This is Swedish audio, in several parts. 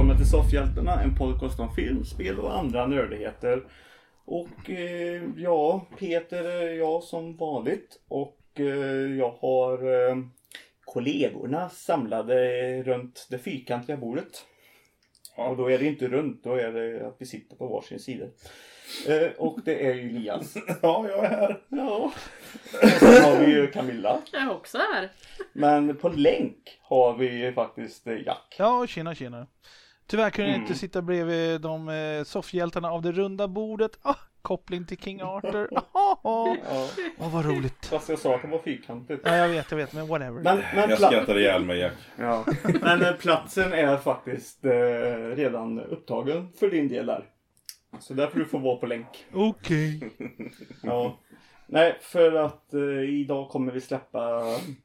välkomna till Soffhjältarna, en podcast om film, spel och andra nördigheter. Och Peter är jag som vanligt och jag har kollegorna samlade runt det fyrkantiga bordet. Och då är det inte runt, då är det att vi sitter på varsin sida. Och det är ju Elias. Ja, jag är här. Ja. Och så har vi ju Camilla. Jag är också här. Men på länk har vi faktiskt Jack. Ja, tjena. Tyvärr kunde jag inte sitta bredvid de soffhjältarna av det runda bordet. Koppling till King Arthur. Vad roligt. Fast jag sa att det var fyrkantigt. Ja, jag vet, men whatever. Men jag skrattade ihjäl mig, Jack. Ja. Men platsen är faktiskt redan upptagen för din del där. Så där får du få vara på länk. Okej. Ja. Nej, för att idag kommer vi släppa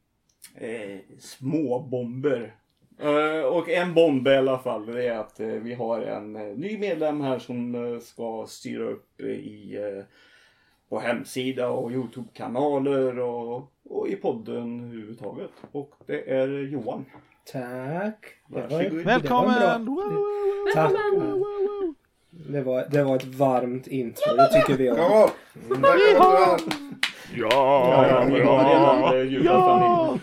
små bomber. Och en bomb i alla fall, det är att vi har en ny medlem här som ska styra upp på hemsida och YouTube-kanaler och i podden överhuvudtaget. Och det är Johan. Tack. Välkommen. Tack. Det var ett varmt intro, det tycker vi om. Ja. Ja, vi har redan jublat.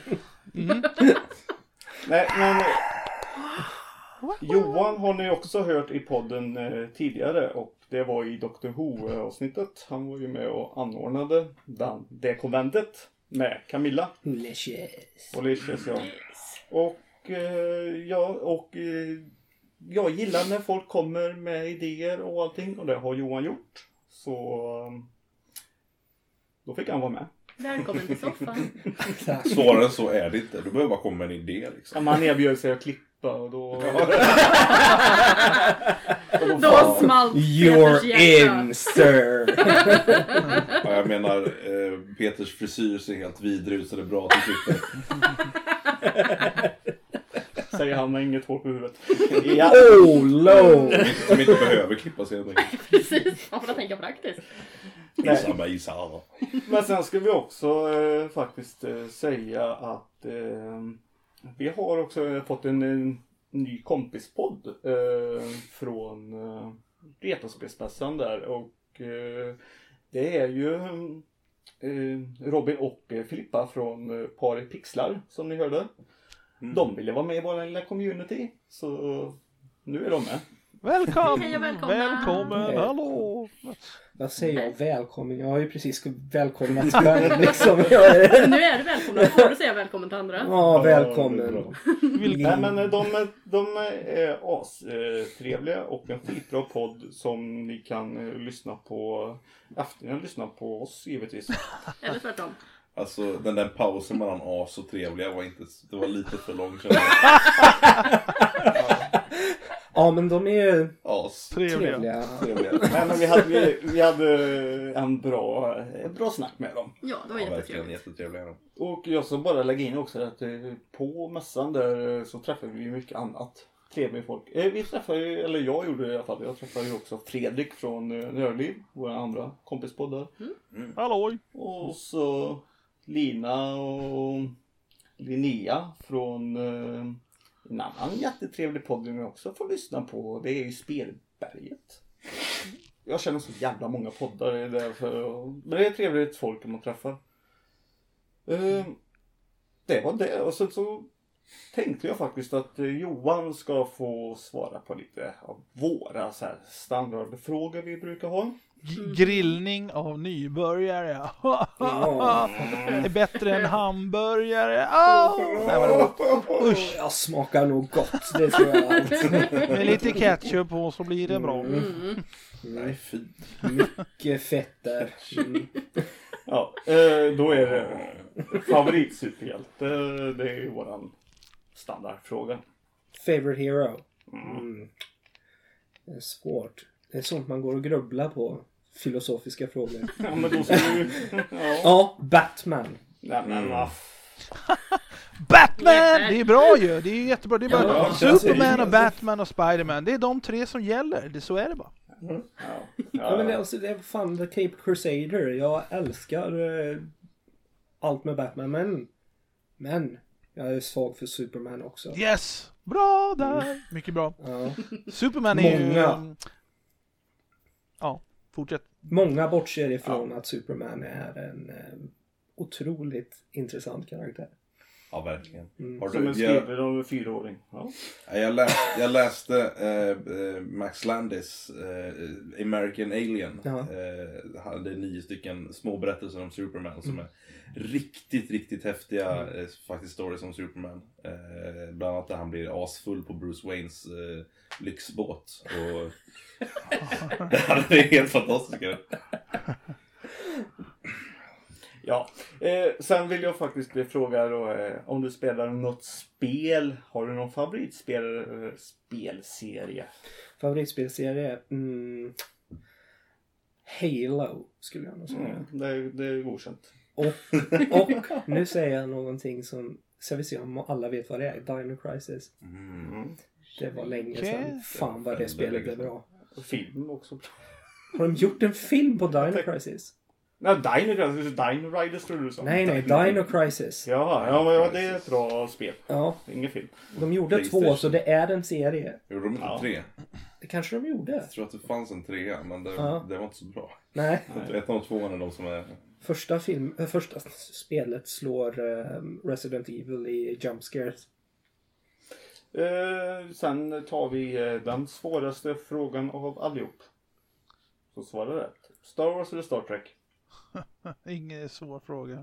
Nej, men Johan har ni också hört i podden tidigare och det var i Dr. Who-avsnittet. Han var ju med och anordnade det konventet med Camilla. Licious, ja. Och jag gillar när folk kommer med idéer och allting och det har Johan gjort. Så då fick han vara med. Välkommen till soffan. Svårare än så är det inte. Du behöver bara komma med en idé liksom. Ja, man erbjöd sig att klippa och då... Då smalt You're in, sir. Ja, jag menar, Peters frisyr ser helt vidrig ut så det är bra att du klipper. Säger han med inget hår på huvudet. Ja. Oh, low. Som inte behöver klippa sig. Precis, man får tänka praktiskt. Isa. Men sen ska vi också faktiskt säga att vi har också fått en ny kompispodd från Retrospelsmässan där och det är ju Robin och Filippa från Par i Pixlar som ni hörde. De ville vara med i vår lilla community så nu är de med. Välkommen. Hej och välkomna. Hallå. Vad säger jag? Välkommen. Jag har ju precis välkomnat själv liksom. Nu är du välkommen. Får du säga välkommen till andra? Ja, välkommen. Nej, men de är trevliga och en skitbra podd som ni kan lyssna på efter ni har lyssnat på oss givetvis. Eller tvärtom. Alltså den där pausen mellan as och trevliga var inte, det var lite för långt. Ja, men de är ju trevliga. Nej, men vi hade en bra snack med dem. Ja, det var jättetrevliga. Och jag ska bara lägga in också att på mässan där så träffade vi mycket annat. Trevligt folk. Vi träffade ju, eller jag gjorde det i alla fall. Jag träffade ju också Fredrik från Nörliv, våra andra kompispoddar. Hallå. Och så Lina och Linnea från en annan jättetrevlig podd som jag också får lyssna på. Det är ju Spelberget. Jag känner så jävla många poddar men det är trevligt folk man träffar. Det var det. Och så tänkte jag faktiskt att Johan ska få svara på lite av våra så här standardfrågor vi brukar ha. Grillning av nybörjare. Är bättre än hamburgare. Usch. Jag smakar nog gott, det tror jag allt. Med lite ketchup på så blir det bra. Nej, fint. Mycket fett där. Ja, då är det favoritsuperhjälte. Det är ju våran standardfråga. Favorite hero. Det är svårt. Det är sånt man går och grubblar på. Filosofiska frågor. Ja, men då ska du... Ja, Batman. Nej, men Batman! Det är bra ju. Det är jättebra. Det är bara Superman och det. Batman och Spiderman. Det är de tre som gäller. Så är det bara. Ja, men det är fan The Cape Crusader. Jag älskar allt med Batman. Men jag är svag för Superman också. Yes! Bra där! Mycket bra. Ja. Superman är ju... Många. Ja, fortsätt. Många bortser ifrån att Superman är en otroligt intressant karaktär. Ja, verkligen. Mm. Har Som en du, jag, skriver om en 4-åring. Ja. jag läste Max Landis American Alien. Ja. Hade 9 stycken små berättelser om Superman som är riktigt häftiga faktiskt stories om Superman. Bland annat där han blir asfull på Bruce Waynes lyxbåt. Och det är helt fantastiskt. Ja, sen vill jag faktiskt fråga då, om du spelar något spel. Har du någon spelserie? Favoritspelserie? Halo skulle jag nog säga. Det är godkänt. Och nu säger jag någonting som, så vi ser om alla vet vad det är. Dino Crisis. Det var länge sedan. Fan vad det spelet är bra. Och film också. Har de gjort en film på Dino Crisis? Nej, Dino Riders tror du så. Nej, Dino Crisis. Ja, det är ett bra spel. Ja, Ingen film. de gjorde 2 så det är en serie. Gjorde de inte 3? Det kanske de gjorde. Jag tror att det fanns en 3, men det var inte så bra. Nej. 1 och 2 är de som är... Första spelet slår Resident Evil i jump scares. Sen tar vi den svåraste frågan av allihop. Så svarar rätt. Star Wars eller Star Trek? Ingen svår fråga.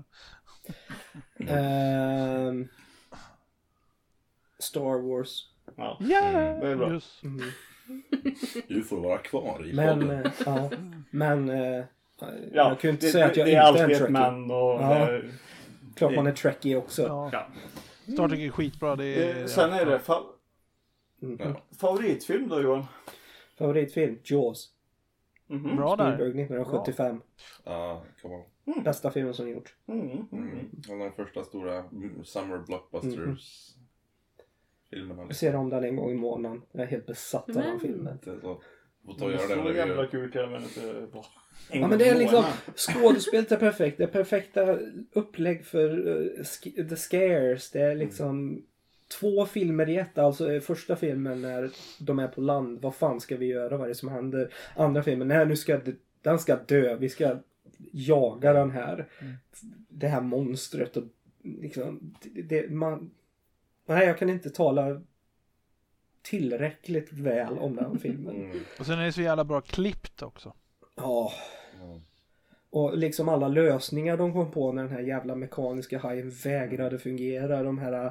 Star Wars. Ja, Ja, det är bra. just. Du får vara kvar i Men, podden. jag kan ju inte säga att jag det inte är är alltid en ett trekkie. man och... Ja. Klart man är trekkie också. Ja. Ja. Star Trek är skitbra. Det är, Sen är det Mm. favoritfilm då, Johan? Favoritfilm? Jaws. bra där. Spielberg 1975. Ja, come on. Bästa filmen som gjorts. En av de första stora Summer Blockbusters filmerna. Jag ser om den en gång i månaden. Jag är helt besatt av den filmen. Så får ta och göra det Så när vi jävla gör. kul kan jag inte vara. Ja, men det är liksom, skådespelet är perfekt. Det är perfekta upplägg för the scares. Det är liksom 2 filmer i ett. Alltså första filmen när de är på land. Vad fan ska vi göra? Vad är det som händer? Andra filmen, nej nu ska den ska dö. Vi ska jaga den här. Det här monstret. Och liksom, nej, jag kan inte tala tillräckligt väl om den filmen. Och sen är det så jävla bra klippt också. Ja. Och liksom alla lösningar de kom på när den här jävla mekaniska hajen vägrade fungera. De här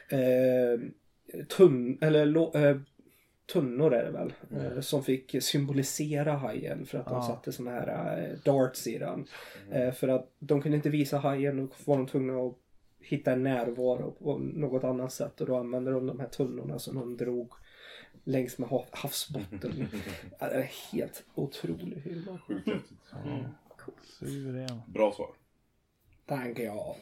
tunnor är det väl. Som fick symbolisera hajen för att de satte såna här darts i den. För att de kunde inte visa hajen och var de tvungna att hitta en närvaro på något annat sätt. Och då använde de här tunnorna som de drog längs med havsbotten. Det är helt otrolig film. Sjukt häftigt. Suverän. Bra svar. Tack ja.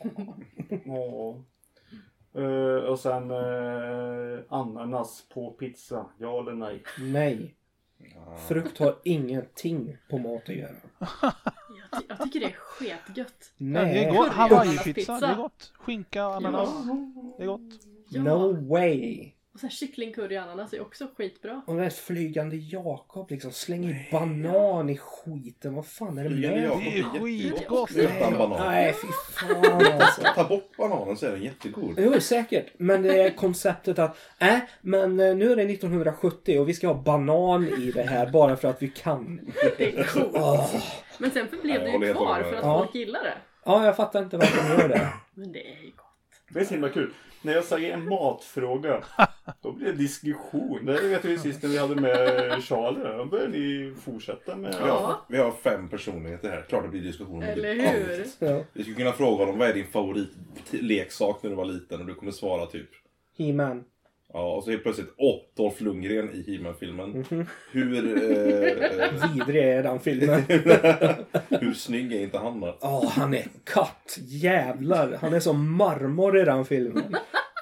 Och sen ananas på pizza. Ja eller nej? Nej. Frukt har ingenting på mat att göra. Jag tycker det är sketgött. Ja, det Nej. är gott. Curry- Hawaii-pizza, ananaspizza. det är gott. Skinka och ananas, det är gott. Ja. No way. Och så här kycklingcurry och ananas är också skitbra. Och den här flygande Jakob liksom slänger banan i skiten. Vad fan är det Flygande med? Jakob Det är skitgott. Utan banan. Nej, fy fan alltså. Ta bort bananen så är den jättegod. Jo, säkert. Men det är konceptet att men nu är det 1970 och vi ska ha banan i det här bara för att vi kan. Det är coolt. Men sen blev det jag håller ju helt kvar med. för att Ja. folk gillar det. Ja, jag fattar inte varför de gör det. Men det är ju gott. Det är så himla kul. När jag säger en matfråga, då blir det diskussion. Det vet vi sist när vi hade med Charlie. Då börjar ni fortsätta med... Vi har 5 personligheter här. Klart det blir diskussion om Eller det. hur? Ja. Vi skulle kunna fråga honom, vad är din favoritleksak när du var liten? Och du kommer svara typ. He-Man. Ja, och så helt plötsligt Dolph Lundgren i He-Man-filmen. Hur Vidrig är den filmen. hur snygg är inte han då? Han är katt. Jävlar. Han är som marmor i den filmen.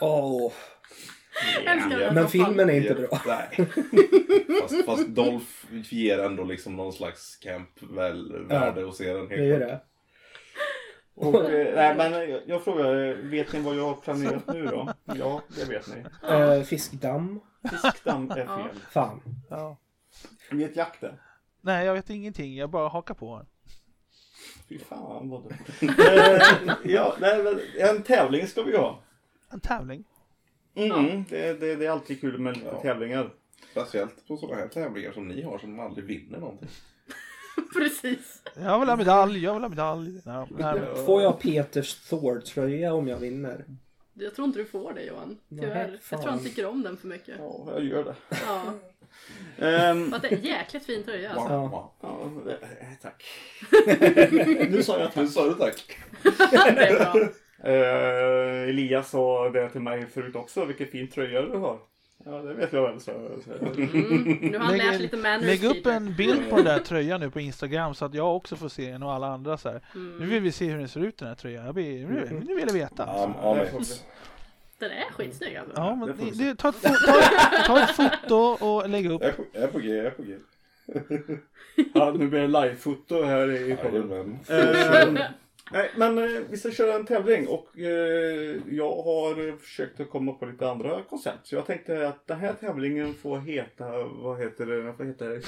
Men filmen är inte bra. Nej. Fast Dolph ger ändå liksom någon slags camp värde och ser den Det är helt det. Och, nej, men jag frågar, vet ni vad jag har planerat nu då? Ja, det vet ni. Fiskdamm. Fiskdamm är fel. Fan. Ja. Vet Jack det? Nej, jag vet ingenting. Jag bara hakar på. Fy fan vad det. Ja, nej, men en tävling ska vi ha. En tävling? Det är alltid kul med lite tävlingar. Speciellt på sådana här tävlingar som ni har som aldrig vinner någonting. Precis. Jag vill ha medalj. Ja, Får jag Peters Thor-tröja om jag vinner? Jag tror inte du får det, Johan. Tyvärr. Nej, Jag tror han tycker om den för mycket. Ja, jag gör det. Ja. För att det är en jäkligt fin tröja alltså. Ja, tack. Nu sa jag tack. Nu sa du tack. Det är bra. Elias sa det till mig förut också. Vilken fin tröja du har. Ja, det vet jag väl. Nu har han lärt lite manners. Lägg upp en bild på den där tröjan nu på Instagram så att jag också får se den och alla andra så här. Nu vill vi se hur den ser ut den här tröjan. Nu vill jag veta. Den är skitsnygg alltså. Ja, men ta ett foto och lägg upp. Jag är på G. Ja, nu blir det live-foto här i podden. Nej, men vi ska köra en tävling och jag har försökt att komma på lite andra koncept. Så jag tänkte att den här tävlingen får heta, vad heter det?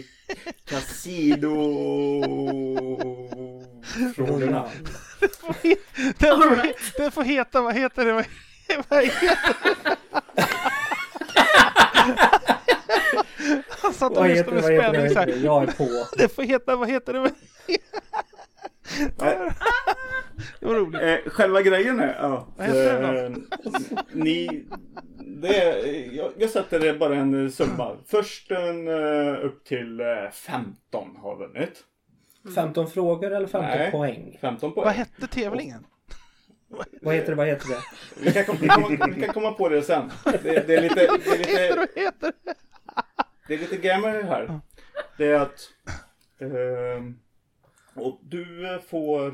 Casino-frågorna. Den får heta, vad heter det? Han satt och lyssnade med spänning så här. Jag är på. Det får heta, vad heter det? Det var roligt. Själva grejen är att vad heter jag sätter det bara en summa. Först upp till 15 har vunnit. 15 frågor eller 15 poäng? 15 poäng. Vad hette tävlingen? Vad heter det? Vi kan komma på det sen. Det är lite gamer här. Det är att och du får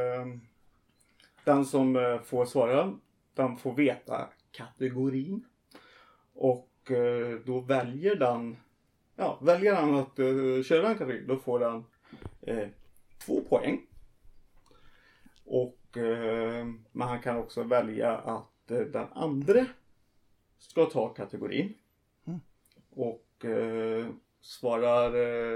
den som får svara, den får veta kategorin. Och då väljer den att köra en kategori, då får den 2 poäng. Och men han kan också välja att den andra ska ta kategorin. Och svarar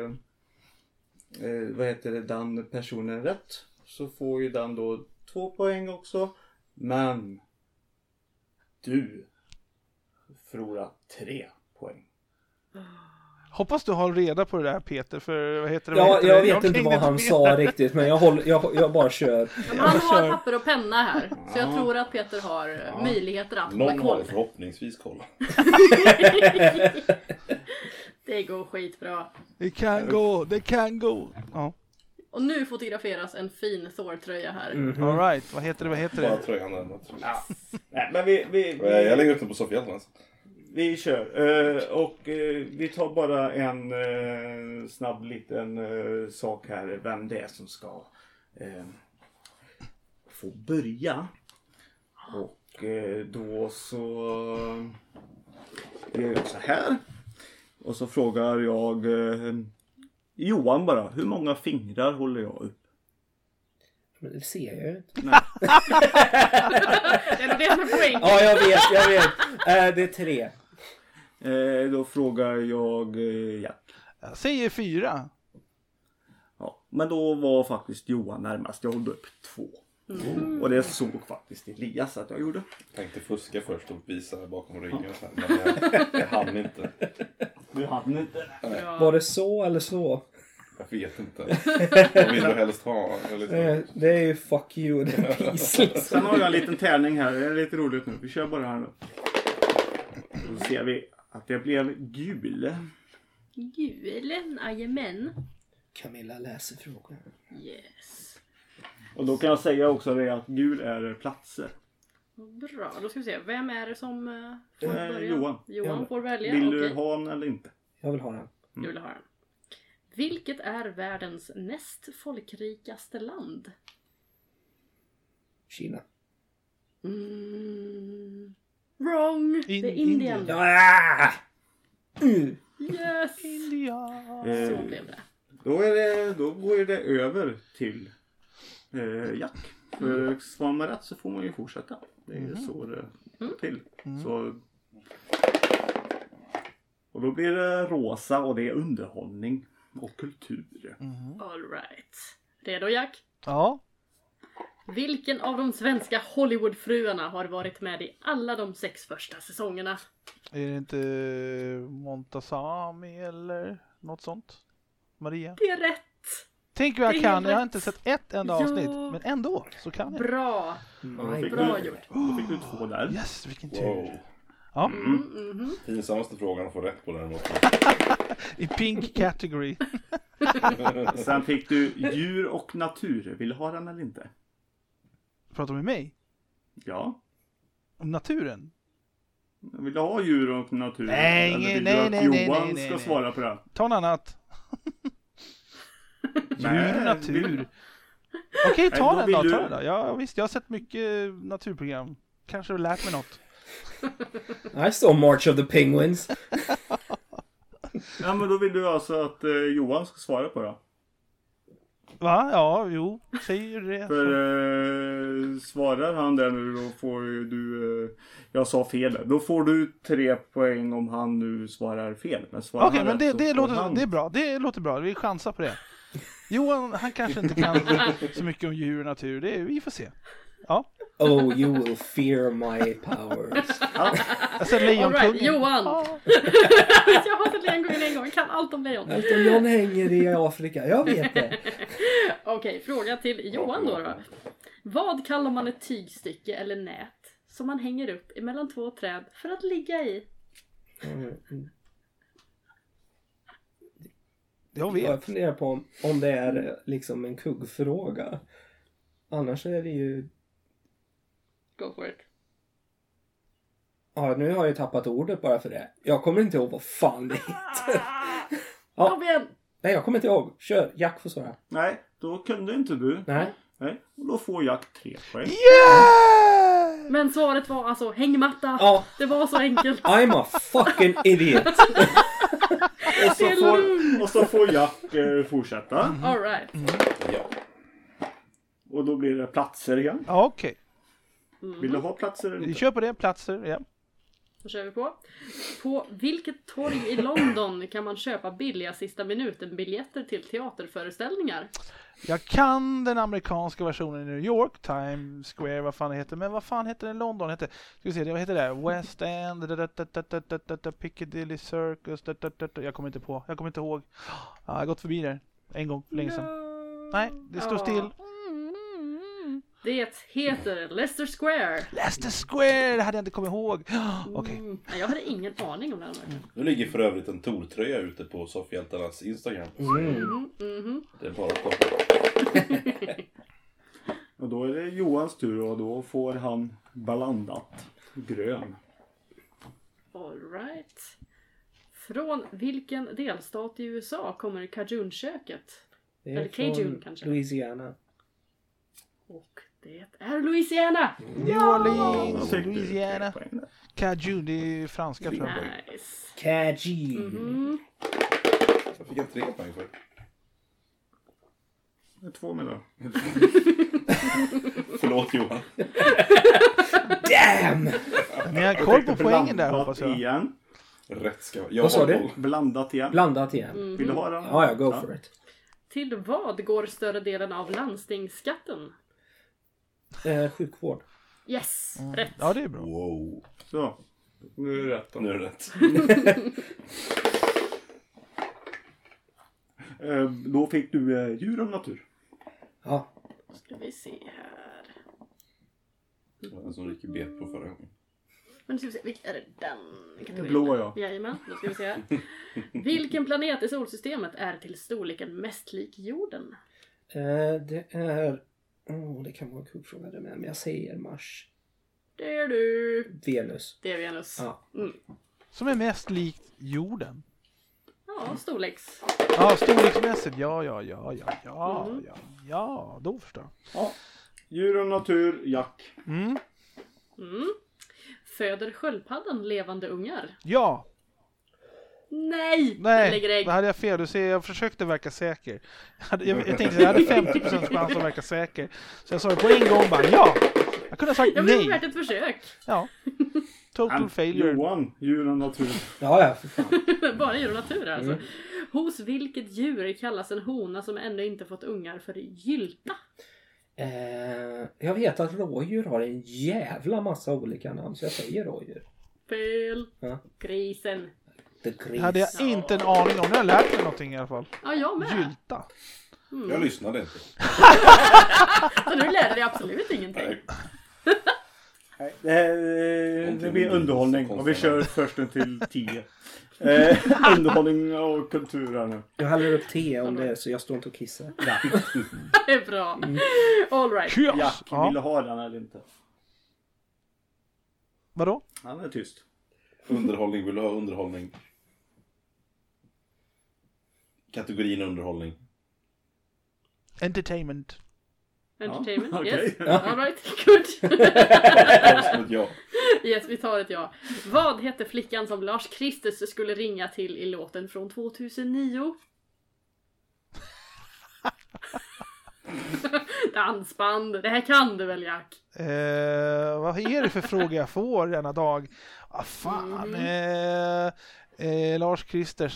den personen rätt, så får ju den då 2 poäng också. Men du förlorar 3 poäng. Hoppas du har reda på det där, Peter, för vad heter det? Ja, jag vet inte vad han sa riktigt, men jag bara kör. Han har papper och penna här, så jag tror att Peter har möjligheter att hålla någon koll. har förhoppningsvis koll. Det går skitbra. Det kan gå. Ja. Och nu fotograferas en fin Thor-tröja här. All right, vad heter det? Bara tröjan där. Ja. Nej, men Jag lägger upp den på Sofia. Vi kör. Och vi tar bara en snabb liten sak här. Vem det är som ska få börja. Och då så gör jag så här. Och så frågar jag Johan bara, hur många fingrar håller jag upp? Men det ser jag ju inte. Det är nog det som är poängen. Ja, jag vet. Det är 3. Då frågar jag Jack. Jag säger 4. Ja, men då var faktiskt Johan närmast. Jag hållde upp 2. Och det såg faktiskt Elias att jag gjorde. Jag tänkte fuska först och visa bakom ryggen. Men jag hann inte. Du hann inte. Ja. Var det så eller så? Jag vet inte. Jag vill du helst ha. Det är ju fuck you. Det är peace. Sen har jag en liten tärning här. Det är lite roligt nu. Vi kör bara här nu. Då ser vi att det blev gul. Gul, jajamän. Camilla läser frågan. Yes. Och då kan jag säga också det att gul är platser. Bra, då ska vi se. Vem är det som får börja? Johan. Johan får välja. Vill du Okej. ha den eller inte? Jag vill ha den. Du vill ha den. Vilket är världens näst folkrikaste land? Kina. Wrong! Det är Indien. Ja! Yes! India. Så blev det. Då går det över till Jack. För svarar man rätt så får man ju fortsätta. Det är så det går till. Så... Och då blir det rosa och det är underhållning och kultur. All right. Redo, Jack? Ja. Vilken av de svenska Hollywoodfruarna har varit med i alla de 6 första säsongerna? Är det inte Montazami eller något sånt? Maria? Det är rätt! Tänk vad jag Det är kan. Jag har rätt. inte sett ett enda Ja. avsnitt. Men ändå så kan jag. Bra! Bra gjort. Då fick du 2 där. Yes, vilken tur. Wow. Ja, Pinsammaste frågan att få rätt på den. i pink category. Sen fick du djur och natur. Vill du ha den eller inte? Pratar med mig? Ja. Om naturen? Vill du ha djur och natur? Nej, eller vill nej, du att nej, Johan nej, nej, ska nej. svara på det? Ta något annat. Nej, Djur, natur. vill- Okej, ta då den vill då. du- Ta den då. Ja, visst, jag har sett mycket naturprogram. Kanske har lärt mig något. I saw March of the Penguins. Ja, men då vill du alltså att Johan ska svara på det. Va? Ja, jo. Säger det. För svarar han där nu då får ju du... jag sa fel. Då får du 3 poäng om han nu svarar fel. Men svarar Okej, han men rätt så det får låter, han... det är bra. Det låter bra. Vi chansar på det. Johan, han kanske inte kan så mycket om djur och natur. Vi får se. Ja. Oh, you will fear my powers. Jag ser All lejonkungen. right, Johan! Ja. Jag har sett lejonkungen en gång, jag kan allt om lejon. Elton John hänger i Afrika, jag vet det. Okej, fråga till Johan då. Vad kallar man ett tygstycke eller nät som man hänger upp emellan 2 träd för att ligga i? Jag vet. Jag funderar på om det är liksom en kuggfråga. Annars är det ju... Go for it. Ja, nu har jag ju tappat ordet bara för det. Jag kommer inte ihåg vad fan det heter. Ja. Kom igen! Nej, jag kommer inte ihåg. Kör, Jack får svara. Nej, då kunde inte du. Nej. Nej. Och då får Jack 3 poäng. Yeah! Men svaret var alltså hängmatta. Ja. Det var så enkelt. I'm a fucking idiot. Och så får Jack fortsätta. All right. Ja. Och då blir det platser igen. Ja, okej. Vill du ha platser eller Vi inte? kör på det. Platser. Ja. Då kör vi på. På vilket torg i London kan man köpa billiga sista minuten biljetter till teaterföreställningar? Jag kan den amerikanska versionen i New York, Times Square, vad fan det heter. Men vad fan heter den i London? Ska vi se, vad heter det? West End, Piccadilly Circus, jag kommer inte ihåg. Ja, jag har gått förbi där en gång för länge sedan. Nej, det står still. Det heter Leicester Square. Leicester Square, det hade jag inte kommit ihåg. Okej. Nej, jag hade ingen aning om den. Nu ligger för övrigt en Tor-tröja ute på Soffhjältarnas Instagram. Det är bara att kolla. Och då är det Johans tur och då får han blandat grön. All right. Från vilken delstat i USA kommer Cajun-köket? Det Eller är Cajun från kanske. Louisiana. Och det är Louisiana! New Orleans, fick du Louisiana. 3 poäng där. Cajun, det är franska tror jag. Nice. Cajun. Jag fick en 3 poäng för. Det är 2 med då. Förlåt Johan. Damn! Ni har koll på poängen där Blandat hoppas jag. igen. Rätt ska vara. Vad sa du? Blandat igen. Blandat igen. Vill du ha den? Ja, go for it. Till vad går större delen av landstingsskatten? Sjukvård. Yes, rätt. Ja, det är bra. Wow. Så. Nu är det rätt då. Nu är det rätt. Då fick du djur och natur. Ja. Ska vi se här. Det var en som Ricky bet på förra gången. Men nu ska vi se, vilken är det den? kategorin? Blå, ja. Jajamän, då ska vi se här. Vilken planet i solsystemet är till storleken mest lik jorden? Det är... det kan vara en kuggfråga det med, men jag säger Mars. Det är du. Venus. Det är Venus. Ja. Som är mest likt jorden. Ja, storleks. Ja, storleksmässigt. Ja, då förstår jag. Ja. Djur och natur, Jack. Mm. Föder sköldpaddan levande ungar? Ja, Nej, den lägger Nej, ägg. då hade jag fel. Du ser, jag försökte verka säker. Jag tänkte att jag hade 50% chans att verka säker. Så jag sa det på en gång bara, ja! Jag kunde ha sagt Jag vill nej. värt ett försök. Ja. Total failure. Johan, djur och natur. Ja, för fan. Bara djur och natur alltså. Hos vilket djur kallas en hona som ännu inte fått ungar för gylta? Jag vet att rådjur har en jävla massa olika namn, så jag säger rådjur. Fel. Ja. Grisen. The gris. Det hade jag inte en aning om. Nu har jag lärt mig någonting i alla fall. Ja, jag med. Gylta. Jag lyssnade inte. Så du lärde dig absolut ingenting. Nej, det blir underhållning. Och vi kör först till 10. Underhållning och kultur här nu. Jag häller upp te om det, så jag står inte och kissar. Ja. Det är bra. All right. Kyss! Jack, Ja. vill du ha den eller inte? Vadå? Han är tyst. Underhållning, vill du ha underhållning? Kategorin underhållning. Entertainment. Entertainment, Ja, yes. okej. All right, good. Ja. Yes, vi tar ett ja. Vad hette flickan som Lars Kristers skulle ringa till i låten från 2009? Dansband. Det här kan du väl, Jack? Vad är det för fråga jag får denna dag? Ah, fan. Lars Kristers.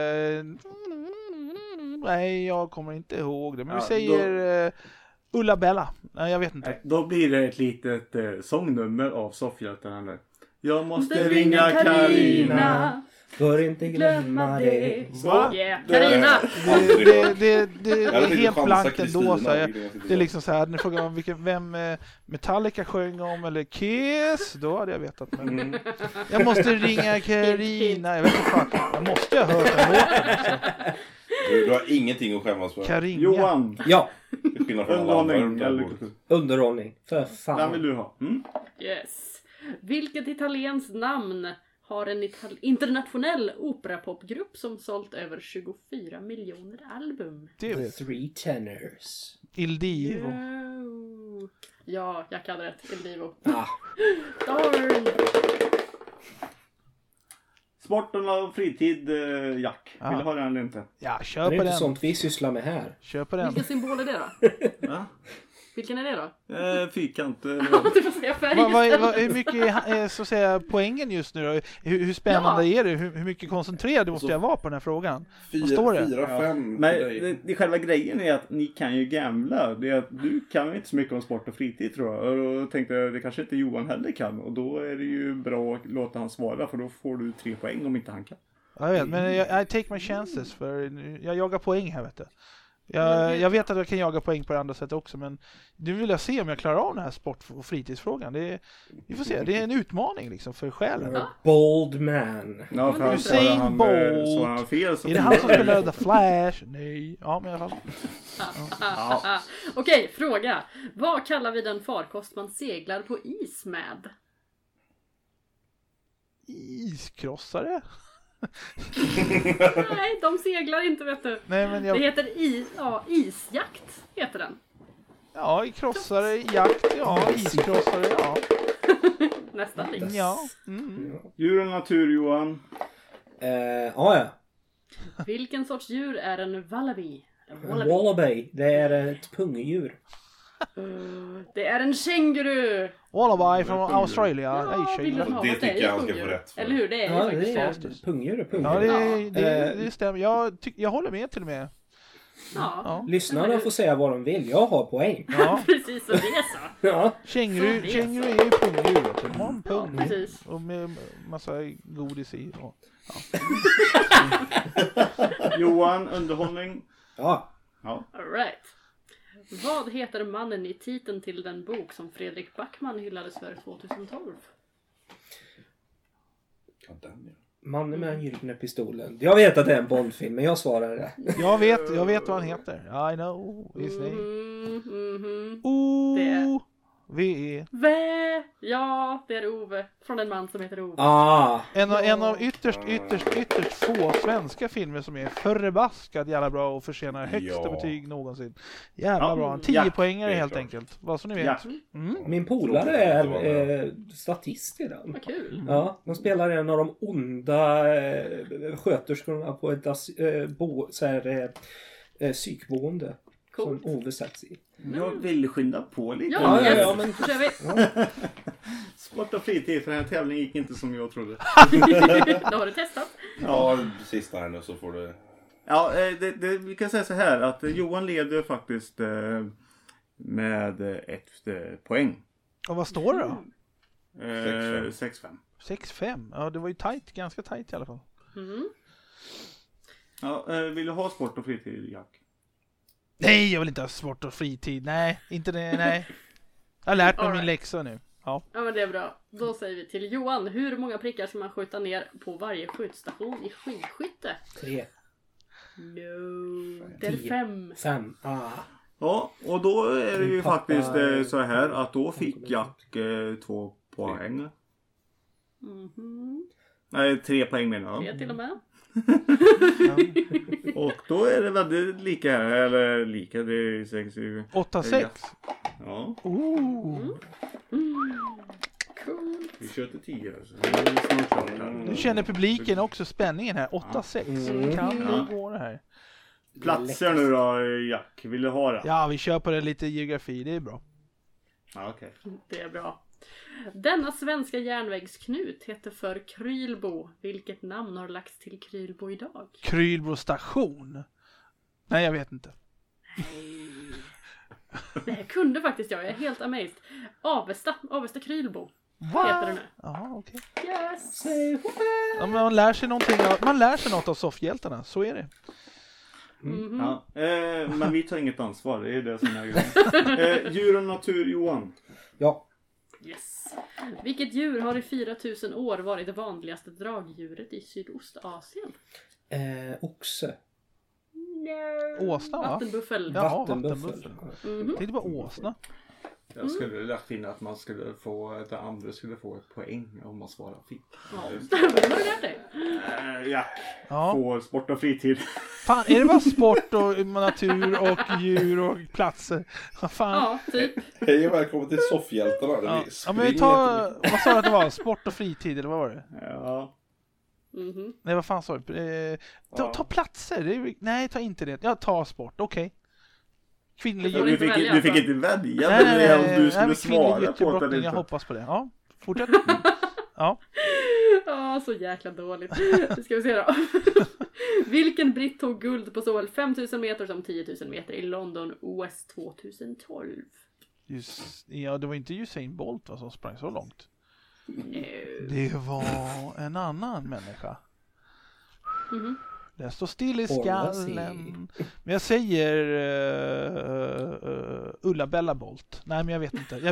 Nej, jag kommer inte ihåg det. Men vi Ja, säger Ulla Bella. Nej, jag vet inte. Nej, då blir det ett litet sångnummer av Soffhjältarna nu. Jag måste ringa Carina. Bör inte glömma det. Va? Yeah, Carina. Det Jag är vet inte helt chansa blankt Kristina, ändå. Så vilket det är liksom så här, när frågar om vem Metallica sjöng om eller Kiss, då hade jag vetat. Men jag måste ringa Carina. Jag vet inte fan. Jag måste ha hört den låten. Alltså. Du har ingenting att skämmas för. Carina. Johan, Ja, Till skillnad från alla andra underhållning runt eller bordet. kultur? underhållning. För Den fan. vill du ha. Mm? Yes. Vilket italienskt namn har en internationell operapopgrupp som sålt över 24 miljoner album? Det vet jag. Three tenors. Il Divo. Oh. Ja, jag hade rätt. Il Divo. Ah, Darn! Sporten och fritid, Jack. Vill Ja. du ha den eller inte? Ja, det kör är på inte den. sånt vi sysslar med här. Kör på den. Vilken symbol är det då? Ja. Vilken är det då? Fyrkant. Du får säga färg Hur mycket är så att säga, poängen just nu då? Hur spännande är det? Hur mycket koncentrerad måste jag vara på den här frågan? Vad står det? 4-5 Men till dig. det själva grejen är att ni kan ju gambla. Det är att du kan inte så mycket om sport och fritid, tror jag. Och då tänkte jag, det kanske inte Johan heller kan. Och då är det ju bra att låta han svara, för då får du 3 poäng om inte han kan. Jag vet, men I take my chances, för jag jagar poäng här, vet du. Jag vet att jag kan jaga poäng på det andra sättet också, men nu vill jag se om jag klarar av den här sport- och fritidsfrågan. Vi får se, det är en utmaning liksom för själen. Bold man. Ja, för Usain svarar han, Bolt. svarar han fel så... Är det han som spelar The Flash? Nej. Ja, men i alla fall. Okej, fråga. Vad kallar vi den farkost man seglar på is med? Iskrossare? Nej, de seglar inte, vet du. Nej, men Det jag... heter isjakt, heter den. Ja, krossare, jakt, ja, iskrossare, ja. Nästan likt. Ja. Mm. Djur och natur, Johan. Ja. Vilken sorts djur är en wallaby? Wallaby. Det är ett pungdjur. Det är en känguru! Wallaby från Australien. Ja, vill du Asian. ha Det vad tycker är jag han ska pungdjur? få rätt för. Eller hur? Det är Ja, ju det faktiskt är pungdjur och Ja, pungdjur. det stämmer. Jag håller med till och med. Ja, Ja. Lyssnarna får säga vad de vill. Jag har poäng. Ja. precis som det så. Ja. Känguru är ju pungdjur. vet du. De har en Ja, pung. precis. Och med massa godis i. Och... Johan, underhållning. Ja. Ja. All right. Vad heter mannen i titeln till den bok som Fredrik Backman hyllades för 2012? Ja, den, ja. Mannen med den gyllene pistolen. Jag vet att det är en Bondfilm, men jag svarar det. Jag vet vad han heter. I know his name. Mhm. Oh, V-E. Ja, det är Ove. Från en man som heter Ove. En av ytterst få svenska filmer som är förbaskat jävla bra och förtjänar högsta betyg någonsin. Jävla bra. 10 poängare helt enkelt. Vad som ni vet. Min polare är statist i den. Vad kul. Ja, de spelar en av de onda sköterskorna på ett psykboende. Coolt. Som Ove sätts i. Jag vill skynda på lite. Ja, men då kör vi. Sport och fritid, för den här tävlingen gick inte som jag trodde. Då har du testat. Ja, sista här nu så får du... Ja, vi kan säga så här att Johan leder faktiskt med 1 poäng. Och vad står det då? 6-5. 6-5. Ja, det var ju ganska tajt i alla fall. Ja, vill du ha sport och fritid, Jack? Nej, jag vill inte ha sport och fritid. Nej, inte det, nej. Jag har lärt mig min läxa nu. Ja, men det är bra. Då säger vi till Johan. Hur många prickar ska man skjuta ner på varje skjutstation i skidskytte? 3. No. Det är 5. 5. Ja, och då är det ju faktiskt så här att då fick Jack 2 poäng. Nej, 3 poäng menar jag. 3 till och med. Och då är det väldigt lika här, eller lika, det är 6. 8-6. Ja. Cool. Vi kör till 10 alltså. Det är snart klart här. Nu känner publiken också spänningen här. 8-6. Kan det gå det här? Platser nu då, Jack. Vill du ha det? Ja, vi kör på det lite geografi. Det är bra. Ja, okej. Det är bra. Denna svenska järnvägsknut heter för Krylbo. Vilket namn har lagts till Krylbo idag? Krylbo station. Nej, jag vet inte. Det här kunde faktiskt jag är helt amazed. Avesta Krylbo. Heter det nu. Ja, okej. Yes. Ja, man lär sig något av soffhjältarna, så är det. Ja. Men vi tar inget ansvar, det är det som är grejen. Djur och natur, Johan. Ja. Yes. Vilket djur har i 4000 år varit det vanligaste dragdjuret i Sydostasien? Oxe. No. Åsna, va? Vattenbuffel. Ja, vattenbuffel. Tänkte bara åsna. Jag skulle lätt finna att man skulle få, att andra skulle få ett poäng om man svarar fel. Ja, det har du lärt dig. Jack. Ja. På sport och fritid. Fan, är det bara sport och natur och djur och platser? Vad fan? Ja, typ. Hej och välkommen till soffhjältarna. Ja, men vi tar, vad sa du att det var? Sport och fritid, eller vad var det? Ja. Nej, vad fan sa du? Ta platser. Nej, ta inte det. Jag tar sport, okej. Kvinnlig Du fick inte välja. Nej, du skulle svara på det. Jag hoppas på det. Ja, fortsätt. Ja. Ja, så jäkla dåligt. Det ska vi se då. Vilken britt tog guld på såväl 5000 meter som 10 000 meter i London OS 2012? Ja, det var inte Usain Bolt som sprang så långt. No. Det var en annan människa. Det står still i skallen. Men jag säger Ulla-Bella Bolt. Nej, men jag vet inte.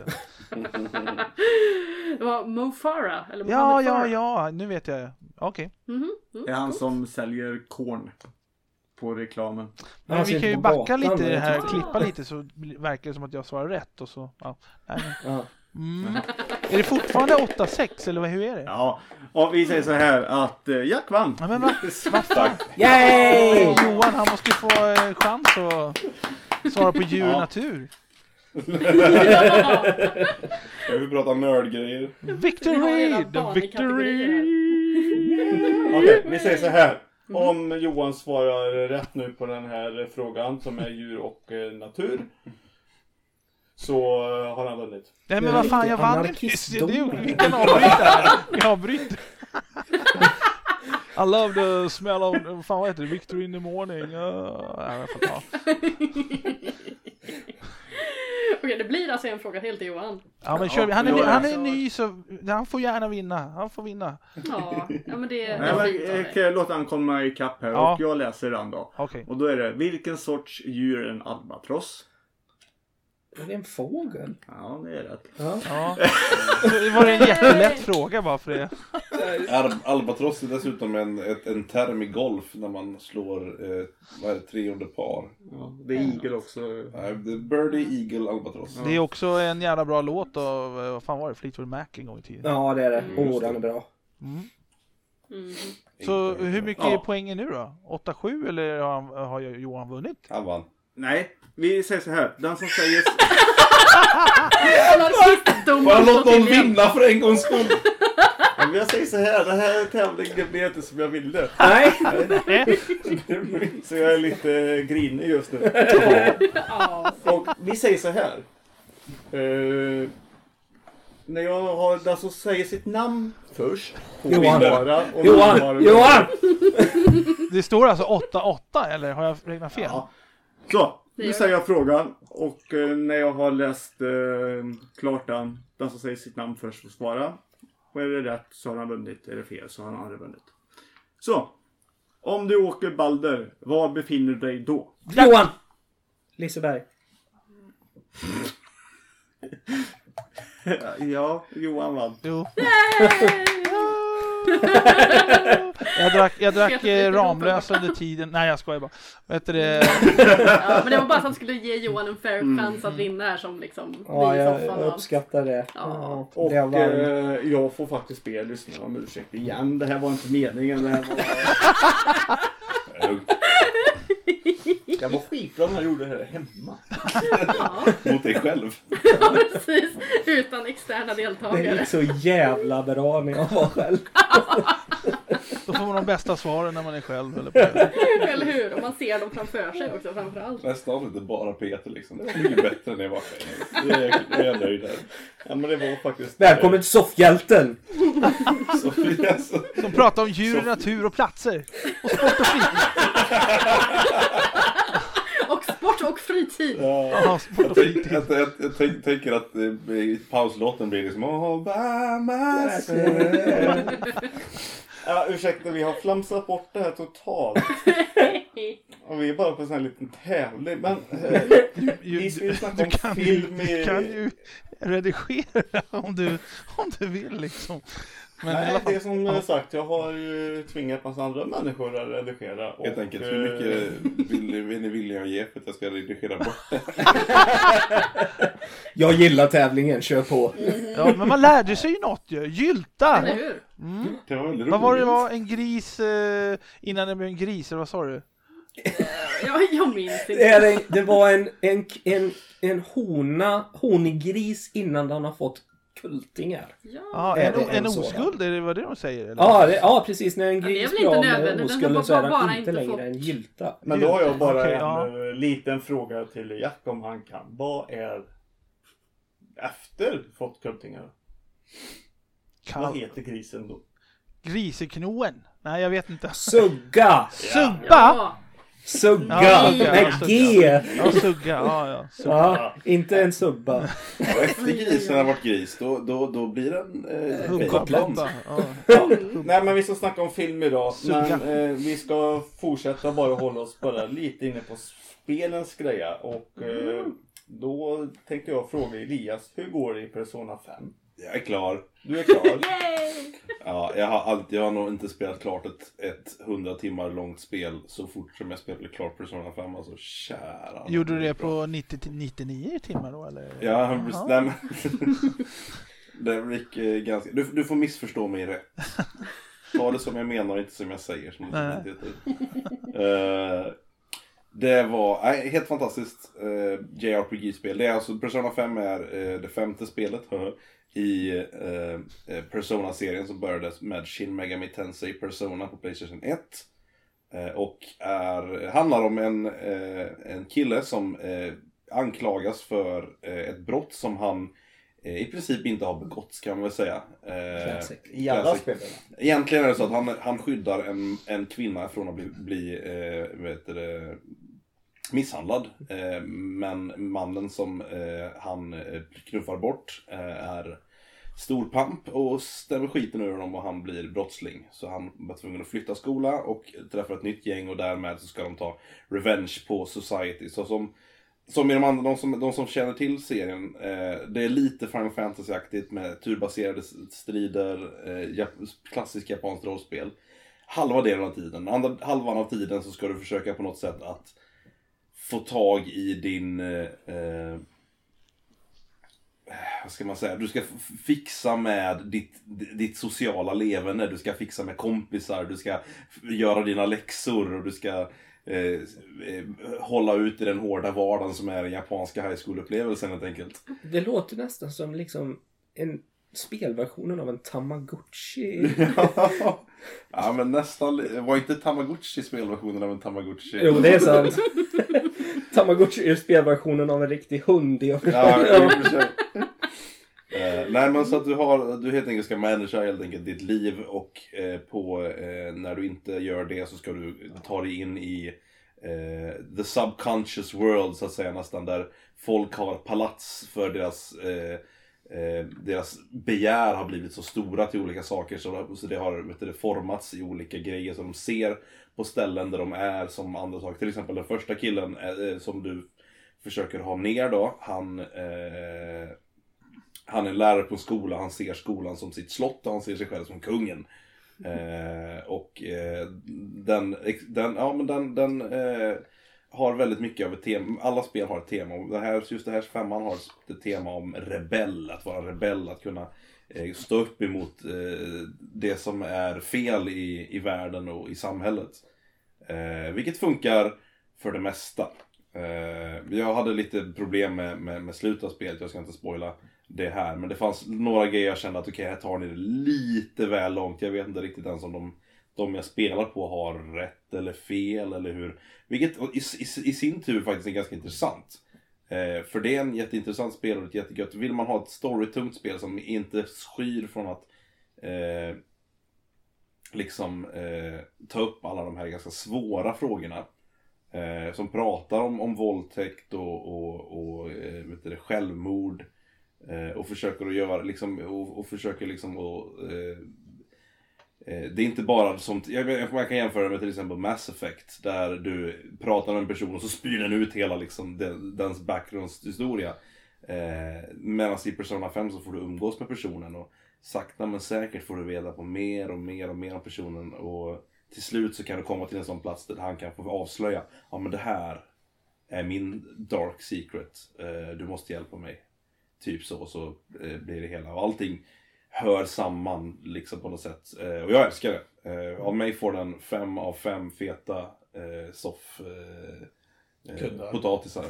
Det var Mo Farah, eller Mohammed Farah. Ja, nu vet jag. Okej. Det är han som säljer korn på reklamen. Men vi kan ju backa lite i det här, klippa lite så verkar det som att jag svarar rätt och så. Ja. Är det fortfarande 8-6 eller hur är det? Ja, och vi säger så här att Jack vann. Ja, men vad fan? Yay! Johan, han måste ju få chans att svara på djur och natur. Jag vill prata nördgrejer. Victory! The victory! Okej, vi säger så här. Om Johan svarar rätt nu på den här frågan som är djur och natur, så har han vunnit. Nej, men vad fan, jag vann inte. Vi kan avbryta här. Vi avbryter. I love the smell of, fan vad heter det? Victory in the morning. Jag får ta. Okej, det blir alltså en fråga till Johan. Ja, men kör vi. Han är ny så han får gärna vinna. Han får vinna. Ja, men det är jag låter han komma i kapp här och jag läser den då. Okay. Och då är det, vilken sorts djur är en albatross? Är det en fågel? Ja, det är rätt. Ja. Ja. Det var en jättelätt fråga bara för det. Albatross är dessutom en term i golf när man slår vad är det, 300 par. Ja, det är igel också. Birdie, Eagle, Albatross. Det är också en jävla bra låt av, vad fan var det, Fleetwood Mac en gång i tiden. Ja, det är det. Den är bra. Så hur mycket är poängen nu då? 8-7 eller har Johan vunnit? Han vann. Nej, vi säger så här. Den som säger... Bara låt någon vinna för en gångs skull. Ja, men jag säger så här. Den här tävlingen blev inte som jag ville. Nej. Så jag är lite grinig just nu. Och vi säger så här. När jag har den som säger sitt namn först. Johan! Det står alltså 8-8 eller har jag räknat fel? Ja. Så, nu säger jag frågan. Och när jag har läst klart den som säger sitt namn först får svara. Och är det rätt så har han vunnit. Är det fel så har han aldrig vunnit. Så, om du åker Balder, var befinner du dig då? Johan! Liseberg. Ja, Johan vann. Jo. Jag drack Ramlös under tiden. Nej, jag skojar bara. Vet du det? Ja, men det var bara att han skulle ge Johan en fair chans att vinna här som liksom Ja, vi i soffan jag och allt. uppskattar det. Ja. Och det var... jag får faktiskt be lyssnarna om ursäkt igen. Det här var inte meningen. Det här var skitbra när jag gjorde det här hemma. Mot dig själv. Ja, precis. Utan externa Det deltagare. gick så jävla bra när jag var själv. Då får man de bästa svaren när man är själv. Eller hur? Om man ser dem framför sig också framförallt. Nästa avsnitt är bara Peter liksom. Det var mycket bättre än jag var själv. Jag är nöjd där. Ja, men det var faktiskt... Välkommen till Soffhjälten! Som pratar om djur, natur och platser. Och sport och fritid. Och sport och fritid. Ja, sport och fritid. Jag tänker att pauslåten blir liksom Obama said. Ja, ursäkta, vi har flamsat bort det här totalt. Och vi är bara på en sån här liten tävling. Men vi ska ju snacka om film. Du kan ju redigera om du vill liksom. Men nej, i alla fall, det är som sagt, jag har ju tvingat massa andra människor att redigera. Och, Helt enkelt, hur mycket vill ni vilja ge för att jag ska redigera bort det? Jag gillar tävlingen, kör på. ja, men man lärde sig ju något ju. Gylta! Eller hur? Det var väldigt Vad var det roligt. var? En gris innan det blev en gris, eller vad sa du? Ja, jag minns inte. Det var en honigris innan den har fått kultingar. Ja, Är det en en sådan? oskuld, är det vad de säger? Eller? Ja, precis. När en Ja, det är gris väl blir inte av med nödvändigt, den oskulden har så är bara den inte inte längre fått- en gylta. Men då har jag bara Okej, en ja. liten fråga till Jack om han kan. Vad är efter fått kultingar? Vad heter grisen då? Griseknoen? Nej, jag vet inte. Sugga! Sugga! Ja. Sugga! Ja, Med sugga. G! Ja, sugga. Ja. Ja, inte en subba. Och efter grisen har varit gris, då blir den bacon. Ja. Nej, men vi ska snacka om film idag. Sugga. Men vi ska fortsätta bara hålla oss bara lite inne på spelens greja. Och då tänkte jag fråga Elias, hur går det i Persona 5? Jag är klar. Du är klar? Yay! Ja, jag har nog inte spelat klart ett 100 timmar långt spel så fort som jag spelade klart Persona 5. Alltså, kära. Gjorde du det på 90-99 timmar då, eller? Ja, Jaha. nej, men det gick ganska... Du får missförstå mig rätt. Ta det som jag menar och inte som jag säger. Som det heter. Det var helt fantastiskt JRPG-spel. Det är alltså, Persona 5 är det femte spelet i Persona-serien som började med Shin Megami Tensei Persona på PlayStation 1. Och handlar om en kille som anklagas för ett brott som han i princip inte har begått, kan man väl säga. I alla spelen. Egentligen är det så att han skyddar en kvinna från att bli misshandlad. Men mannen som han knuffar bort är storpamp och stämmer skiten ur honom och han blir brottsling. Så han var tvungen att flytta skola och träffa ett nytt gäng och därmed så ska de ta revenge på society. Så som som i de andra, de som känner till serien, det är lite Final Fantasy-aktigt med turbaserade strider, klassisk japanskt rollspel. Halva delen av tiden. Andra halvan av tiden så ska du försöka på något sätt att få tag i din... vad ska man säga? Du ska fixa med ditt sociala leverne. Du ska fixa med kompisar. Du ska göra dina läxor. Och du ska hålla ut i den hårda vardagen som är den japanska high school-upplevelsen helt enkelt. Det låter nästan som liksom en spelversionen av en Tamagotchi. Ja, men nästan. Var inte Tamagotchi spelversionen av en Tamagotchi? Jo, det är sant. Tamagotchi är spelversionen av en riktig hund. Ja, nej, men så att du helt enkelt ska managera helt enkelt ditt liv och när du inte gör det så ska du ta dig in i the subconscious world så att säga, nästan, där folk har palats för deras begär har blivit så stora till olika saker så det har formats i olika grejer som de ser på ställen där de är som andra saker. Till exempel den första killen som du försöker ha ner då, han är lärare på en skola, han ser skolan som sitt slott och han ser sig själv som kungen. Den har väldigt mycket av ett tema. Alla spel har ett tema. Just det här 5:an har ett tema om rebell. Att vara rebell, att kunna stå upp emot det som är fel i världen och i samhället. Vilket funkar för det mesta. Jag hade lite problem med slutet av spelet. Jag ska inte spoila det här. Men det fanns några grejer jag kände att okej, här tar ni det lite väl långt. Jag vet inte riktigt ens om de jag spelar på har rätt eller fel eller hur. Vilket i sin tur faktiskt är ganska intressant. För det är en jätteintressant spel och ett jättegött. Vill man ha ett storytungt spel som inte skyr från att ta upp alla de här ganska svåra frågorna. Som pratar om våldtäkt och självmord. Och försöker att göra det är inte bara som man kan jämföra med till exempel Mass Effect där du pratar med en person och så spyr den ut hela dens bakgrundshistoria. Medan i Persona 5 så får du umgås med personen och sakta men säkert får du reda på mer och mer och mer om personen och till slut så kan du komma till en sån plats där han kan få avslöja men det här är min dark secret, du måste hjälpa mig. Typ så blir det hela. Och allting hör samman liksom på något sätt. Och jag älskar det. Av mig får den 5 av 5 feta potatisar.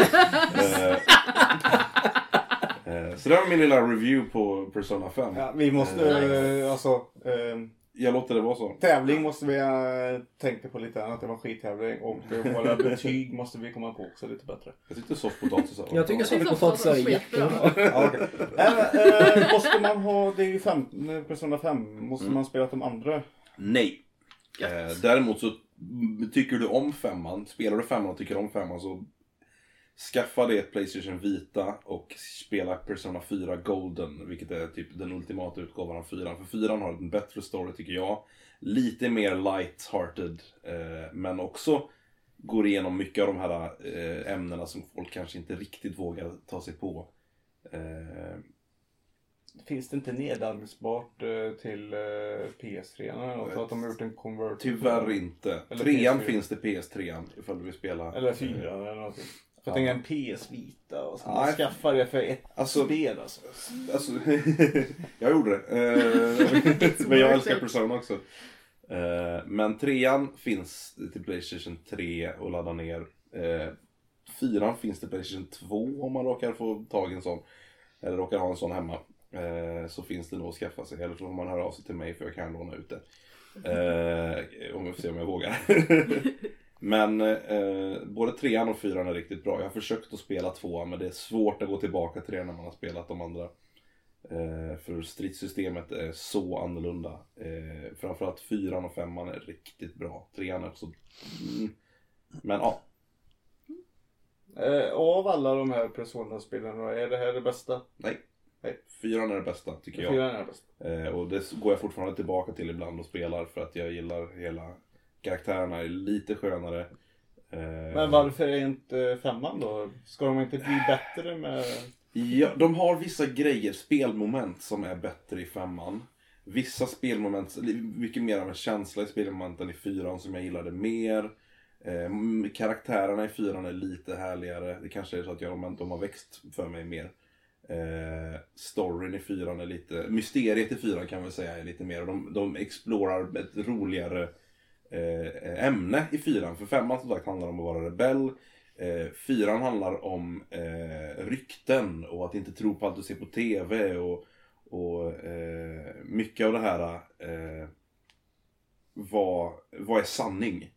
Så det var min lilla review på Persona 5. Ja, vi måste jag låter det vara så. Tävling måste vi tänka på lite annat. Det var skittävling. Och våra betyg måste vi komma på också lite bättre. Jag tyckte soffpotatisar. Jag tycker soffpotatisar är jättebra. Måste man ha, det är ju Persona 5. Måste man spela de andra? Nej. Däremot så tycker du om 5:an. Spelar du 5:an och tycker om 5:an så skaffa dig ett PlayStation Vita och spela Persona 4 Golden, vilket är typ den ultimata utgåvan av 4. För 4 har en bättre story tycker jag. Lite mer light-hearted, men också går igenom mycket av de här ämnena som folk kanske inte riktigt vågar ta sig på. Finns det inte nedladdningsbart till PS3? Så att de har gjort en convert? Tyvärr inte. 3:an finns det PS3 ifall du vill spela. Eller 4 eller någonting. Jag tänker en PS Vita och så man skaffar det för ett spel alltså. Jag gjorde det. Men jag älskar Persona också. Men 3:an finns till PlayStation 3 och ladda ner. 4:an finns till PlayStation 2 om man råkar få tag i en sån. Eller råkar ha en sån hemma. Så finns det nog att skaffa sig. Eller så får man höra av sig till mig för jag kan låna ut det. Om jag får se om jag vågar. Men både 3:an och 4:an är riktigt bra. Jag har försökt att spela 2:an men det är svårt att gå tillbaka till det när man har spelat de andra. För stridssystemet är så annorlunda. Framförallt 4:an och 5:an är riktigt bra. 3:an är också... Men ja. Av alla de här Persona-spelen, är det här det bästa? Nej. 4:an är det bästa tycker jag. 4:an är det bästa. Och det går jag fortfarande tillbaka till ibland och spelar för att jag gillar hela... Karaktärerna är lite skönare. Men varför är inte 5:an då? Ska de inte bli bättre med... Ja, de har vissa grejer, spelmoment som är bättre i 5:an. Vissa spelmoment, mycket mer av en känsla i spelmomenten i 4:an som jag gillade mer. Karaktärerna i 4:an är lite härligare. Det kanske är så att de har växt för mig mer. Storyn i 4:an är lite... Mysteriet i 4:an kan man säga är lite mer. De explorar ett roligare ämne i 4:an. För 5:an som sagt handlar om att vara rebell. 4:an handlar om rykten och att inte tro på allt du ser på tv och mycket av det här vad är sanning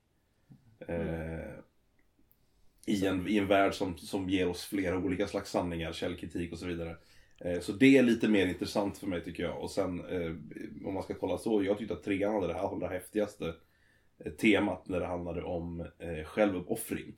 i en värld som ger oss flera olika slags sanningar, källkritik och så vidare. Så det är lite mer intressant för mig tycker jag. Och sen om man ska kolla så, jag tyckte att 3:an hade det allra häftigaste temat när det handlade om självuppoffring.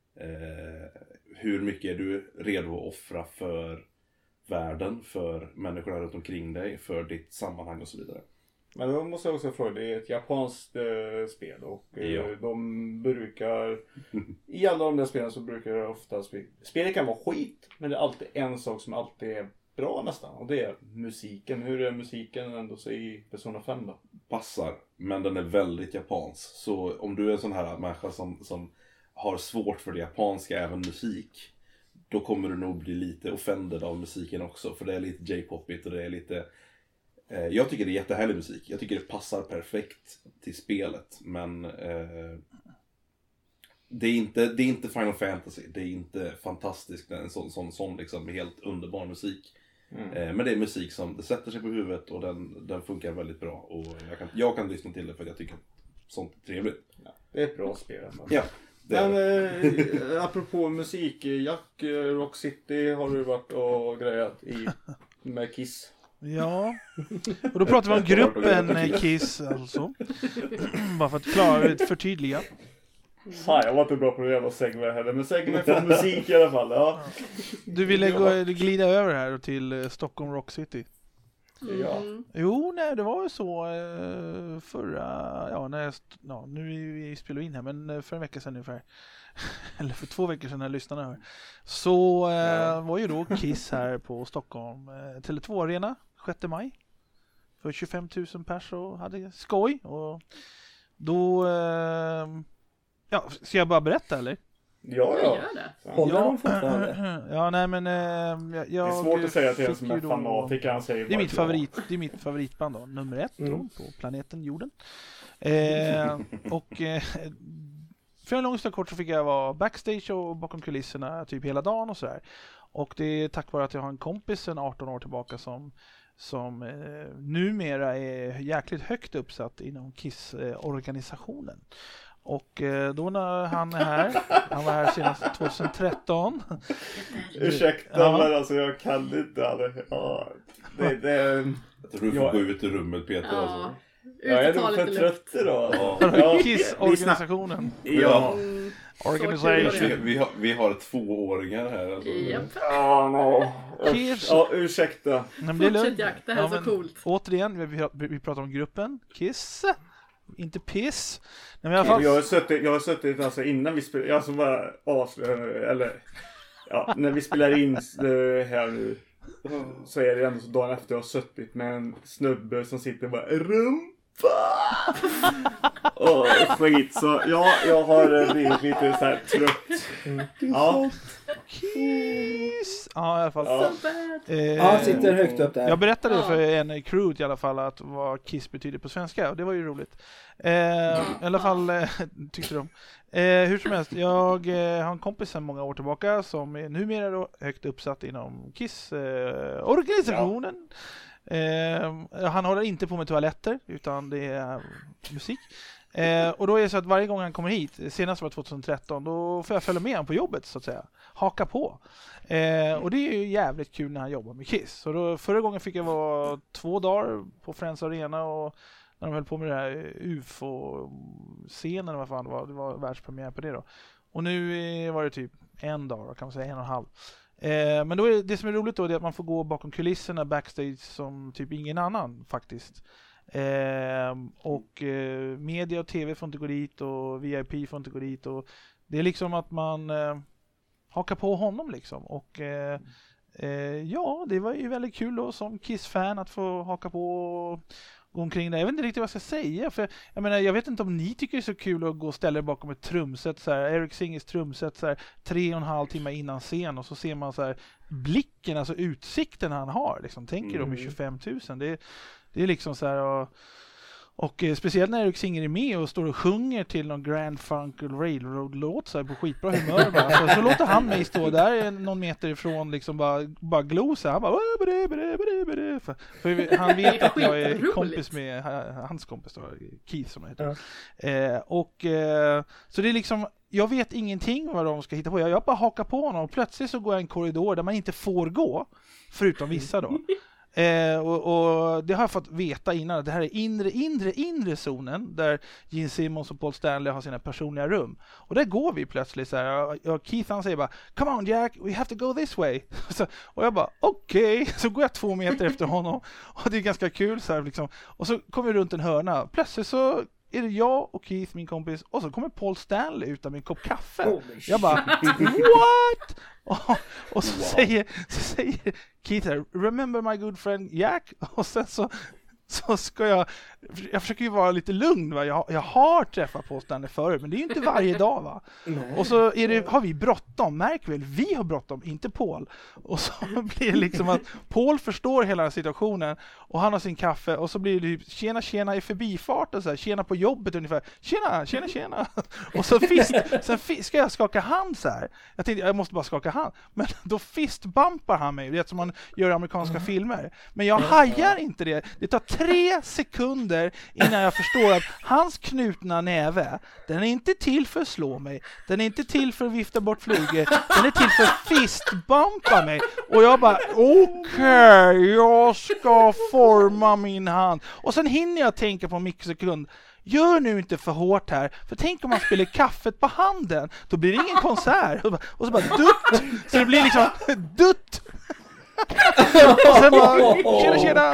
Hur mycket är du redo att offra för världen, för människorna runt omkring dig, för ditt sammanhang och så vidare. Men då måste jag också fråga, det är ett japanskt spel och de brukar, i alla de där spelen så brukar det ofta, spelet kan vara skit, men det är alltid en sak som alltid är bra nästan, och det är musiken. Hur är musiken ändå så i Persona 5 då? Passar, men den är väldigt japansk. Så om du är en sån här människa som har svårt för det japanska, även musik, då kommer du nog bli lite offended av musiken också. För det är lite J-popigt och det är lite... jag tycker det är jättehärlig musik. Jag tycker det passar perfekt till spelet. Men det är inte Final Fantasy. Det är inte fantastiskt. Det är en sån liksom helt underbar musik. Men det är musik som det sätter sig på huvudet och den funkar väldigt bra. Och jag kan lyssna till det för att jag tycker sånt är trevligt. Ja, det är ett bra spel. Ja. Men apropå musik, Jack Rock City har du varit och grejat med Kiss. Ja, och då pratar vi om gruppen Kiss alltså. Bara för att förtydliga. Fan, jag var inte bra på det jävla segway heller, men segway från musik i alla fall, ja. Du ville glida över här till Stockholm Rock City. Ja. Jo, nej, det var ju så förra, nu vi spelar in här, men för en vecka sedan ungefär, eller för 2 veckor sedan när lyssnarna hör, så var ju då Kiss här på Stockholm Tele2 Arena 6 maj för 25 000 pers och hade skoj, och då ska jag bara berätta eller? Ja. Gör det. Håller de fortfarande? Ja, nej men det är svårt att säga till en som är fanatiker. Han säger det är mitt favoritband då, nummer 1 då, på planeten jorden. Och för en lång stund kort så fick jag vara backstage och bakom kulisserna typ hela dagen och sådär. Och det är tack vare att jag har en kompis sen 18 år tillbaka som numera är jäkligt högt uppsatt inom KISS-organisationen. Och då när han var här senast 2013. Ursäkta, men alltså jag kan inte Jag tror du får gå ut ur rummet, Peter. Ja. Alltså. Jag är nog för trött idag. Ja. KISS-organisationen. Ja. Organization. Vi har 2-åringar här. Alltså. Japp. KISS. Ja, ursäkta. Fortsätt jakt, det här är så coolt. Återigen, vi pratar om gruppen KISS. Inte piss. Nej, men i alla fall... Jag har suttit alltså innan vi spelar, alltså bara eller när vi spelar in här nu, så är det ändå så dagen efter jag har suttit med en snubbe som sitter bara rumpa. Skit. Så jag har blivit lite så här trött. Ja. Kiss. Ja, i alla fall. Han sitter högt upp där. Jag berättade för en crew i alla fall att vad Kiss betyder på svenska, och det var ju roligt. I alla fall tyckte de. Hur som helst, jag har en kompis sedan många år tillbaka som är numera då högt uppsatt inom KISS-organisationen. Han håller inte på med toaletter, utan det är musik. Och då är det så att varje gång han kommer hit, senast var 2013, då får jag följa med honom på jobbet så att säga. Haka på. Och det är ju jävligt kul när han jobbar med Kiss. Så då, förra gången fick jag vara 2 dagar på Friends Arena och när de höll på med det här UFO-scenen, vad fan det var världspremiär på det då. Och nu var det typ 1 dag, kan man säga 1,5. Men då är det som är roligt då, det är att man får gå bakom kulisserna backstage som typ ingen annan faktiskt. Och media och tv får inte gå dit och VIP får inte gå dit. Och det är liksom att man hakar på honom liksom. Och ja, det var ju väldigt kul då som Kiss-fan att få haka på och gå omkring där. Jag vet inte riktigt vad jag ska säga. För jag menar, jag vet inte om ni tycker det är så kul att gå och ställa er bakom ett trumset. Så här, Eric Singers trumset så här, 3,5 timmar innan scen. Och så ser man så här, blicken, alltså utsikten han har. Liksom. Tänker de i 25 000. Det är liksom så här... Och speciellt när Eric Singer är med och står och sjunger till någon Grand Funk Railroad-låt så här, på skitbra humör. Bara. Så låter han mig stå där någon meter ifrån liksom bara glosa. Han bara... För han vet att jag är kompis med hans kompis då, Keith som han heter. Så det är liksom... Jag vet ingenting vad de ska hitta på. Jag bara hakar på honom och plötsligt så går jag en korridor där man inte får gå. Förutom vissa då. Och det har jag fått veta innan att det här är inre zonen där Gene Simmons och Paul Stanley har sina personliga rum. Och där går vi plötsligt så här, och Keith han säger bara "Come on Jack, we have to go this way." Och jag bara okej. Så går jag 2 meter efter honom och det är ganska kul så här, liksom. Och så kommer vi runt en hörna. Plötsligt så är det jag och Keith, min kompis, och så kommer Paul Stanley ut med en kopp kaffe. Jag bara, what? Och så säger Keith här, "Remember my good friend Jack?" Och sen så ska jag försöker ju vara lite lugn, va? Jag har träffat Paul Stanley förut, men det är ju inte varje dag, va? Och så har vi bråttom, märk väl, vi har bråttom, inte Paul. Och så blir det liksom att Paul förstår hela situationen och han har sin kaffe och så blir det typ tjena i förbifarten så här, tjena på jobbet ungefär, tjena. Och så sen ska jag skaka hand så här. Jag tänkte jag måste bara skaka hand, men då fistbumpar han mig, vet som man gör i amerikanska filmer. Men jag hajar inte det. Det tar 3 sekunder innan jag förstår att hans knutna näve, den är inte till för att slå mig, den är inte till för att vifta bort flugor, den är till för att fistbumpa mig. Och jag bara, okej, jag ska forma min hand. Och sen hinner jag tänka på en mikrosekund, gör nu inte för hårt här, för tänk om man spiller kaffet på handen, då blir det ingen konsert. Och så bara dutt, så det blir liksom dutt. Och sen bara, tjena.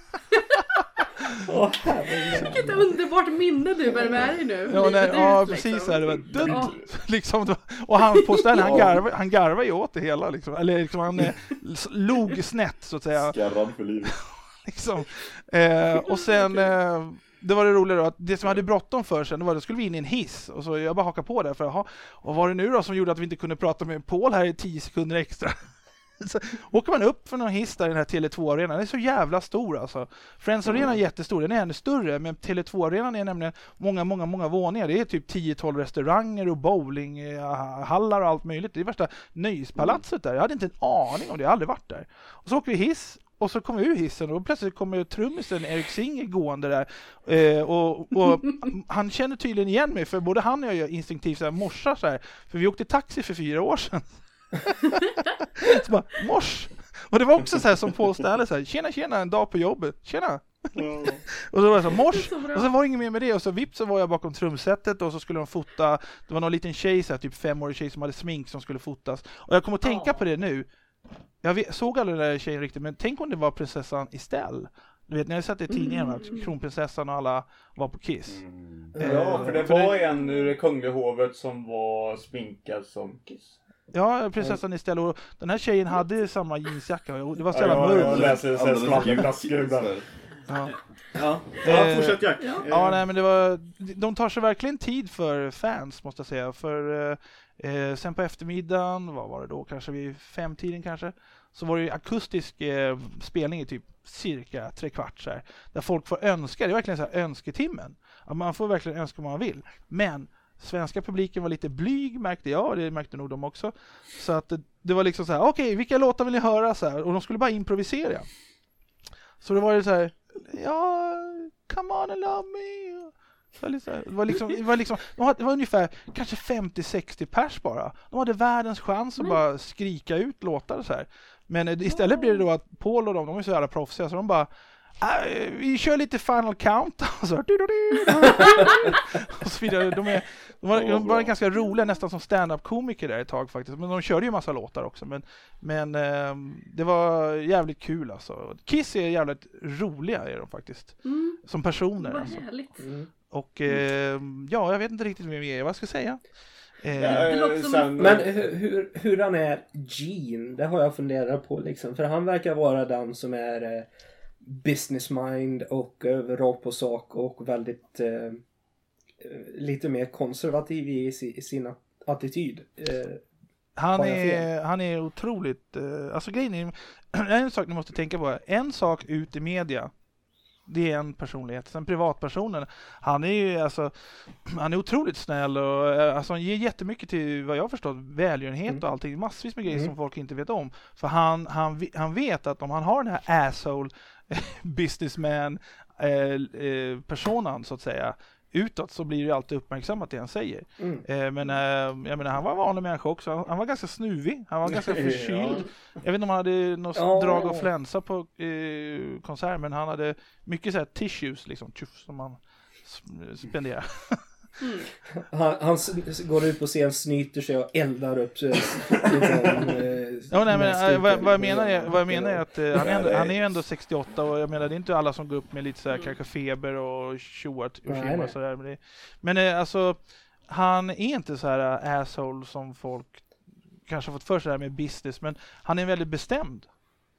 Vilket underbart minne du bär med dig nu. Ja, precis liksom. Så det var dutt, liksom, och han på stället, han garvar ju åt det hela liksom. Eller liksom, han log snett så att säga. Skarrad för livet. Liksom. Och sen det var det roliga då, att det som hade bråttom för sen, det var att skulle vi in i en hiss. Och så jag bara hakade på där för och vad var det nu då som gjorde att vi inte kunde prata med Paul här i 10 sekunder extra. Så åker man upp för någon hiss där i den här Tele2-arenan, den är så jävla stor alltså. Friends-arenan är jättestor, den är ännu större, men Tele2-arenan är nämligen många våningar. Det är typ 10-12 restauranger och bowlinghallar och allt möjligt. Det är värsta nöjespalatset där. Jag hade inte en aning om det, jag har aldrig varit där. Och så åker vi hiss. Och så kommer vi ur hissen och plötsligt kommer trummisen Eric Singer gående där. Och han känner tydligen igen mig, för både han och jag instinktivt så här morsar så här. För vi åkte taxi för 4 år sedan. Så bara, mors! Och det var också så här som Paul Stanley så här, tjena, en dag på jobbet, tjena! Och så var det så mors, och så var det inget mer med det. Och så vips så var jag bakom trumsetet och så skulle de fota. Det var någon liten tjej så här, typ 5-årig tjej som hade smink som skulle fotas. Och jag kommer att tänka på det nu. Jag såg aldrig den där tjejen riktigt, men tänk om det var prinsessan Estelle. Du vet, när jag satt i tidningen att kronprinsessan och alla var på Kiss. Ja, för det var en ur Kunglihovet som var sminkad som Kiss. Ja, prinsessan Estelle, och den här tjejen hade samma jeansjacka och det var så jävla mörkt. Jag läser så smatterflaskor. Ja, fortsätt Jack. Ja, nej, men det var, de tar sig verkligen tid för fans, måste jag säga. För sen på eftermiddagen, vad var det då? Kanske vid 5-tiden kanske. Så var det akustisk spelning i typ cirka 3/4 så här, där folk får önska. Det är verkligen så här önsketimmen. Att man får verkligen önska vad man vill. Men svenska publiken var lite blyg, märkte jag, och det märkte nog de också. Så att det var liksom så här, okej, vilka låtar vill ni höra? Så här, och de skulle bara improvisera. Så det var det så här, ja, come on and love me. Det var ungefär kanske 50-60 pers bara. De hade världens chans att bara skrika ut låtar så här. Men istället blev det då att Paul och de är så jävla proffsiga, så de bara, vi kör lite final count. Och så, och så vidare. De var ganska roliga, nästan som stand-up-komiker där ett tag faktiskt. Men de körde ju massa låtar också. Men det var jävligt kul alltså. Kiss är jävligt roliga är de faktiskt. Som personer. Vad alltså. härligt. Och jag vet inte riktigt vad jag ska säga. Det låter som Men hur han är Gene, det har jag funderat på liksom. För han verkar vara den som är business mind och rakt på sak och väldigt lite mer konservativ i sin attityd. Han är otroligt... alltså grejen är... En sak ni måste tänka på. En sak ut i media. Det är en personlighet. Sen privatpersonen. Han är ju alltså... Han är otroligt snäll och alltså, han ger jättemycket till vad jag har förstått välgörenhet och allting. Massvis med grejer som folk inte vet om. För han vet att om han har den här asshole businessman personan så att säga utåt så blir det alltid uppmärksammat det han säger. Men jag menar han var en vanlig människa också. Han var ganska snuvig. Han var ganska förkyld. Jag vet inte om han hade något drag och flänsa på konsert, men han hade mycket så här tissues liksom som man spenderar. Han går ut på scen, snyter sig och eldar upp vad jag menar är att han är ju ändå 68 och jag menar det är inte alla som går upp med lite så här kanske feber och tjoat och så där, men alltså han är inte så här asshole som folk kanske fått för sig där med business, men han är väldigt bestämd.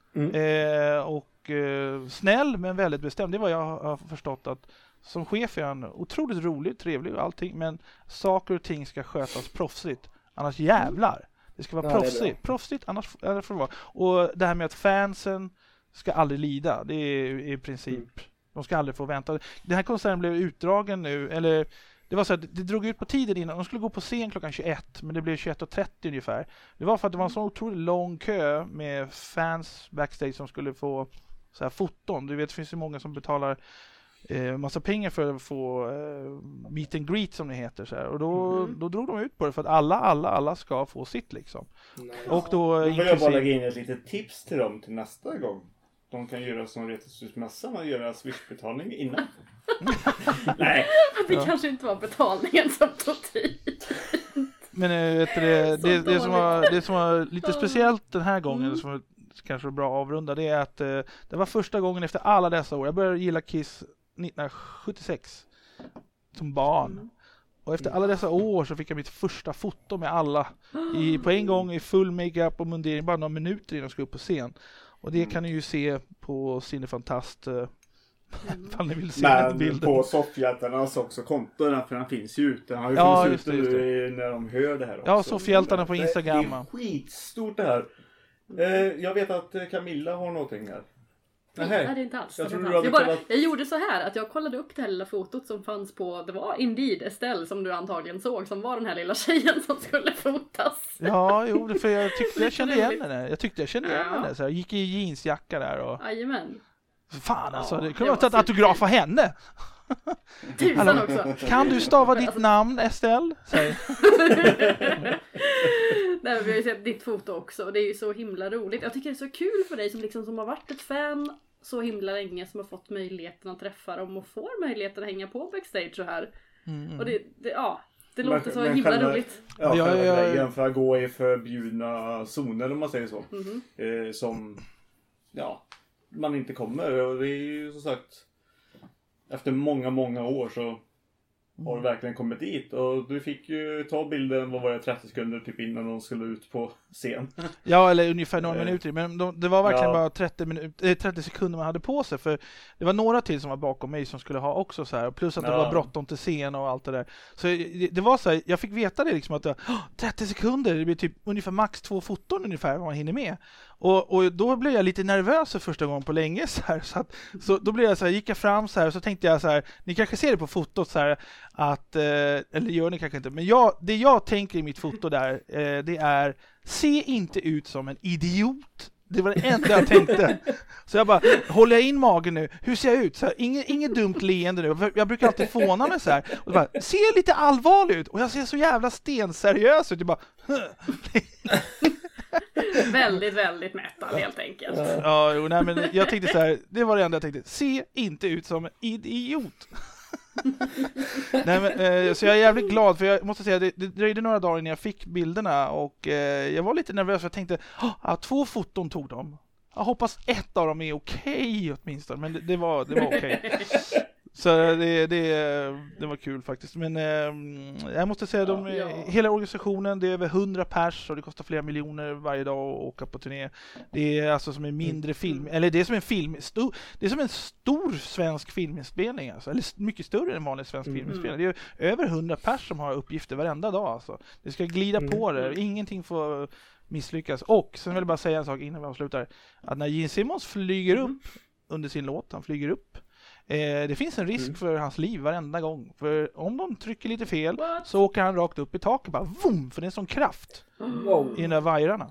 Och snäll men väldigt bestämd. Det var jag har förstått att som chef är han otroligt rolig, trevlig och allting, men saker och ting ska skötas proffsigt. Annars jävlar. Det ska vara proffsigt, annars får det vara. Och det här med att fansen ska aldrig lida, det är i princip. De ska aldrig få vänta. Den här konserten blev utdragen nu, eller det var så att det drog ut på tiden innan. De skulle gå på scen klockan 21, men det blev 21:30 ungefär. Det var för att det var en så otroligt lång kö med fans backstage som skulle få så här foton. Du vet, det finns ju många som betalar massa pengar för att få meet and greet som det heter så här. Och då drog de ut på det för att alla ska få sitt liksom. Och då vill jag bara lägga in ett litet tips till dem till nästa gång. De kan göra som Reteshusmässan och göra swishbetalning innan. Nej. Det kanske inte var betalningen som tog tid. Men det som var lite speciellt den här gången som kanske är bra att avrunda, det är att det var första gången efter alla dessa år. Jag började gilla Kiss 1976 som barn. Och efter alla dessa år så fick jag mitt första foto med alla på en gång i full makeup och mundering bara några minuter innan jag skulle upp på scen. Och det kan ni ju se på Cinefantast ifall ni vill se den bilden. Men på Soffhjältarnas också konto, för han finns ju ute. Han har ju funnits ute när de hör det här också. Ja, Soffhjältarna på Instagram. Det är skitstort det här. Jag vet att Camilla har någonting här. Nej, det är inte alls. Jag gjorde så här att jag kollade upp det här lilla fotot som fanns på, det var Indeed Estelle som du antagligen såg, som var den här lilla tjejen som skulle fotas. Ja, för jag tyckte jag kände igen henne. Så jag gick i jeansjacka där och... Jajamän. Fan alltså, det kunde vara att autografa henne. Tusan också. Kan du stava ditt namn, Estelle? Säg. Nej, vi har ju sett ditt foto också och det är ju så himla roligt. Jag tycker det är så kul för dig som har varit ett fan så himla länge, som har fått möjligheten att träffa dem och får möjligheten att hänga på backstage så här. Och det låter så himla roligt. Ja, grejen för att gå i förbjudna zoner om man säger så. Som man inte kommer, och det är ju som sagt efter många år så har du verkligen kommit dit. Och du fick ju ta bilden, vad var det, 30 sekunder typ innan de skulle ut på scen. Ja, eller ungefär några minuter. Men det var verkligen bara 30 sekunder man hade på sig. För det var några till som var bakom mig som skulle ha också så här. Plus att det var bråttom till scen och allt det där. Så det var så här, jag fick veta det liksom att 30 sekunder, det blir typ ungefär max 2 foton ungefär vad man hinner med. Och då blev jag lite nervös för första gången på länge så här, så då blev jag så här, gick jag fram så här, och så tänkte jag så här, ni kanske ser det på fotot så här att eller gör ni kanske inte, men det jag tänker i mitt foto där det är, se inte ut som en idiot. Det var det enda jag tänkte. Så jag bara, håller jag in magen nu? Hur ser jag ut? Så här, inget dumt leende nu. Jag brukar alltid fåna mig så här. Och bara, ser lite allvarlig ut. Och jag ser så jävla stenseriös ut. Jag bara, Väldigt, väldigt metal helt enkelt. Ja, jo, nej, men jag tänkte så här, det var det enda jag tänkte. Se inte ut som en idiot. Nej, men, så jag är jävligt glad, för jag måste säga det dröjde några dagar innan jag fick bilderna och jag var lite nervös för jag tänkte 2 foton tog de. Jag hoppas ett av dem är okej åtminstone, men det var okej. Så det var kul faktiskt. Men jag måste säga hela organisationen, det är över 100 pers och det kostar flera miljoner varje dag att åka på turné. Det är alltså som en mindre film, eller det är som en film, det är som en stor svensk filminspelning alltså, eller mycket större än vanlig svensk filminspelning. Det är över 100 pers som har uppgifter varenda dag alltså. Det ska glida på det, ingenting får misslyckas. Och sen vill jag bara säga en sak innan vi avslutar, att när Gene Simmons flyger upp under sin låt, han flyger upp, det finns en risk för hans liv varenda gång. För om de trycker lite fel så åker han rakt upp i taket bara vum, för det är en sån kraft i de där vajrarna.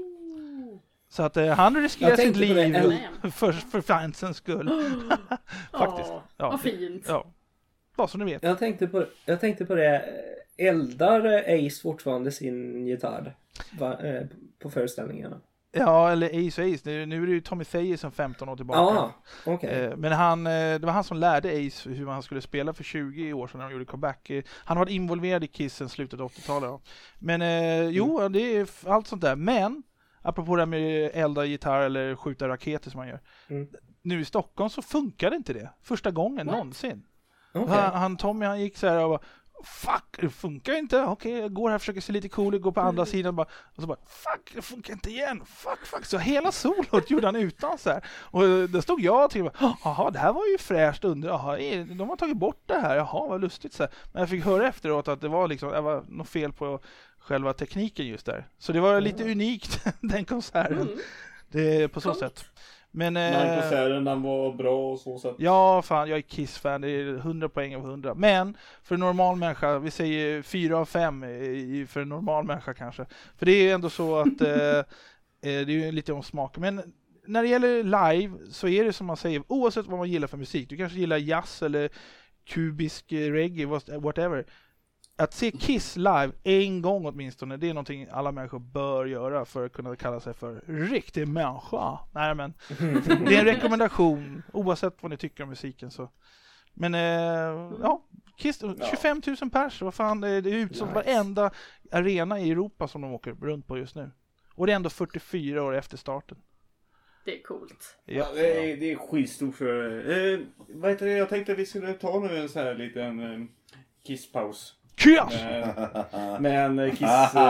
Så att han riskerar sitt liv för fansens skull. Faktiskt. Ja. Vad fint. Ja. Bara så ni vet. Jag tänkte på det. Eldar Ace fortfarande sin gitarr på föreställningarna? Ja, eller Ace. Nu är det ju Tommy Thayer som 15 år tillbaka. Okay. Men det var han som lärde Ace hur han skulle spela för 20 år sedan när han gjorde comeback. Han var involverad i Kiss sen slutet av 80-talet. Men det är allt sånt där. Men apropå det med elda gitarr eller skjuta raketer som man gör. Nu i Stockholm så funkade inte det. Första gången någonsin. Okay. Tommy han gick så här och bara, fuck, det funkar inte. Okej, jag går här och försöker se lite cool, går på andra sidan och så bara, fuck, det funkar inte igen. Fuck. Så hela solot gjorde han utan så här. Och där stod jag och tänkte, jaha, det här var ju fräscht under. Jaha, de har tagit bort det här. Jaha, vad lustigt så här. Men jag fick höra efteråt att det var något fel på själva tekniken just där. Så det var lite unikt, den konserten. Det på så sätt. Men konserten, den var bra och så sätt. Ja, fan, jag är Kiss-fan. Det är 100 poäng av 100. Men för en normal människa, vi säger 4 av 5 för en normal människa kanske. För det är ändå så att det är ju lite om smak. Men när det gäller live så är det som man säger, oavsett vad man gillar för musik. Du kanske gillar jazz eller kubisk reggae, whatever. Att se Kiss live en gång åtminstone, det är någonting alla människor bör göra för att kunna kalla sig för riktig människa. Nej, men det är en rekommendation oavsett vad ni tycker om musiken så. Men Kiss, 25 000 pers, vad fan, det är ut som varenda arena i Europa som de åker runt på just nu. Och det är ändå 44 år efter starten. Det är coolt. Ja, det är skitstort för... vad heter det? Jag tänkte att vi skulle ta nu en sån här liten Kiss-paus. Kiss! Men Kiss...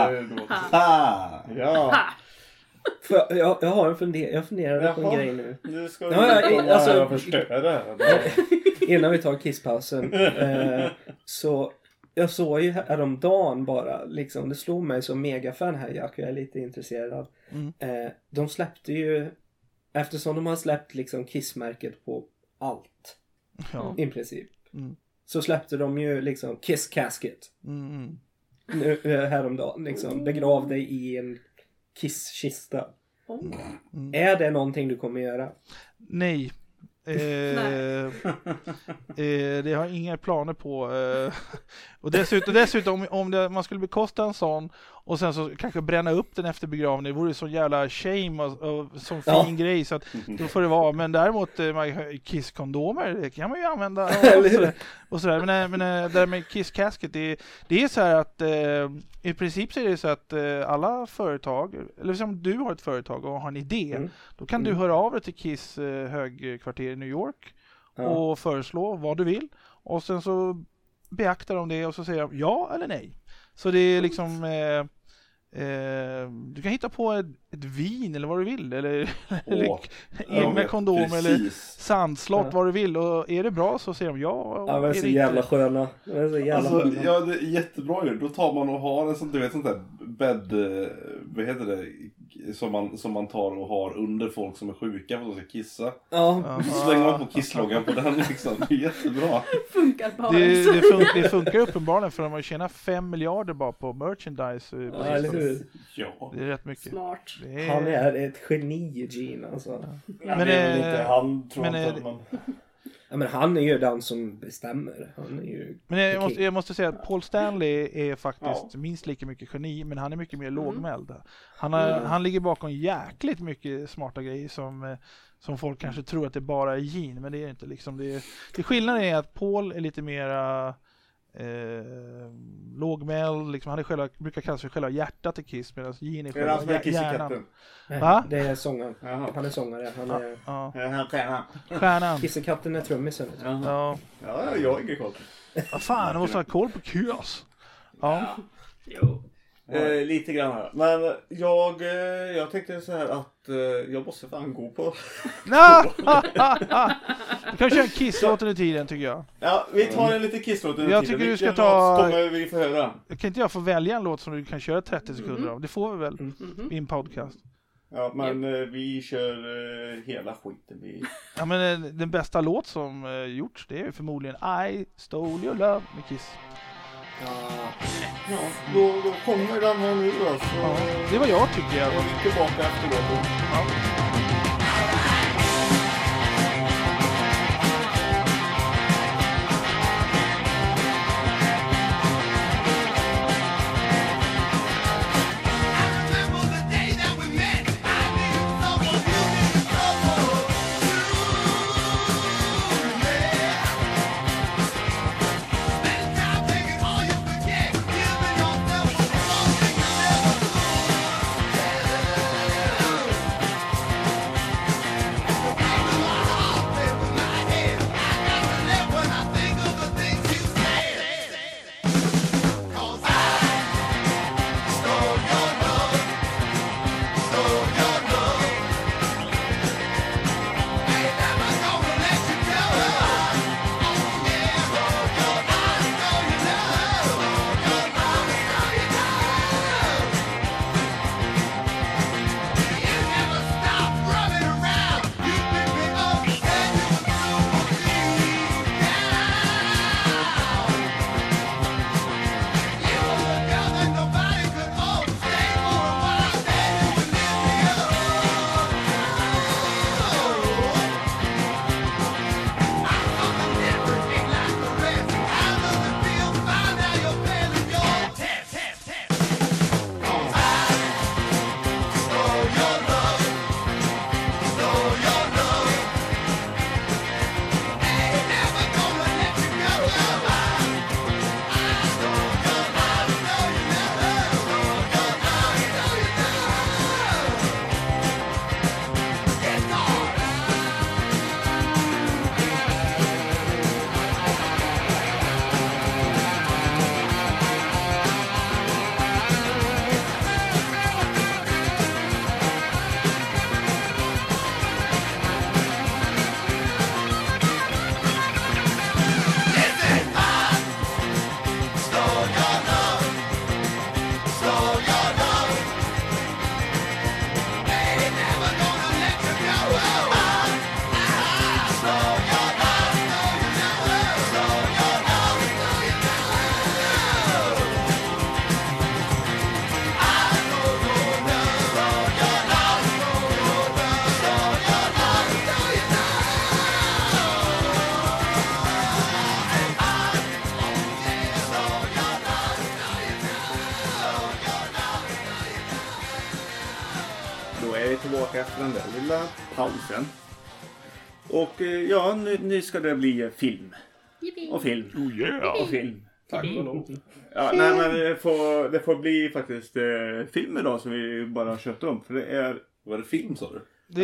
Jag har jag funderar på en grej nu. Nu ska jag förstöra. Innan vi tar Kisspausen. Så jag såg ju häromdagen bara. Liksom, det slog mig som megafan här, Jack. Jag är lite intresserad. De släppte ju... Eftersom de har släppt liksom Kiss-märket på allt. I princip. Så släppte de ju liksom Kiss Casket. Nu, häromdagen liksom. Begrav dig i en Kiss-kista. Är det någonting du kommer göra? Nej. Det har inga planer på. Och dessutom om man skulle bekosta en sån och sen så kanske bränna upp den efter begravningen, det vore så jävla shame och sån fin grej så att då får det vara. Men däremot Kiss-kondomer, det kan man ju använda och sådär. Men där med Kiss Casket, det är så här att i princip så är det så att alla företag, eller som du har ett företag och har en idé, då kan du höra av dig till Kiss högkvarter i New York och föreslå vad du vill. Och sen så beaktar de det och så säger de ja eller nej. Så det är liksom du kan hitta på ett vin eller vad du vill eller egna kondomer eller sandslott, vad du vill, och är det bra så säger de ja. Ja, men det är så jävla sköna. Det är så jävla sköna. Ja, det är jättebra ju. Då tar man och har en sån, du vet, sånt där bädd, vad heter det, som man tar och har under folk som är sjuka för att de ska kissa. Ja. Så slänger man på kissloggan på den liksom. Det är jättebra. Funkar bara. Det funkar uppenbarligen, för de har tjänat 5 miljarder bara på merchandise. Ja. Det är rätt mycket. Smart. Han är ett geni, Gene, alltså. Men det är väl inte han, tror jag. Ja, men han är ju den som bestämmer. Han är ju Men jag måste säga att Paul Stanley är faktiskt minst lika mycket geni, men han är mycket mer lågmäld. Han ligger bakom jäkligt mycket smarta grejer som folk kanske tror att det bara är Gene, men det är inte liksom. Det skillnaden är att Paul är lite mer lågmäld, liksom. Han är brukar kallas för själva hjärtat i Kiss, medan Gene är själva hjärnan. Va? Det är sångaren. Han är sångare. Han är stjärnan. Kissekatten är trummisen. Ja, jag har ingen koll. Vad fan, du måste ha koll på Kiss. Ja. Jo. Lite grann här. Men jag tänkte så här att jag måste fan gå på. Du kan köra en Kiss-låt under tiden, tycker jag. Ja, vi tar en lite Kiss-låt under jag tiden. Tycker du ska kommer vi få höra. Kan inte jag få välja en låt som du kan köra 30 sekunder av? Det får vi väl i en podcast. Ja, men vi kör hela skiten. Ja, men den bästa låt som gjorts, det är förmodligen I Stole Your Love med Kiss. Ja, då kommer den här nu då. Så ja, det var jag tycker jag. Vi är tillbaka efter låten. Ja. Tillbaka efter den där lilla pausen. Och ja, nu ska det bli film. Och film. Oh yeah. Och film. Tack och lov. Ja, nej, men det får bli faktiskt film idag som vi bara köpte om. För det är... Var det film, sa du?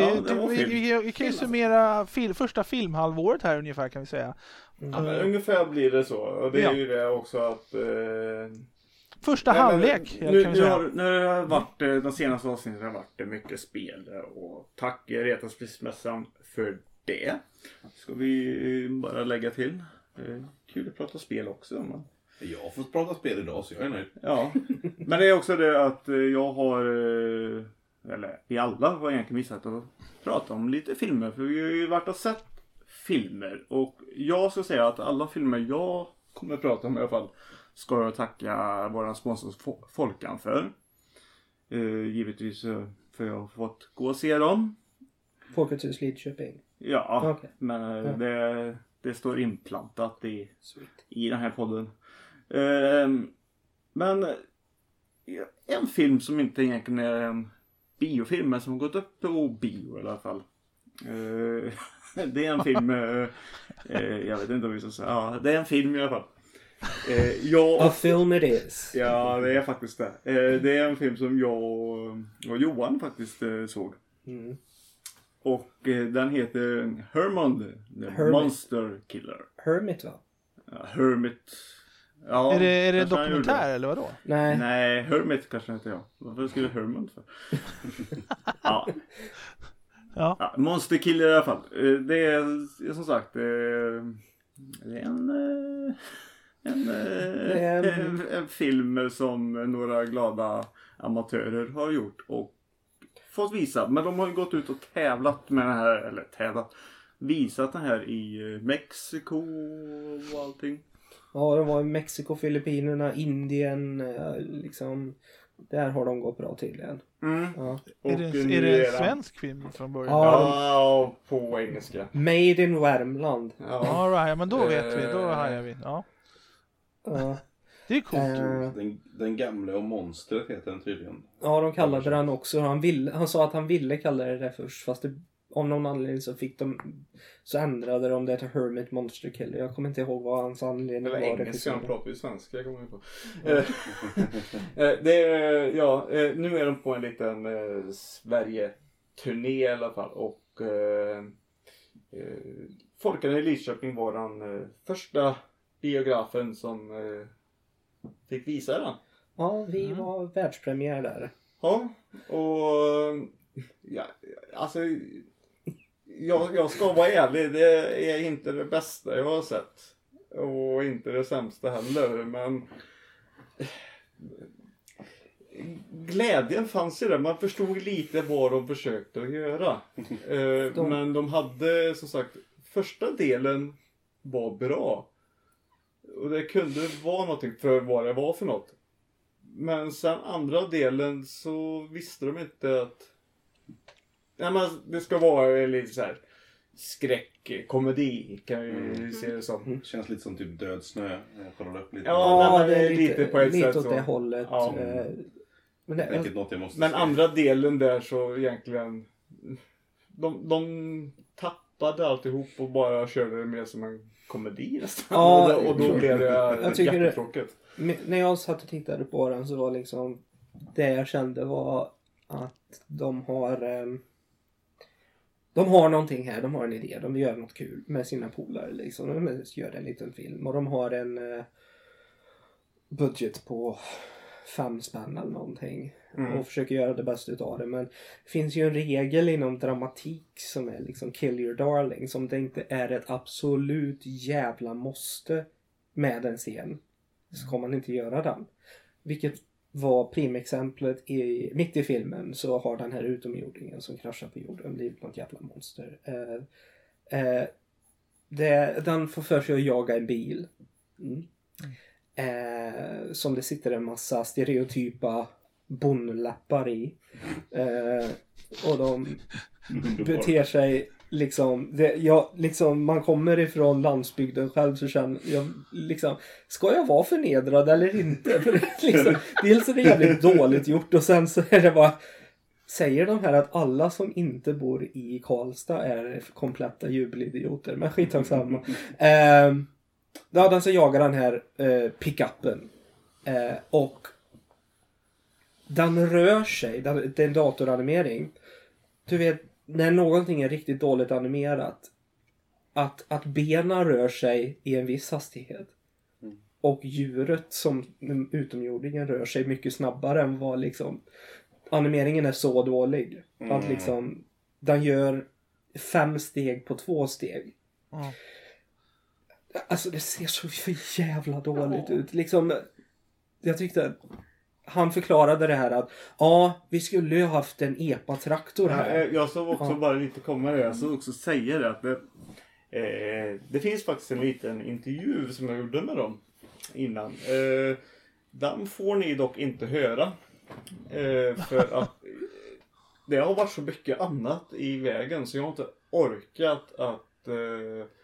Vi kan ju summera första filmhalvåret här ungefär, kan vi säga. Ja, men ungefär blir det så. Och det är ju det också att... Första halvlek kan vi säga. Nu har det varit, de senaste avsnitten har varit mycket spel. Och tack Retrospelsmässan för det. Ska vi bara lägga till. Kul att prata spel också. Men... Jag har fått prata spel idag, så jag är nöjd. Ja, men det är också det att jag har... Eller vi alla har egentligen missat att prata om lite filmer. För vi har ju varit och sett filmer. Och jag ska säga att alla filmer jag kommer att prata om i alla fall ska jag tacka våran sponsor Folkan för. Givetvis för jag har fått gå och se dem. Folkets hus Lidköping. Ja, okay. Men det står inplantat i den här podden. Men en film som inte egentligen är en biofilm, men som har gått upp på bio i alla fall. Det är en film, jag vet inte om vi ska säga, ja, det är en film i alla fall. A film it is. Ja, det är faktiskt det. Det är en film som jag och Johan faktiskt såg. Mm. Och den heter Hermond, the Monster Killer. Hermit, va? Ja, Hermit. Ja, Är det kanske han dokumentär gjorde. eller vadå? Nej. Nej, Hermit kanske inte jag. Varför skulle Hermond för? Ja. Ja. Ja, Monster Killer i alla fall. Det är som sagt det är en film som några glada amatörer har gjort och fått visa. Men de har ju gått ut och tävlat med den här, eller visat den här i Mexiko och allting. Ja, det var Mexiko, Filippinerna, Indien, liksom. Där har de gått bra tydligen. Mm. Ja. Och Är det en svensk film från början? Ja, på engelska. Made in Värmland. Ja. All right, ja, men då vet vi. Då hajar vi. Ja. Ja. Det är coolt. Den gamla och monstret heter den tydligen. Ja, de kallade den också. Han sa att han ville kalla det där först. Fast om någon anledning så ändrade de det till Hermit Monster Killer. Jag kommer inte ihåg vad hans anledning Eller var. engelska, han pratar ju svenska, jag kommer på. Det är, ja, nu är de på en liten Sverige-turné i alla fall. Och Folkan i Lidköping var den första biografen som fick visa den. Ja, vi var världspremiär där. Ja, och ja, alltså jag ska vara ärlig, det är inte det bästa jag har sett. Och inte det sämsta heller, men glädjen fanns ju där. Man förstod lite vad de försökte att göra. Men de hade, som sagt, första delen var bra. Och det kunde vara någonting för vad det var för något. Men sen andra delen så visste de inte att det ska vara lite så här skräckkomedi, kan vi se det som. Känns lite som typ Död snö. Jag kollar upp lite. Ja, det är lite på ett lite sätt åt så. det hållet. Ja. Men Men andra delen där så egentligen de tappade alltihop och bara körde det mer som en komedi nästan. Ja, och då blev det jättetråkigt. när jag satt och tittade på den så var liksom det jag kände var att de har någonting här, de har en idé, de vill göra något kul med sina polare liksom. De gör en liten film och de har en budget på 5 spänn eller någonting och försöker göra det bästa utav det, men det finns ju en regel inom dramatik som är liksom kill your darling, som det inte är ett absolut jävla måste med en scen, så kommer man inte göra den, vilket var primexemplet mitt i filmen. Så har den här utomjordingen som kraschar på jorden blivit något jävla monster. Den får för sig att jaga en bil. Som det sitter en massa stereotypa bondläppar i. Och de beter sig liksom, man kommer ifrån landsbygden själv, så känner jag liksom, ska jag vara förnedrad eller inte? För liksom, dels är det jävligt dåligt gjort, och sen så är det bara, säger de här att alla som inte bor i Karlstad är kompletta jubelidioter, men skitsamma. Den så jagar den här pickuppen och den rör sig, det är en datoranimering. Du vet, när någonting är riktigt dåligt animerat, att benen rör sig i en viss hastighet och djuret som utomjordingen rör sig mycket snabbare än vad liksom animeringen är så dålig att liksom den gör 5 steg på 2 steg. Alltså det ser så för jävla dåligt ut liksom. Jag tyckte han förklarade det här att vi skulle ju haft en EPA-traktor här. Jag såg också bara lite komma det. Jag såg också säga det att det finns faktiskt en liten intervju som jag gjorde med dem innan. Den får ni dock inte höra. För att det har varit så mycket annat i vägen så jag har inte orkat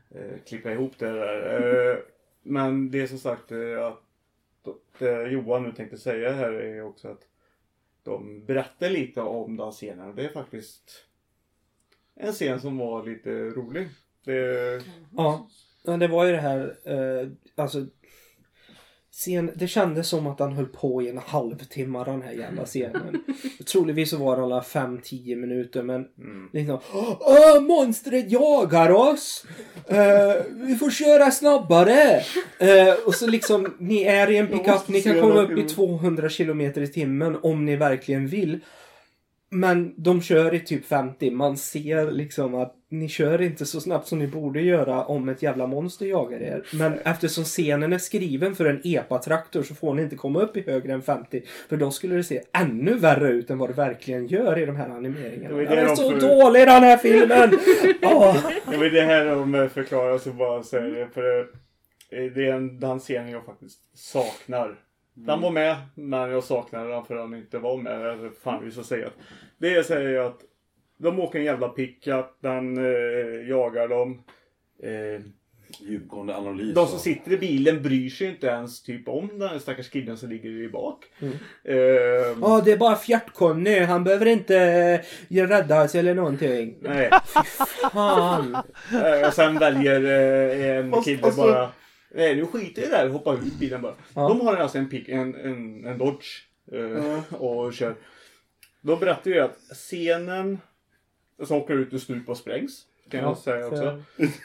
klippa ihop det där. Men det är som sagt att det Johan nu tänkte säga här är också att de berättar lite om den scenen. Det är faktiskt en scen som var lite rolig. Ja, det var ju det här, alltså det kändes som att han höll på i en halvtimme den här jävla scenen. Troligtvis så var det alla 5-10 minuter, men liksom monstret jagar oss! Vi får köra snabbare! Och så liksom, ni är i en pickup, ni kan komma upp i 200 km i timmen om ni verkligen vill. Men de kör i typ 50. Man ser liksom att ni kör inte så snabbt som ni borde göra om ett jävla monster jagar er. Men eftersom scenen är skriven för en epa-traktor så får ni inte komma upp i högre än 50. För då skulle det se ännu värre ut än vad det verkligen gör i de här animeringarna. Det är så dålig den här filmen! Det var det här de förklarar så bara säger det. För det är den scenen jag faktiskt saknar. Den var med, men jag saknade den för att den inte var med. Fan, vi ska säga. Det säger jag att de åker en jävla pickup, den jagar dem. Djupgående analys. De som sitter i bilen bryr sig inte ens typ om den här stackars killen som ligger i bak. Det är bara fjärtkonny. Han behöver inte räddas eller någonting. Nej. Fan. Och sen väljer en kille bara... Nej, nu skiter jag där och hoppar ut bilen bara. Ja. De har alltså en Dodge och kör. Då berättar jag att scenen som åker ut och stup och sprängs. Kan jag säga också.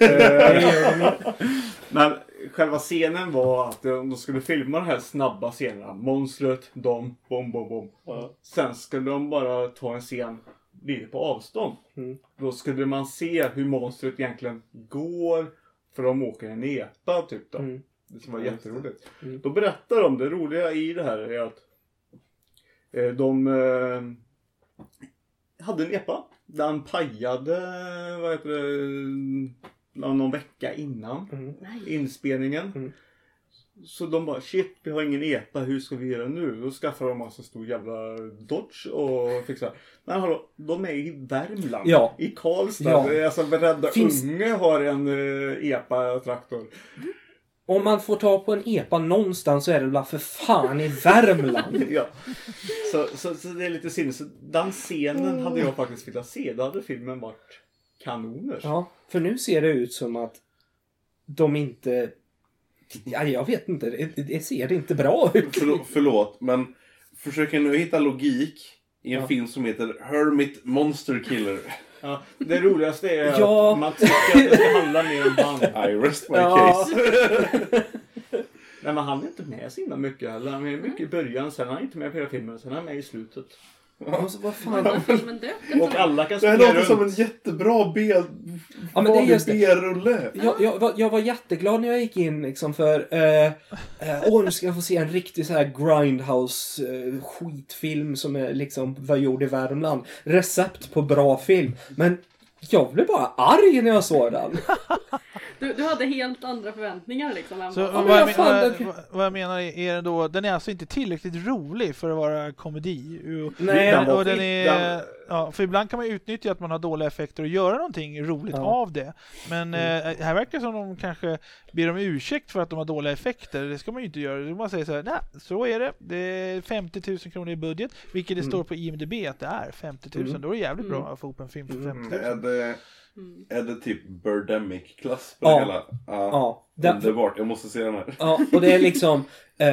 Men själva scenen var att de skulle filma de här snabba scenerna. Monstret, bom. Sen skulle de bara ta en scen lite på avstånd. Då skulle man se hur monstret egentligen går. För de åker en epa typ då. Det som var jätteroligt. Då berättar de det roliga i det här är att de hade en epa. Den pajade någon vecka innan inspelningen. Så de bara, shit, vi har ingen epa, hur ska vi göra nu? Då skaffar de alltså stor jävla Dodge och fixar. Men hallå, de är i Värmland. Ja. I Karlstad. Ja. Alltså beredda unge har en epa-traktor. Om man får ta på en epa någonstans så är det väl för fan i Värmland. Ja. Så det är lite sinnes. Så den scenen hade jag faktiskt velat se. Då hade filmen varit kanoner. Ja, för nu ser det ut som att de inte... Ja, jag vet inte. Det ser inte bra ut. Förlåt, men försöker nu hitta logik i en film som heter Hermit Monster Killer. Ja, det roligaste är att man tycker att det ska handla mer om han. I rest my case. Nej, men han är inte med så himla mycket. Han är mycket i början, sen är han inte med på hela filmen, sen är han med i slutet. Alltså, vad fan? Och alla kan det här låter som en jättebra B-rulle. Jag var jätteglad när jag gick in liksom för nu ska jag få se en riktig så här grindhouse skitfilm som är liksom var gjord i Värmland. Recept på bra film. Men jag blev bara arg när jag såg den. Du hade helt andra förväntningar liksom. Så vad jag menar är då, den är alltså inte tillräckligt rolig för att vara komedi. Nej, och den är, för ibland kan man utnyttja att man har dåliga effekter och göra någonting roligt av det. Men här verkar det som de kanske ber om ursäkt för att de har dåliga effekter. Det ska man ju inte göra. Man säger så här, nej, så är det. Det är 50 000 kronor i budget, vilket det står på IMDb att det är 50 000. Då är det jävligt bra att få upp en film för 50 000. Är det typ Birdemic-klass på det hela? Ja. Underbart, jag måste se den här. Ja, och det är liksom...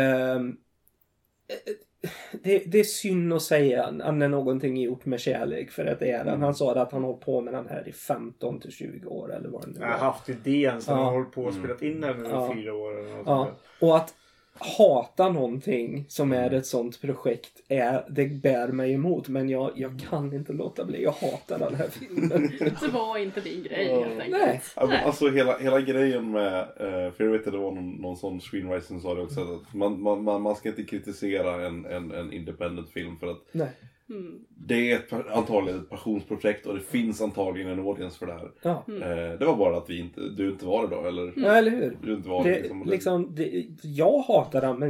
det är synd att säga när någonting är gjort med kärlek, för att det är den. Han sa att han har på med den här i 15 till 20 år eller vad det var. Jag har haft idén så han har hållit på och spelat in den i 4 år. Eller något och att hata någonting som är ett sånt projekt det bär mig emot, men jag kan inte låta bli. Jag hatar den här filmen. Det var inte din grej helt enkelt. Nej. Alltså hela grejen med för jag vet att det var någon sån screenwriter som sa det också, att man ska inte kritisera en independent film för att det är antagligen ett passionsprojekt och det finns antagligen en audience för det här. Ja. Det var bara att du inte var det då, eller? Ja, eller hur? Du inte var det, jag hatar den, men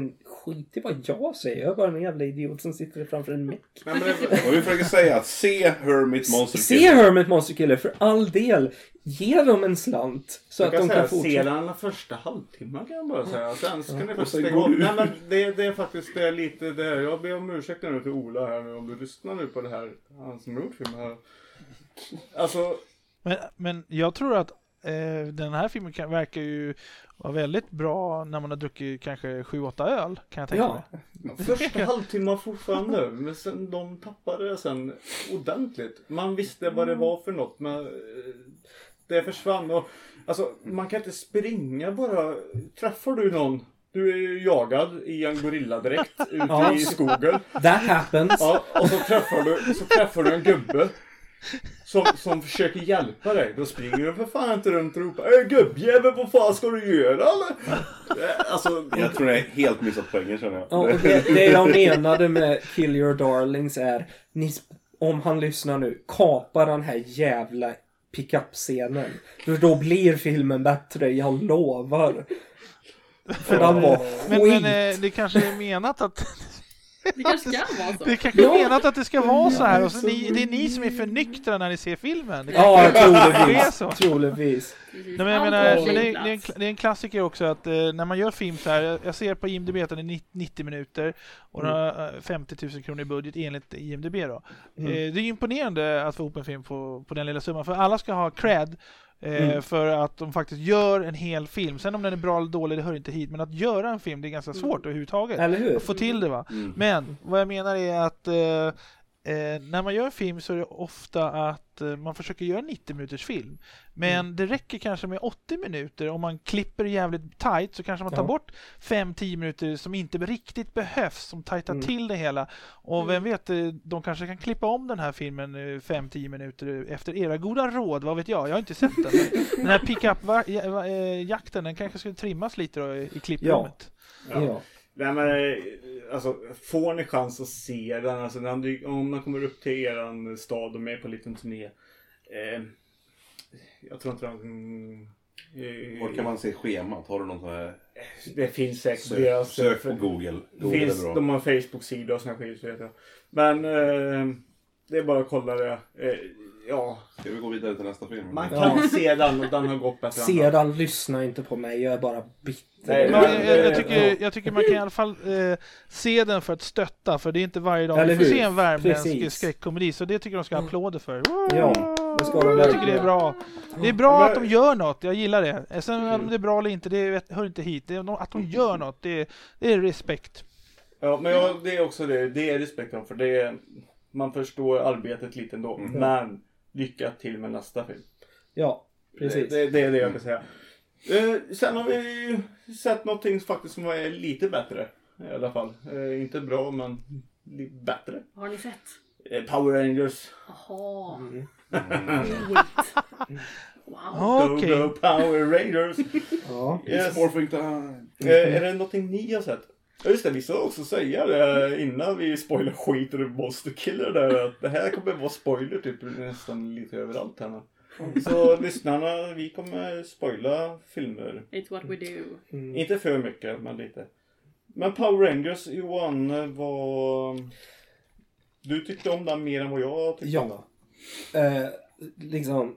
skit i vad jag säger. Jag är bara en jävla idiot som sitter framför en mick. Vad vi försöker säga att se Hermit Monster Se Killer. Hermit Monster Killer för all del. Ge dem en slant så att de kan se fortsätta. den första halvtimmen kan jag bara säga. Sen ska ni Och faktiskt sen stänga går av. du. Nej men det är faktiskt det är lite det. Jag ber om ursäkt nu till Ola här nu om du lyssnar nu på det här. Han som har gjort filmen här. Alltså. Men jag tror att den här filmen verkar ju vara väldigt bra när man har druckit kanske 7-8 öl, kan jag tänka mig. Första halvtimmen fortfarande. Men sen, de tappade det sen ordentligt. Man visste vad det var för något. Men det försvann. Och, alltså, man kan inte springa bara. Träffar du någon? Du är ju jagad i en gorilladräkt ute i skogen. That happens. Ja, och så träffar du en gubbe. Som försöker hjälpa dig. Då springer du för fan inte runt och ropar gubbjävel, vad fan ska du göra eller? Alltså, Jag tror det är helt missat poängen känner jag. Ja, och det jag menade med Kill Your Darlings är om han lyssnar nu, kapar den här jävla pick-up-scenen. För då blir filmen bättre, jag lovar. För den var skit. Men det kanske är menat att Det kanske ska vara så. det kanske är menat att det ska vara så här och så det är ni som är för nyktra när ni ser filmen. Det Ja, det är så. troligtvis. Nej, men jag menar, men det är en klassiker också att när man gör film så här, jag ser på IMDb att den är 90 minuter och den har 50 000 kronor i budget enligt IMDb då. Det är imponerande att få ihop en film på den lilla summan, för alla ska ha cred för att de faktiskt gör en hel film. Sen om den är bra eller dålig, det hör inte hit, men att göra en film, det är ganska svårt överhuvudtaget. Eller hur? Att få till det va. Men vad jag menar är att när man gör en film så är det ofta att man försöker göra en 90 minuters film. Men det räcker kanske med 80 minuter. Om man klipper jävligt tight så kanske man tar bort 5-10 minuter som inte riktigt behövs, som tajtar till det hela. Och vem vet, de kanske kan klippa om den här filmen 5-10 minuter efter era goda råd, vad vet jag? Jag har inte sett den. Den här pick-up-jakten, den kanske skulle trimmas lite då i klipprummet. Ja. Nej, men, alltså, får ni chans att se den, alltså, om man kommer upp till eran stad och är på en liten turné, jag tror inte Var kan man se schemat? Har du någon sån här... det finns säkert deras, Sök på Google. Google finns, är bra. de har en Facebook-sida och såna skit, vet jag. Men det är bara att kolla det. Ja, Ska vi gå vidare till nästa film? man kan se den och den har gått bättre. Sedan lyssna inte på mig, jag är bara bitter. Nej, Men jag tycker man kan i alla fall se den för att stötta, för det är inte varje dag Eller vi får hur? se en värmländsk Precis. skräckkomedi, så det tycker jag de ska ha applåder för. Ja, det ska de Jag tycker det är bra. Det är bra Men- att de gör något, jag gillar det. Sen om det är bra eller inte, det hör inte hit. Det är att de gör något, det är respekt. Ja, men det är också det är respekt för det är, man förstår arbetet lite ändå. Men lycka till med nästa film. Ja, precis. Det är det jag kan säga. Sen har vi sett någonting faktiskt som är lite bättre i alla fall. Inte bra, men bättre. Har ni sett? Power Rangers. Jaha. Wow. Okej. Go Power Rangers. Ja. Yes. Morphing time. Är det någonting ni har sett? Ja, just det, vi ska också säga det innan vi spoilar skit och Monster Killer där, att det här kommer vara spoiler typ nästan lite överallt här. Så lyssnarna, vi kommer spoila filmer. It's what we do. Inte för mycket, men lite. Men Power Rangers, Johan, du tyckte om den mer än vad jag tyckte om den. Ja. Liksom,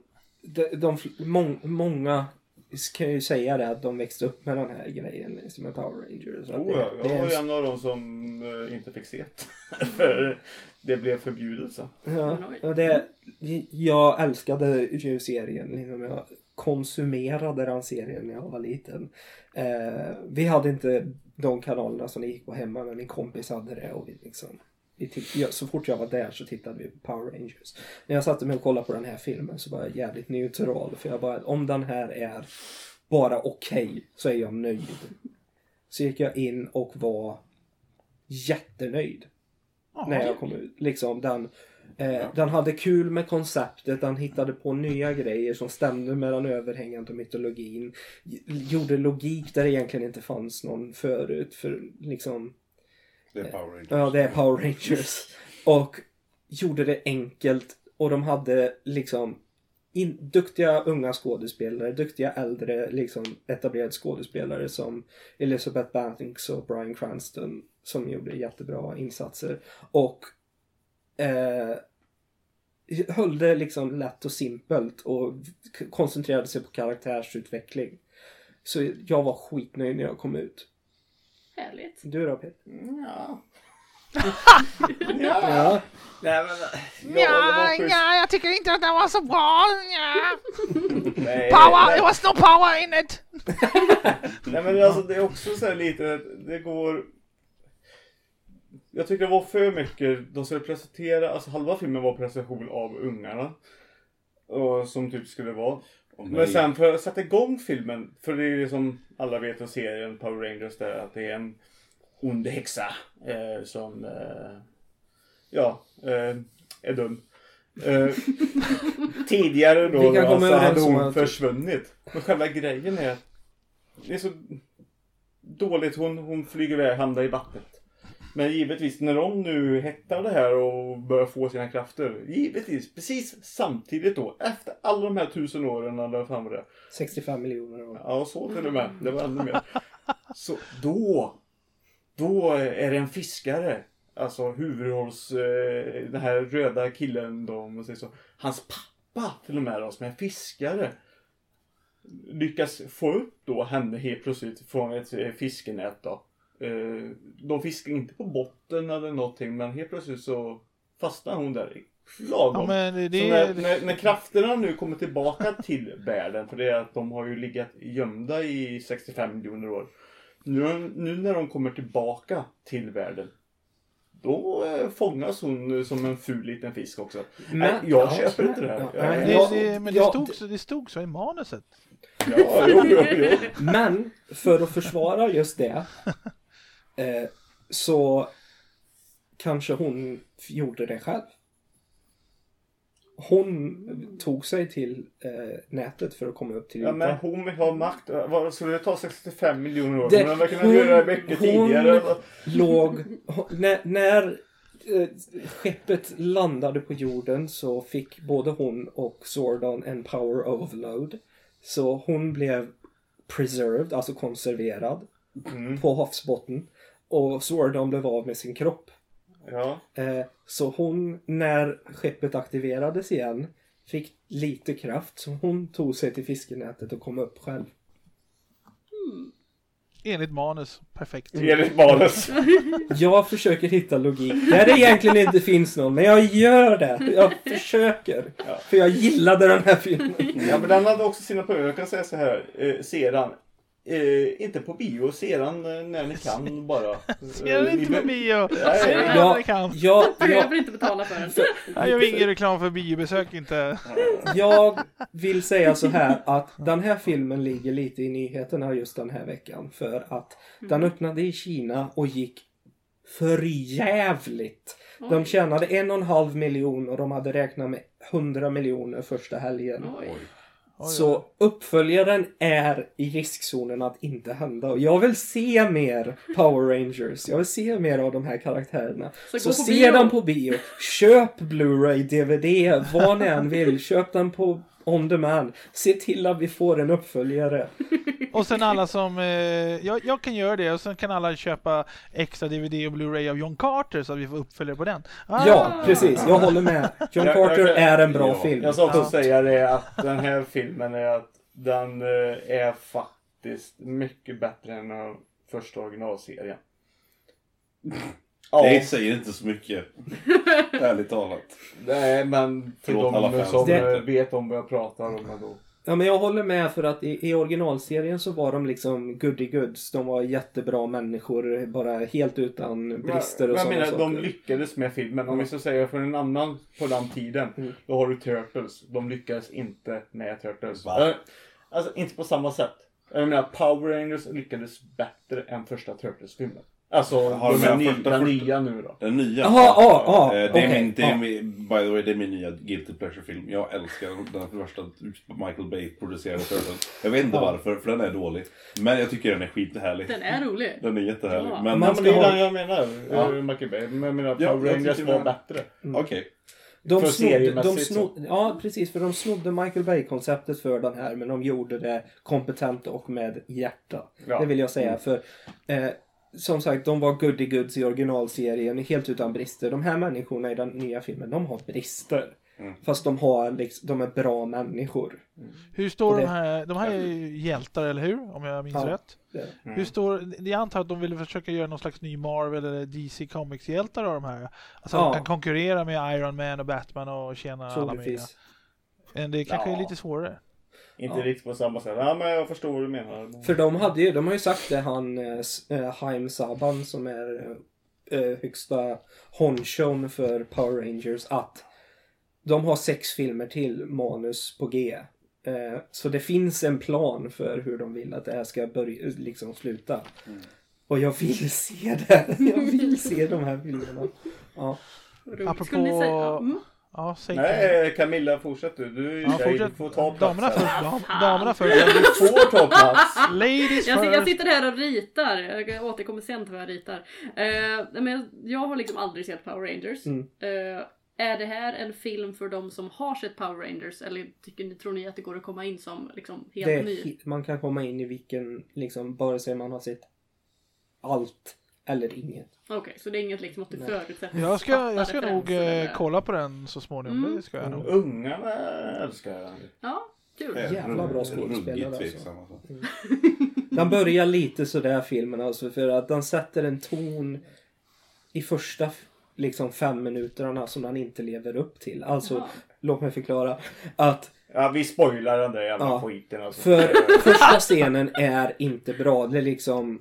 många kan ju säga det att de växte upp med den här grejen liksom, med Power Rangers. Så att Jag var ju en av dem som inte fick se det. För det blev förbjudet så. Ja, och jag älskade ju serien. Liksom, jag konsumerade den serien när jag var liten. Vi hade inte de kanalerna som gick på hemma, men min kompis hade det. Och så fort jag var där så tittade vi på Power Rangers. När jag satte mig och kollade på den här filmen så var jag jävligt neutral. För jag bara, om den här är bara okej, så är jag nöjd. Så gick jag in och var jättenöjd. När jag kom ut. Liksom, den hade kul med konceptet. Den hittade på nya grejer som stämde med den överhängande mytologin. Gjorde logik där det egentligen inte fanns någon förut. För liksom... Det är Power Rangers. Ja, det är Power Rangers. Och gjorde det enkelt. Och de hade liksom duktiga unga skådespelare, duktiga äldre liksom etablerade skådespelare som Elizabeth Banks och Bryan Cranston som gjorde jättebra insatser och höll det liksom lätt och simpelt och koncentrerade sig på karaktärsutveckling. Så jag var skitnöjd när jag kom ut. Härligt. Du då, Peter? Ja. Ja. Nej, men, jag tycker inte att det var så bra. nej, Power, it was no power in it. nej, men alltså det är också så här lite, det går... Jag tycker det var för mycket, de skulle presentera, alltså halva filmen var presentation av ungarna. Och som typ skulle vara. Men sen för att sätta igång filmen, för det är ju som alla vet och serien Power Rangers där, att det är en ond häxa som är dum. Tidigare då så hade hon försvunnit. Men själva grejen är att det är så dåligt, hon flyger iväg, hamnar i vattnet. Men givetvis när de nu hettar det här och börjar få sina krafter, givetvis precis samtidigt då, efter alla de här 1000 åren eller fan var det? 65 miljoner år. Ja, så till och med. Det var ännu mer. Så då är det en fiskare, alltså huvudrolls den här röda killen då, om man säger så. Hans pappa till och med då, som är en fiskare, lyckas få upp då henne helt plötsligt från ett fiskenät då. De fiskar inte på botten eller någonting, men helt plötsligt så fastnar hon där i lagom. Ja, men så när krafterna nu kommer tillbaka till världen, för det är att de har ju legat gömda i 65 miljoner år. Nu när de kommer tillbaka till världen, då fångas hon som en ful liten fisk också. Men, jag köper inte det här. Men det stod så i manuset. Jo. Men för att försvara just det så kanske hon gjorde det själv. Hon tog sig till nätet för att komma upp till Ja, men hon vill ha makt. Vad skulle det ta 65 miljoner år? Det, hon hade kunnat göra det mycket tidigare. När skeppet landade på jorden så fick både hon och Zordon en power overload. Så hon blev preserved, alltså konserverad på havsbotten. Och Zordon blev av med sin kropp. Ja. Så hon, när skeppet aktiverades igen, fick lite kraft. Så hon tog sig till fiskenätet och kom upp själv. Enligt manus. Perfekt. Enligt manus. Jag försöker hitta logik där det egentligen inte finns någon. Men jag gör det. Jag försöker. Ja. För jag gillade den här filmen. Ja, men den hade också sina problem. Jag kan säga så här. Sedan. Inte på bio. Sedan när ni kan bara. Ser inte på bio. Jag behöver inte betala för den. Jag gör ingen reklam för biobesök inte. Jag vill säga så här att den här filmen ligger lite i nyheterna just den här veckan. För att den öppnade i Kina och gick för jävligt. De tjänade 1,5 miljon och de hade räknat med 100 miljoner första helgen. Så uppföljaren är i riskzonen att inte hända. Och jag vill se mer Power Rangers. Jag vill se mer av de här karaktärerna. Så se den på bio. Köp Blu-ray, DVD, vad ni än vill. Köp den på on demand. Se till att vi får en uppföljare. Och sen alla som... jag kan göra det. Och sen kan alla köpa extra DVD och Blu-ray av John Carter så att vi får uppföljare på den. Ja, precis. Jag håller med. John Carter är en bra film. Jag ska också säga det att den här filmen den är faktiskt mycket bättre än den första originalserien. Ja. Det säger inte så mycket. Ärligt talat. Nej, men för de som vet om vad jag pratar om då. Ja, men jag håller med för att i originalserien så var de liksom goody goods. De var jättebra människor, bara helt utan brister och sådana saker. De lyckades med filmen. Om vi ska säga för en annan på den tiden, då har du Turtles. De lyckades inte med Turtles. Alltså inte på samma sätt. Jag menar, Power Rangers lyckades bättre än första Turtles-filmen. Alltså, den nya nu då. Den nya? By the way, det är min nya Guilty Pleasure-film. Jag älskar den första Michael Bay producerade Turtles. Jag vet inte varför, för den är dålig. Men jag tycker den är skithärlig. Den är rolig. Den är jättehärlig. Ja. Men det är den jag menar, Michael Bay. Men jag menar, Power Rangers var bättre. Okej. De För snodde, seriemässigt så. ja, precis. För de snodde Michael Bay-konceptet för den här. Men de gjorde det kompetent och med hjärta. Ja. Det vill jag säga. För som sagt, de var goody goods i originalserien. Helt utan brister. De här människorna i den nya filmen, de har brister. Fast de är bra människor. Hur står det- de här är ju hjältar, eller hur? Om jag minns Ja. rätt. Hur står, jag antar att de ville försöka göra någon slags ny Marvel eller DC Comics-hjältar av de här. Alltså Ja. de kan konkurrera med Iron Man och Batman och tjäna alla med. Troligtvis. Men det kanske Ja. är lite svårare. Inte riktigt på samma sätt. Ja, men jag förstår vad du menar. För de har ju sagt det, han Haim Saban som är högsta honchon för Power Rangers, att de har 6 filmer till manus på G. Så det finns en plan för hur de vill att det här ska börja, liksom sluta. Och jag vill se det. Jag vill se de här filmerna. Ja. Roligt. Apropå- Skulle ni säga? Mm. Ja, säg Nej, Camilla, fortsätt du. Du är ju Ja, tjej, du fortsätt. får ta plats. Damerna här. först. Damerna först. Du får ta plats. Ladies Jag first. sitter här och ritar. Jag återkommer sen till vad jag ritar. Men jag har liksom aldrig sett Power Rangers. Är det här en film för de som har sett Power Rangers? Eller tror ni att det går att komma in som liksom helt ny? Man kan komma in i vilken, liksom, bara sig man har sett allt eller inget. Okej, så det är inget liksom att du förutsätter. Jag ska nog referenser eller- kolla på den så småningom. Det ska jag nog. Ungarna älskar jag. Ja, kul. Jävla bra skådespelare, Ruggigt alltså. tveksam alltså. Den börjar lite sådär filmen, alltså, för att den sätter en ton i första liksom 5 minuterna som den inte lever upp till. Alltså, Jaha. låt mig förklara att Ja, vi spoilar den där jävla Ja. skiten alltså. för första scenen är inte bra. Det är liksom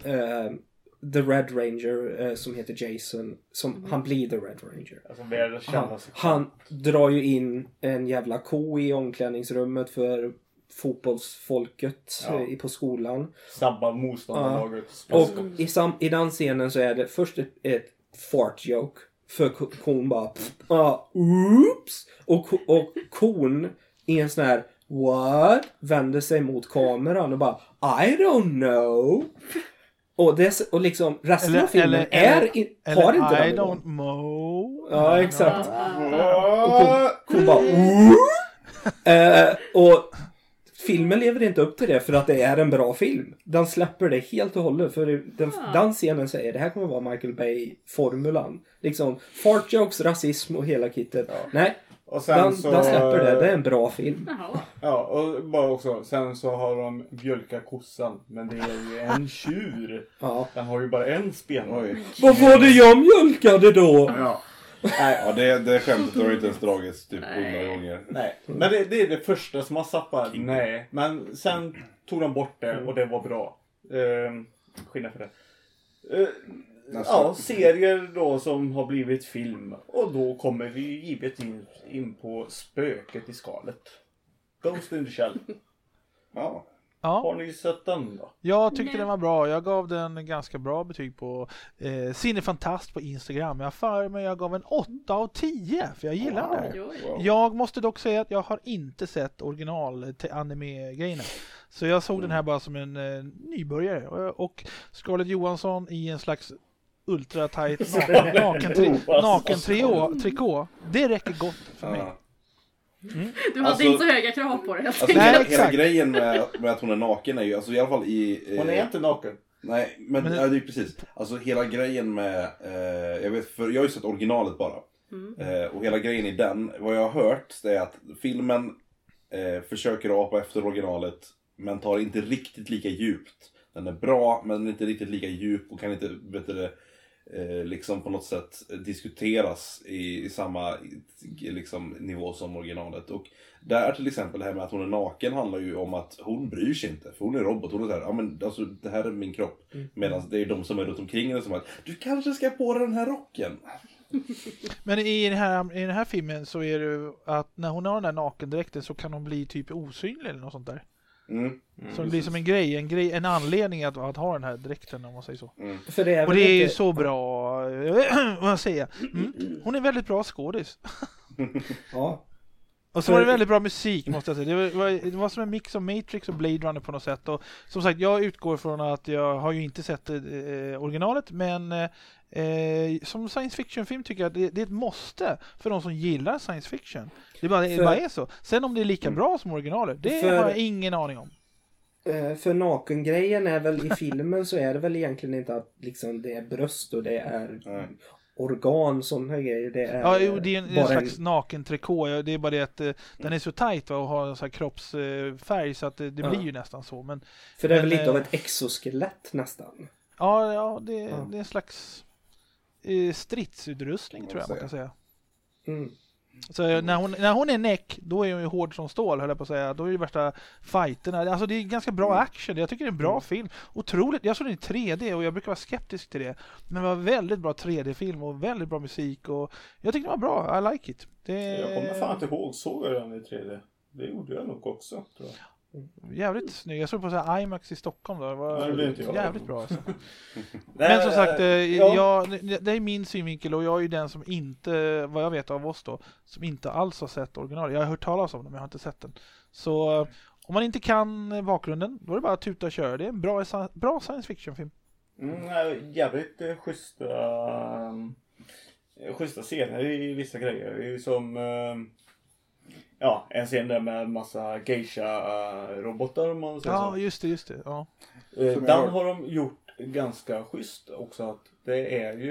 The Red Ranger som heter Jason, som han blir The Red Ranger. Alltså världens kändaste. Han drar ju in en jävla ko i omklädningsrummet för fotbollsfolket på skolan. Sabbar motståndarlaget. Och i den scenen så är det först ett fart joke. För kon bara oops. Och kon i en sån här what? Vänder sig mot kameran och bara I don't know. Och liksom resten av filmen har inte den I nivån. don't know. Ja, exakt. Och kon bara och filmen lever inte upp till det för att det är en bra film. Den släpper det helt och hållet. För den scenen säger det här kommer vara Michael Bay-formulan. Liksom fart jokes, rasism och hela kittet. Nej, Och sen den så... släpper det. Det är en bra film. Jaha. Ja, och bara också. Sen så har de mjölkat kossan. Men det är ju en tjur. Ja. Den har ju bara en spelare. Oj. Vad var det jag mjölkade då? Ja. Ja, det skämtet har inte ens dragits typ 100 gånger. Nej, men det är det första som har satt bara, nej. Men sen tog de bort det och det var bra. Skillnad för det. Ja, serier då som har blivit film. Och då kommer vi givetvis in på spöket i skalet. Ghost in the Shell. Ja. Ja, Har ni sett den då? jag tyckte den var bra. Jag gav den ganska bra betyg på Cinefantast på Instagram. Jag gav en 8 av 10 för jag gillar det. Oj, oj. Jag måste dock säga att jag har inte sett original till anime-grejerna. Så jag såg den här bara som en nybörjare. Och Scarlett Johansson i en slags ultra tight naken-trikå. Det räcker gott för mig. Ja. Du hade Alltså- inte så höga krav på det. Alltså, Nej, hela exakt. grejen med att hon är naken är ju, alltså i alla fall i... Hon är inte naken. Nej, men ja, det är precis. Alltså hela grejen med, jag vet, för jag har ju sett originalet bara. Och hela grejen i den, vad jag har hört, det är att filmen försöker apa efter originalet, men tar inte riktigt lika djupt. Den är bra, men inte riktigt lika djup och kan inte, liksom på något sätt diskuteras i samma liksom, nivå som originalet. Och där till exempel det här med att hon är naken handlar ju om att hon bryr sig inte. För hon är robot, hon är såhär, ja men alltså det här är min kropp. Medan det är de som är runt omkring henne som att du kanske ska på dig den här rocken. Men i den här filmen så är det att när hon har den där nakendräkten så kan hon bli typ osynlig eller något sånt där. Så det blir som en grej, en anledning att ha den här dräkten om man säger så. För det är Och väl det är ju inte... så bra, vad jag säger. Hon är väldigt bra skådis. Ja. Och så var det väldigt bra musik måste jag säga. Det var som en mix av Matrix och Blade Runner på något sätt. Och som sagt, jag utgår från att jag har ju inte sett originalet, men Som science fiction-film tycker jag att det är ett måste för de som gillar science fiction. Det bara är så. Sen om det är lika bra som originalet, det har jag ingen aning om. För nakengrejen är väl i filmen så är det väl egentligen inte att liksom det är bröst och det är organ, sådana grejer. Det är, det är en slags naken trikå. Det är bara det att den är så tajt och har en sån här kroppsfärg så att det blir ju nästan så. Men, för det är väl lite av ett exoskelett nästan. Det är en slags stridsutrustning tror jag man kan säga. Så när hon är näck, då är hon ju hård som stål, höll jag på att säga. Då är det värsta fighterna. Alltså det är ganska bra action. Jag tycker det är en bra film. Otroligt. Jag såg den i 3D och jag brukar vara skeptisk till det. Men det var väldigt bra 3D-film och väldigt bra musik. Och jag tyckte det var bra. I like it. Jag kommer fan inte ihåg. Såg jag den i 3D? Det gjorde jag nog också, tror jag. Jävligt snygg. Jag såg på så här IMAX i Stockholm då. Det var jävligt bra alltså. Nej, men som sagt, det är min synvinkel och jag är ju den som inte, vad jag vet av oss då, som inte alls har sett original. Jag har hört talas om det men jag har inte sett den. Så om man inte kan bakgrunden, då är det bara att tuta och köra. Det är en bra science fiction-film. Jävligt schyssta scener i vissa grejer. Det är ju som en scen där med massa geisha-robotar om man säger så. Ja, just det. Ja. Den har de gjort ganska schysst också. Att det är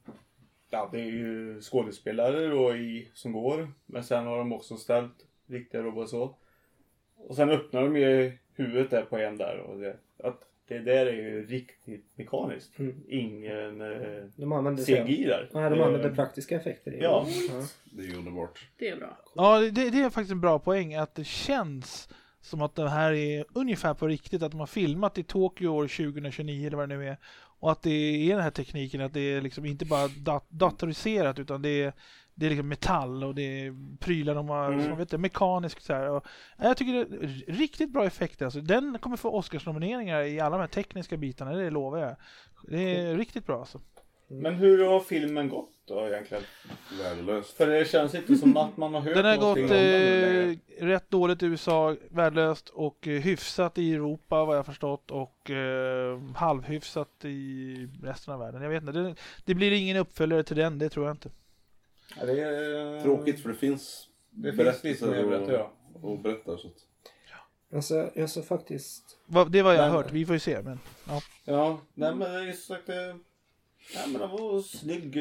ju skådespelare då som går. Men sen har de också ställt riktiga robotar så. Och sen öppnar de ju huvudet där på en där. Och det där är ju riktigt mekaniskt. Ingen CGI där. Nej, de använder praktiska effekter. Ja. Det är ju underbart. Det är bra. Ja, det är faktiskt en bra poäng att det känns som att det här är ungefär på riktigt. Att de har filmat i Tokyo år 2029 eller vad det nu är. Och att det är den här tekniken att det är liksom inte bara datoriserat utan det är liksom metall och det är prylar de har som vet mekaniskt så här. Och jag tycker det är riktigt bra effekter. Alltså, den kommer få Oscarsnomineringar i alla de här tekniska bitarna, det lovar jag. Det är riktigt bra alltså. Men hur har filmen gått då egentligen? Värdelöst. För det känns inte som att man har hört den har någonting gått om den. rätt dåligt i USA, värdelöst och hyfsat i Europa vad jag förstått och halvhyfsat i resten av världen. Jag vet inte, det blir ingen uppföljare till den, det tror jag inte. Ja, det är tråkigt för det finns berättelser och berättar så att... Alltså faktiskt... Det är vad jag har hört, vi får ju se. Men, nej men det är sagt men den var snygg.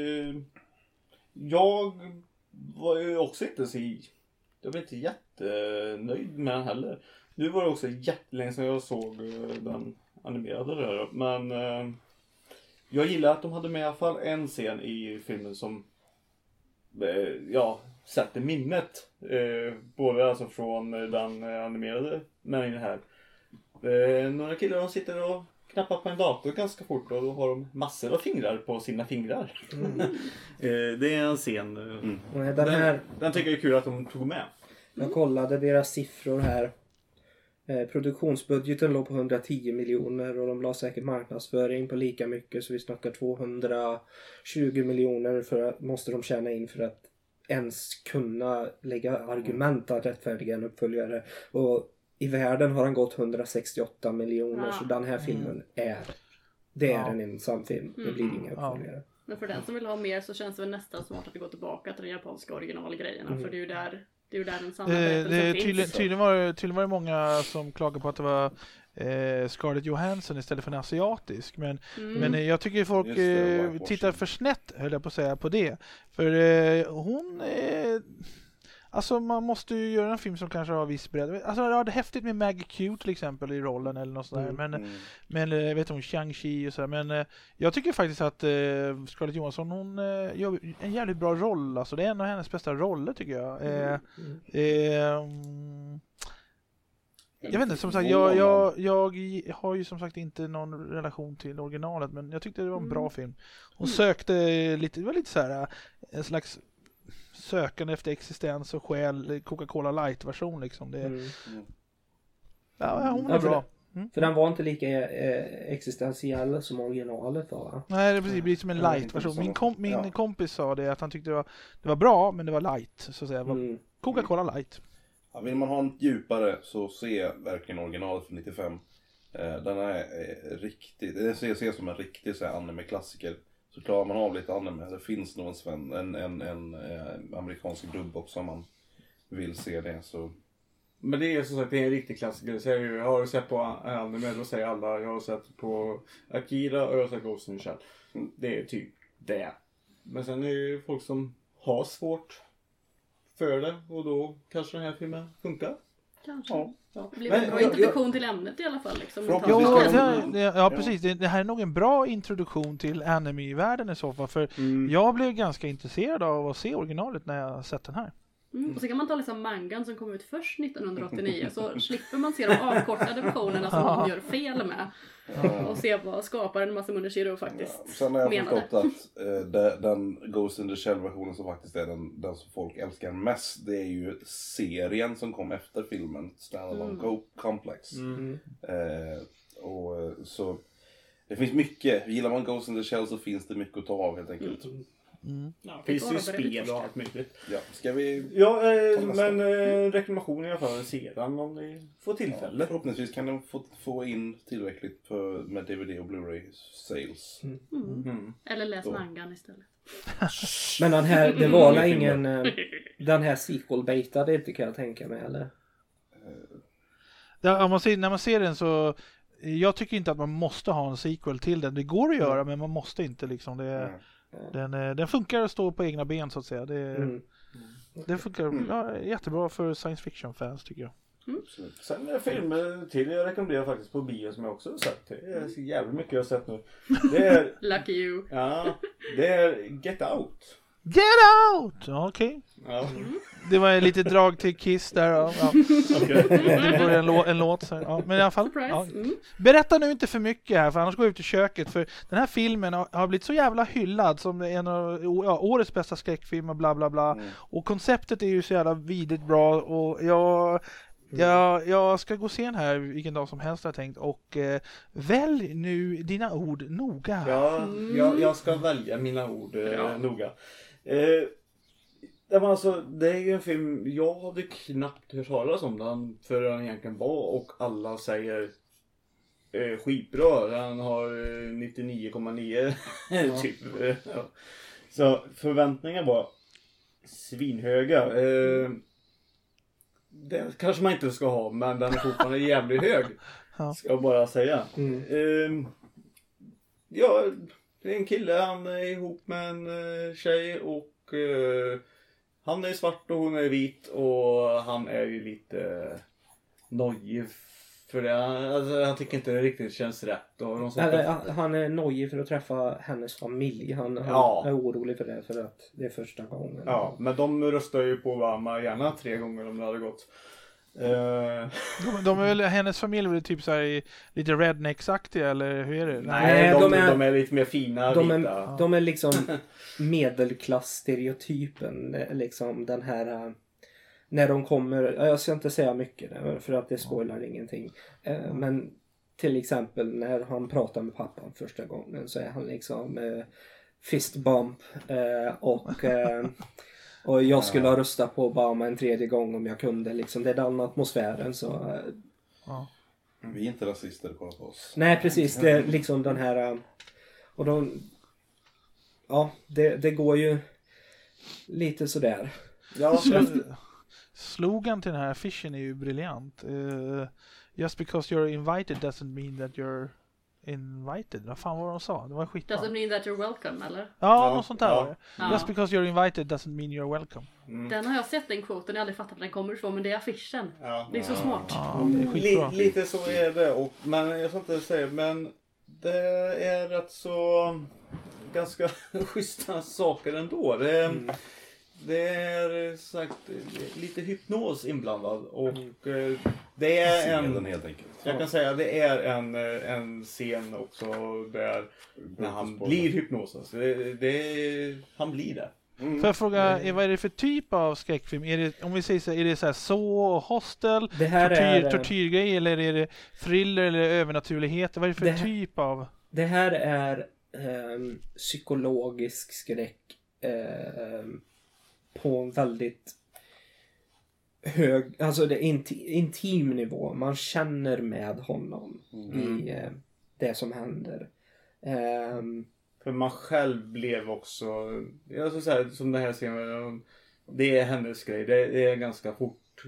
Jag var ju också jag var inte jättenöjd med den heller. Nu var det också jättelänge sedan jag såg den animerade där. Men jag gillar att de hade med i alla fall en scen i filmen som sätter minnet. Både alltså från den animerade men i det här. Några killar de sitter och knappar på en dator ganska fort och då har de massor av fingrar på sina fingrar. Det är en scen. Den tycker jag är kul att de tog med. Jag kollade deras siffror här. Produktionsbudgeten låg på 110 miljoner och de la säkert marknadsföring på lika mycket, så vi snackar 220 miljoner måste de tjäna in för att ens kunna lägga argument att rättfärdiga en uppföljare. Och i världen har han gått 168 miljoner så den här filmen är en ensam film. Det blir inga uppföljare. Men för den som vill ha mer så känns det väl nästan smart att vi går tillbaka till de japanska originalgrejerna. För det är ju där den sanna berättelsen finns. Tydligen var det många som klagade på att det var Scarlett Johansson istället för en asiatisk. Men jag tycker folk tittar för snett, höll jag på att säga, på det. För hon alltså man måste ju göra en film som kanske har viss bredd. Alltså det var häftigt med Maggie Q till exempel i rollen eller något sådär. Men jag vet inte, Shang-Chi och sådär. Men jag tycker faktiskt att Scarlett Johansson hon gör en jävligt bra roll. Alltså det är en av hennes bästa roller tycker jag. Jag vet inte, som sagt, jag har ju som sagt inte någon relation till originalet, men jag tyckte det var en bra film. Hon sökte lite, det var lite så här en slags sökande efter existens och skäl Coca-Cola Light-version liksom. Hon är bra. För den var inte lika existentiell som originalet var. Nej, det blir som en light-version. Min kompis sa det att han tyckte det var bra, men det var light så att säga. Coca-Cola Light. Ja, vill man ha en djupare så se verkligen originalet från 95. Den är riktigt, det ses som en riktig så här anime-klassiker. så klarar man av lite anime. Det finns nog en amerikansk dubb också om man vill se det. Så. Men det är som sagt, det är en riktig klassiker. Så jag har sett på anime, då säger alla. Jag har sett på Akira och jag har sett Ghost in the Shell. Det är typ det. Men sen är det ju folk som har svårt för det. Och då kanske den här filmen funkar. Kanske. Ja. Det blir en bra introduktion till ämnet i alla fall. Liksom. Ja, precis. Det här är nog en bra introduktion till anime-världen i så fall. För jag blev ganska intresserad av att se originalet när jag sett den här. Och så kan man ta liksom mangan som kom ut först 1989 så slipper man se de avkortade versionerna som de gör fel med. Och se vad skaparen Masamune Shirow faktiskt sen har jag menade. förstått att den Ghost in the Shell-versionen som faktiskt är den som folk älskar mest, det är ju serien som kom efter filmen, Standalone Complex. Och så det finns mycket, gillar man Ghost in the Shell så finns det mycket att ta av helt enkelt. Ja, finns ju spel och allt möjligt. Ja, ska vi... Ja, men rekommendation i alla fall sedan om ni får tillfälle. Förhoppningsvis kan de få in tillräckligt med DVD och Blu-ray sales. Eller läs mangan istället. Men den här, det var ingen... den här sequel-baitade inte kan jag tänka mig, eller? När man ser den så... Jag tycker inte att man måste ha en sequel till den. Det går att göra, men man måste inte liksom. Den funkar att stå på egna ben så att säga. Det funkar jättebra för science fiction-fans tycker jag. Sen är filmer till jag rekommenderar faktiskt på bio som jag också har sett. Det är så jävligt mycket jag har sett nu. Det är, Lucky you. Ja, det är Get Out. Get Out! Okej. Ja. Det var lite drag till Kiss där. Ja. Det börjar en låt så här. Ja, men i alla fall. Ja. Berätta nu inte för mycket här för annars går jag ut i köket. För den här filmen har blivit så jävla hyllad som en av årets bästa skräckfilmer bla bla bla. Och konceptet är ju så jävla vidrigt bra och jag ska gå och se den här vilken dag som helst har jag tänkt. Och välj nu dina ord noga. Ja, jag ska välja mina ord noga. Det är ju en film, jag hade knappt hört talas om den för den egentligen var och alla säger skitbra. Den har 99,9 typ. Så förväntningarna var svinhöga. Det kanske man inte ska ha, men den är fortfarande jävligt hög. Ska jag bara säga. Ja, det är en kille, han är ihop med en tjej och han är svart och hon är vit och han är ju lite nojig för det. Alltså, han tycker inte det riktigt känns rätt. Och han är nojig för att träffa hennes familj. Han är orolig för det för att det är första gången. Ja, men de röstar ju på Obama gärna 3 gånger om det hade gått. De är väl, hennes familj är väl typ så här lite rednecks-aktiga eller hur är det? Nej, de är lite mer fina. De är liksom medelklass-stereotypen liksom den här när de kommer, jag ska inte säga mycket för att det spoilar ingenting. Men till exempel när han pratar med pappan första gången så är han liksom fist bump och jag skulle ha röstat på Obama en 3:e gång om jag kunde liksom. Det är den atmosfären så vi är inte rasister, kolla på oss. Nej precis, det är liksom den här och det går ju lite sådär. Ja, slogan till den här affischen är ju briljant. Just because you're invited doesn't mean that you're invited. Vad fan var de sa? Det var skitbra. Doesn't mean that you're welcome, eller? Ja, något sånt där. Ja. Just because you're invited doesn't mean you're welcome. Den har jag sett, den quoten. Jag har aldrig fattat var den kommer ifrån, men det är affischen. Det är så smart. Ja, det är skitbra. Lite så är det. Men jag ska inte säga, men det är rätt så ganska schyssta saker ändå. Det är sagt lite hypnos inblandad och det är en helt enkelt. Jag kan säga det är en scen också där när han blir hypnosad. Han blir det. Får jag fråga, vad är det för typ av skräckfilm? Är det, om vi säger så, är det så här Hostel, tortyrgrej eller är det thriller eller övernaturligheter? Vad är det för typ av? Det här är psykologisk skräck på en väldigt hög, alltså det är intim nivå. Man känner med honom i det som händer. För man själv blev också, jag ska säga som den här scenen, det är hennes grej, det är ganska fort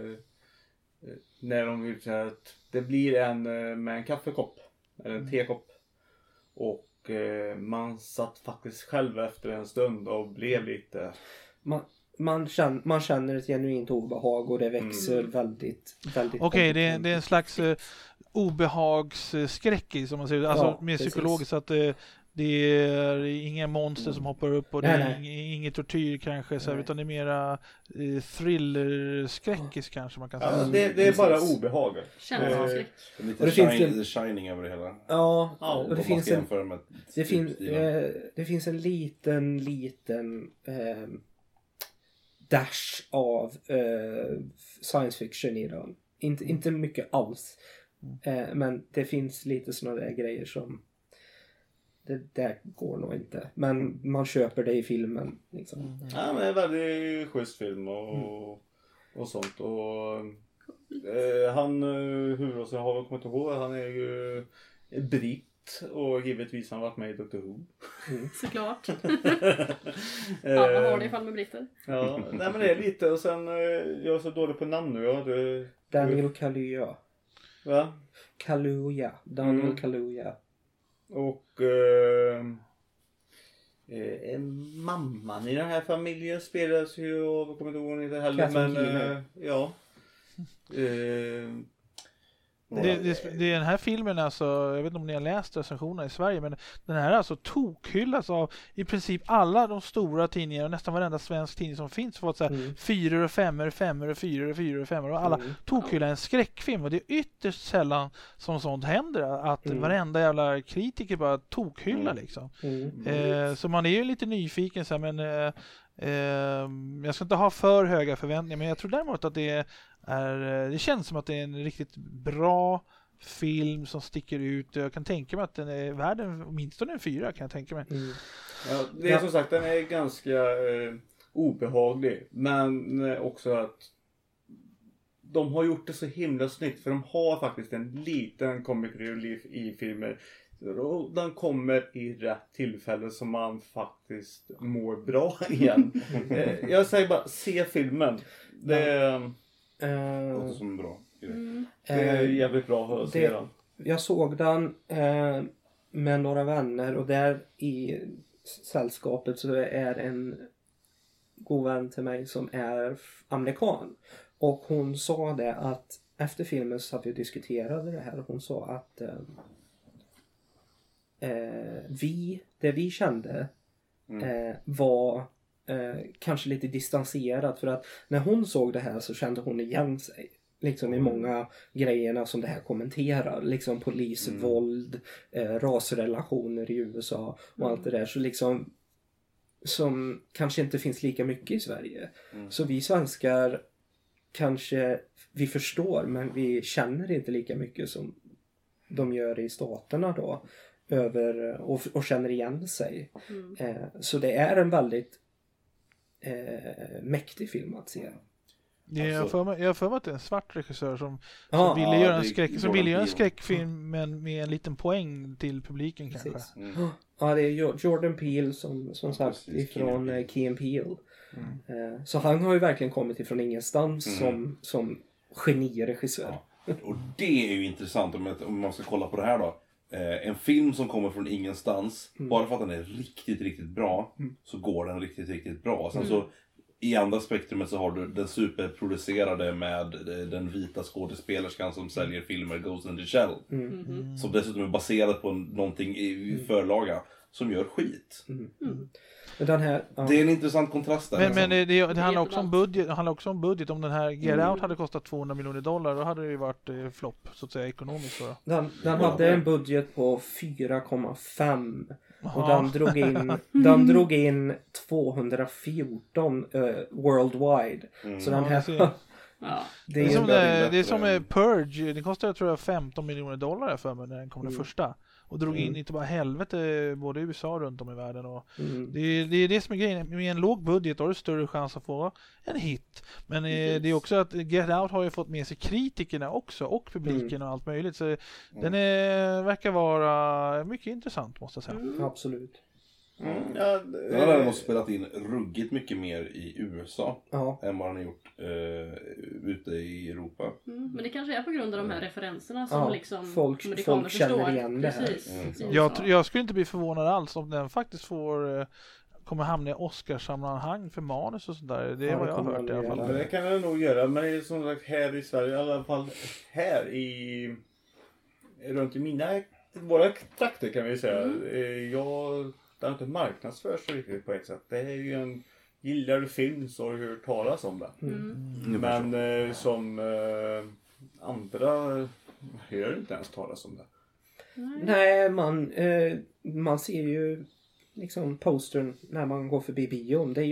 när de vill säga att det blir en med en kaffekopp eller en tekopp och man satt faktiskt själv efter en stund och blev lite man känner ett genuint obehag och det växer väldigt Okej, det är en slags obehagsskräck i som man säger, alltså mer psykologiskt, så att det är inga monster som hoppar upp och det är inget tortyr kanske så här, utan det är mera thrillerskräckis kanske man kan säga. Det är bara obehag. Känsloskräck. Lite The Shining över det hela. Ja, och det finns en liten dash av science fiction i den. Inte mycket alls. Men det finns lite sådana där grejer som det där går nog inte. Men man köper det i filmen. Liksom. Ja, men det är en väldigt schysst film och sånt. Och han, huvudrollen har jag kommit ihåg, han är ju britt. Och givetvis har han varit med i Doctor Who. Såklart. Alla har det i fall med britter. Ja, nej men det är lite. Och sen, jag är så dålig på namn nu. Ja, Daniel Kaluuya. Va? Daniel Kaluuya. Och mamman i den här familjen spelas ju av, jag kommer inte ihåg inte heller. Men ja. Det är den här filmen, alltså, jag vet inte om ni har läst recensionerna i Sverige, men den här är alltså tokhyllas av i princip alla de stora tidningar och nästan varenda svensk tidning som finns, fått så här 4 och 5 och 5 och 4 och 4 och 5 och alla tokhyllar en skräckfilm, och det är ytterst sällan som sånt händer att varenda jävla kritiker bara tokhyllar liksom. Så man är ju lite nyfiken så här, men jag ska inte ha för höga förväntningar, men jag tror däremot att det känns som att det är en riktigt bra film som sticker ut. Jag kan tänka mig att den är värd åtminstone en 4, kan jag tänka mig. Ja, det är som sagt, den är ganska obehaglig, men också att de har gjort det så himla snyggt, för de har faktiskt en liten comic relief i filmer. Den kommer i rätt tillfälle som man faktiskt mår bra igen. Jag säger bara, se filmen. Det låter som bra. Det är jävligt bra att se den. Jag såg den med några vänner, och där i sällskapet så är en god vän till mig som är amerikan. Och hon sa det att efter filmen så att vi diskuterade det här, och hon sa att det vi kände var kanske lite distanserat, för att när hon såg det här så kände hon igen sig liksom i många grejerna som det här kommenterar, liksom polisvåld, rasrelationer i USA och allt det där, så liksom som kanske inte finns lika mycket i Sverige. Så vi svenskar kanske vi förstår, men vi känner inte lika mycket som de gör i staterna då över och känner igen sig. Så det är en väldigt mäktig film att se. Jag har för mig att det är en svart regissör som ville göra en skräckfilm men med en liten poäng till publiken kanske. Ja, det är Jordan Peele som sagt ifrån Key and Peele. Så han har ju verkligen kommit ifrån ingenstans som geniregissör. Ja. Och det är ju intressant om man ska kolla på det här då. En film som kommer från ingenstans, bara för att den är riktigt, riktigt bra, så går den riktigt, riktigt bra. Sen så i andra spektrumet så har du den superproducerade med den vita skådespelerskan som säljer filmer, Ghost in the Shell. Som dessutom är baserad på någonting i förlaga som gör skit. Den här, det är en intressant kontrast där. Men det handlar också om budget. Det handlar också om budget. Om den här Get Out hade kostat $200 miljoner, då hade det ju varit flopp så att säga ekonomiskt. Den hade en budget på 4,5 och den drog in 214 worldwide. Så den här det är som Purge. Det kostade tror jag $15 miljoner för mig när den kom den första. Och drog in inte bara helvete både i USA och runt om i världen. Och det är det som är grejen. Med en låg budget har du större chans att få en hit. Men det är också att Get Out har ju fått med sig kritikerna också. Och publiken och allt möjligt. Så den verkar vara mycket intressant måste jag säga. Absolut. Den har däremot spelat in ruggigt mycket mer i USA än vad den har gjort ute i Europa. Men det kanske är på grund av de här referenserna som liksom folk känner igen det här. Precis. Jag skulle inte bli förvånad alls om den faktiskt kommer hamna i Oscarssammanhang för manus och sådär. Det är vad jag har hört i alla fall. Det kan det nog göra, men det är som sagt här i Sverige, i alla fall här runt i våra trakter kan vi säga. Det har inte marknadsförs så riktigt på ett sätt. Det är ju gillar du film så har du hört talas om det. Men som andra hör inte ens talas om det. Nej, man ser ju liksom postern när man går förbi bion. Det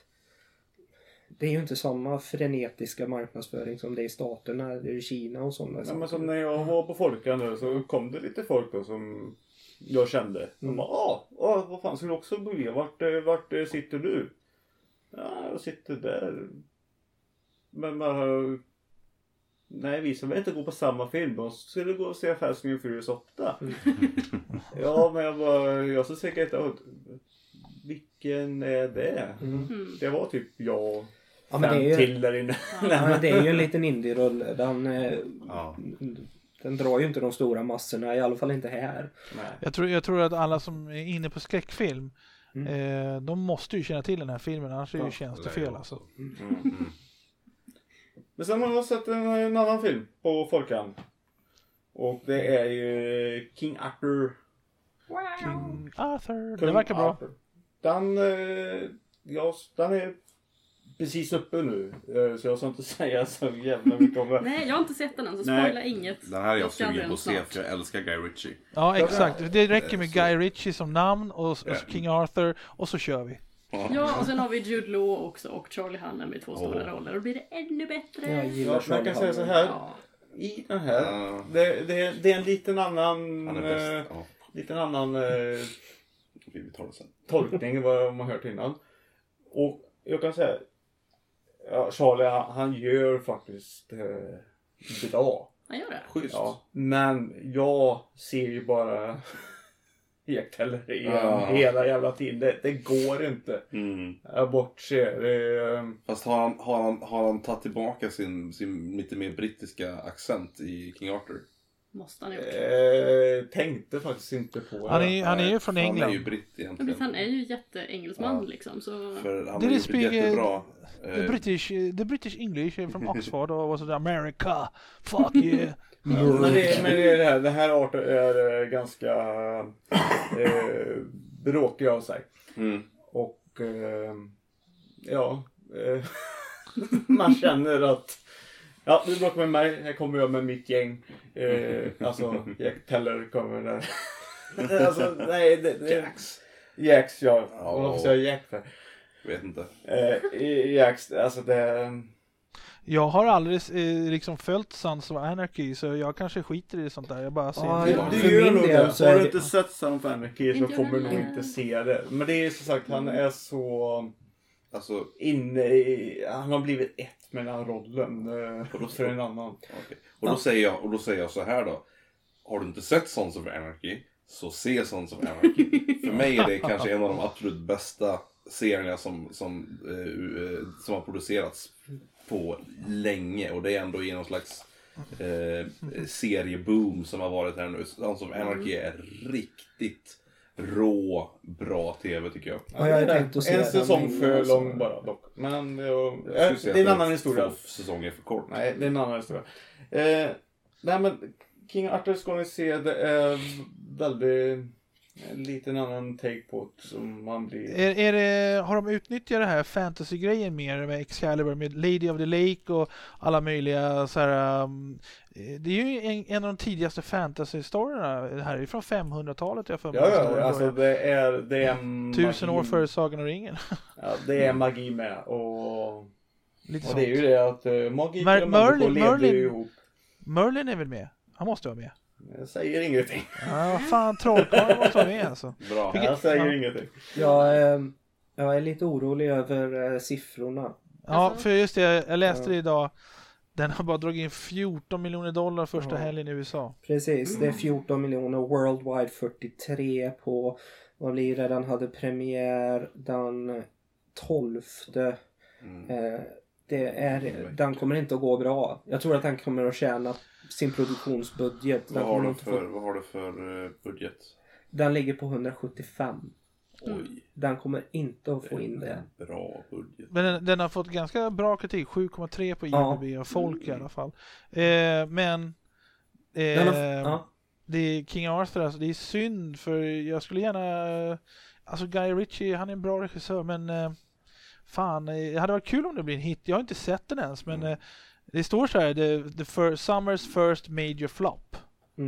är ju inte samma frenetiska marknadsföring som det är i staterna eller i Kina och sådana saker. Men som när jag var på Folkan nu så kom det lite folk då som jag kände. De bara, vad fan, ska du också börja? Vart sitter du? Ja, jag sitter där. Men nej, vi som inte gå på samma film. De skulle gå och se Fast and Furious 8. Ja, men jag så säkert inte. Vilken är det? Det var typ jag men det är ju, till där inne. Men det är ju en liten indie-rulle. Den drar ju inte de stora massorna, i alla fall inte här. Nej. Jag tror att alla som är inne på skräckfilm de måste ju känna till den här filmen, annars är det ju tjänstefel alltså. Men sen har jag sett en annan film på Folkan. Och det är ju King Arthur. King Arthur. Det verkar bra. Den är precis uppe nu. Så jag ska inte säga så jävla mycket om det. Nej, jag har inte sett den än, så spoila inget. Den här är jag sugen på att se, för jag älskar Guy Ritchie. Ja, exakt. Det räcker med Guy Ritchie som namn och King Arthur och så kör vi. Ja, och sen har vi Jude Law också och Charlie Hunnam med 2 stora roller. Då blir det ännu bättre. Jag gillar man kan säga så här. I den här, det är en liten annan... Han är bäst. Liten annan Vi tar det sen. tolkning vad man hört innan. Och jag kan säga, Charlie han gör faktiskt bra. Han gör det? Schysst. Ja, men jag ser ju bara Ekteller hela jävla tiden. Det går inte. Jag bortser. Fast har han tagit tillbaka sin lite mer brittiska accent i King Arthur? Måste han gjort. Tänkte faktiskt inte på Han är ju från England. Han är ju britt egentligen. Han är ju jätteengelsman liksom. Så... För han har gjort jättebra. The British English from Oxford och var sådär America. Fuck yeah. Men det här arten är ganska bråkig av sig. Och man känner att du bråkar med mig, här kommer jag med mitt gäng. Alltså Jack Teller kommer där. Alltså nej, Jacks, ja. Vad ska jag säga Jack för? Vet inte. Jacks, alltså det... Jag har aldrig liksom följt Sons of Anarchy, så jag kanske skiter i sånt där. Jag bara ser du gör nog det. Har du inte sett Sons of Anarchy så får man nog inte se det. Men det är som sagt, han är så... Alltså inne i... Han har blivit ett med den här rollen för en annan. Okay. Och då säger jag så här då. Har du inte sett Sons of Anarchy, så se Sons of Anarchy. För mig är det kanske en av de absolut bästa serierna som har producerats på länge. Och det är ändå i någon slags serieboom som har varit här nu. Sons of Anarchy är riktigt bra tv tycker jag. Ja, jag tänkt att se en säsong för lång bara dock. Men det är en annan historia. 2 säsonger för kort. Nej, det är en annan historia. Nej men King Arthur ska ni se, det är väldigt en liten annan take på det som man blir... Har de utnyttjat det här fantasy-grejen mer med Excalibur, med Lady of the Lake och alla möjliga så här... det är ju en av de tidigaste fantasy-storyerna. Det här är från 500-talet jag för mig. Ja, alltså det är 1000 år före Sagan och ringen. Ja, det är magi med och lite och det är ju det att magi och Merlin lever ihop. Merlin är väl med? Han måste vara med. Jag säger ingenting. Ja, vad fan, trollkarlen måste vara med alltså. Bra. Jag säger ingenting. Jag är lite orolig över siffrorna. Ja, för just det, jag läste det idag. Den har bara dragit in $14 miljoner första helgen i USA. Precis, det är 14 miljoner worldwide, 43 på vad blir det? Den hade premiär den 12. Den kommer inte att gå bra. Jag tror att den kommer att tjäna sin produktionsbudget. Vad har du för budget? Den ligger på 175. Oj. Den kommer inte att få in det. Bra budget. Men den har fått ganska bra kritik. 7,3 på IMDb och folk i alla fall. Men det är King Arthur, alltså, det är synd för jag skulle gärna, alltså Guy Ritchie, han är en bra regissör, men fan, det hade varit kul om det blir en hit. Jag har inte sett den ens, men det står så här, Summer's first major flop.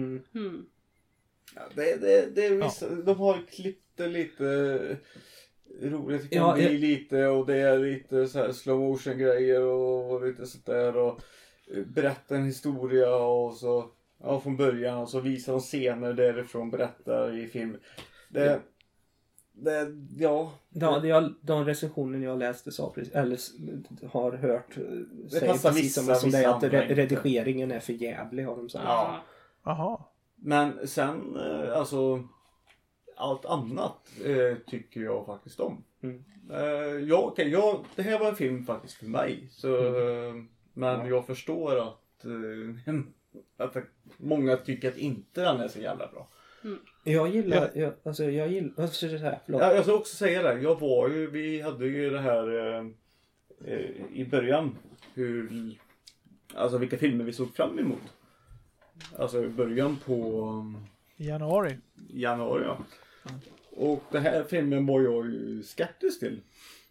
Ja, det är vissa, de har klippt det lite roligt, det kan bli lite, och det är lite så här slow motion grejer och lite sånt där, och berätta en historia och så från början, och så visar de scener därifrån, berättar i film. De recensionen jag läste sa precis, eller har hört, säger precis som det, att redigeringen är för jävlig, har de sagt. Ja. Aha. Men sen, alltså, allt annat tycker jag faktiskt om. Det här var en film faktiskt för mig. Så, men jag förstår att många tycker att inte den är så jävla bra. Jag gillar, jag ska också säga det. Vi hade ju det här i början, vilka filmer vi såg fram emot. Alltså i början på januari, ja. Och den här filmen var jag ju skeptisk till.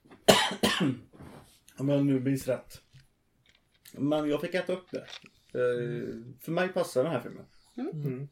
Om jag nu minns rätt. Men jag fick äta upp det. För mig passar den här filmen.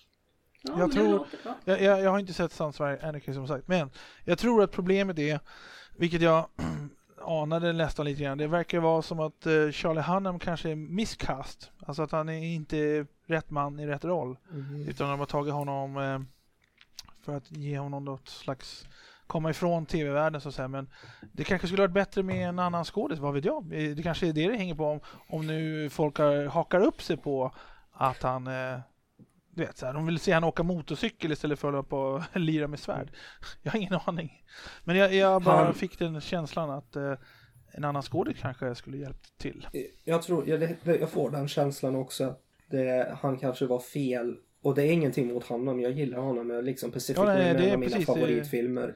Ja, jag har inte sett Sons of Anarchy som sagt, men jag tror att problemet är, vilket jag anade nästan lite grann, det verkar vara som att Charlie Hunnam kanske är miscast, alltså att han är inte rätt man i rätt roll, utan de har tagit honom för att ge honom något slags komma ifrån tv-världen så att säga, men det kanske skulle varit bättre med en annan skådis, vad vet jag, det kanske är det hänger på, om nu folk hakar upp sig på att han du vet, så här, de vill se han åka motorcykel istället för att hålla på och lira med svärd. Jag har ingen aning. Men jag bara fick den känslan att en annan skådis kanske skulle hjälpt till. Jag tror, jag får den känslan också. Han kanske var fel. Och det är ingenting mot honom. Jag gillar honom. Jag liksom Pacific Rim är en av mina favoritfilmer.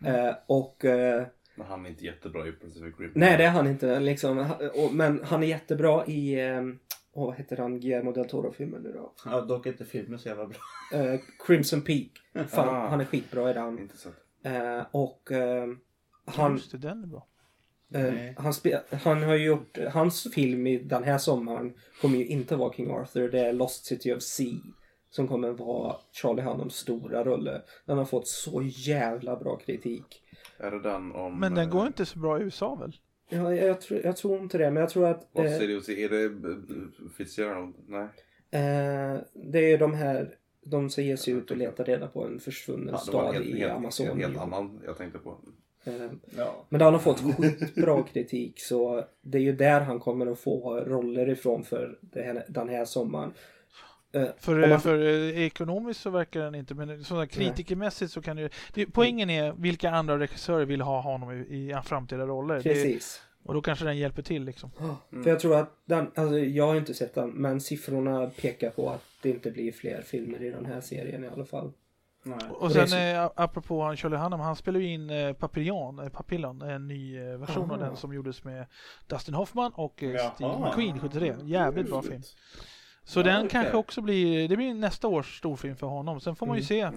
Men han är inte jättebra i Pacific Rim. Nej, det är han inte. Liksom, men han är jättebra i... vad heter han? Guillermo del Toro-filmen nu då? Ja, dock inte filmen så jävla bra. Crimson Peak. Fan, han är skitbra i den. Inte så. Just det, den är bra. Han har gjort... Hans film i den här sommaren kommer ju inte vara King Arthur. Det är Lost City of Sea. Som kommer vara Charlie Hunnams stora rulle. Den har fått så jävla bra kritik. Är det den om... Men den går inte så bra i USA väl? Ja, jag tror inte det, men jag tror att... Vad ser det ut? Är det Fitzgerald? Nej. Det är de här... De som ger sig ut och letar reda på en försvunnen stad i Amazon. Helt annan jag tänkte på. Men han har fått skitbra kritik, så det är ju där han kommer att få roller ifrån för den här sommaren. För ekonomiskt så verkar den inte, men sådana kritikermässigt så kan det poängen är vilka andra regissörer vill ha honom i framtida roller. Precis. Och då kanske den hjälper till liksom. För jag tror att jag har inte sett den, men siffrorna pekar på att det inte blir fler filmer i den här serien i alla fall. Nej. Och sen apropå han Charlie Hunnam, han spelar ju in Papillon, en ny version av den som gjordes med Dustin Hoffman och Steve McQueen 73. Jävligt bra film. Så den kanske också blir nästa års storfilm för honom. Sen får man ju se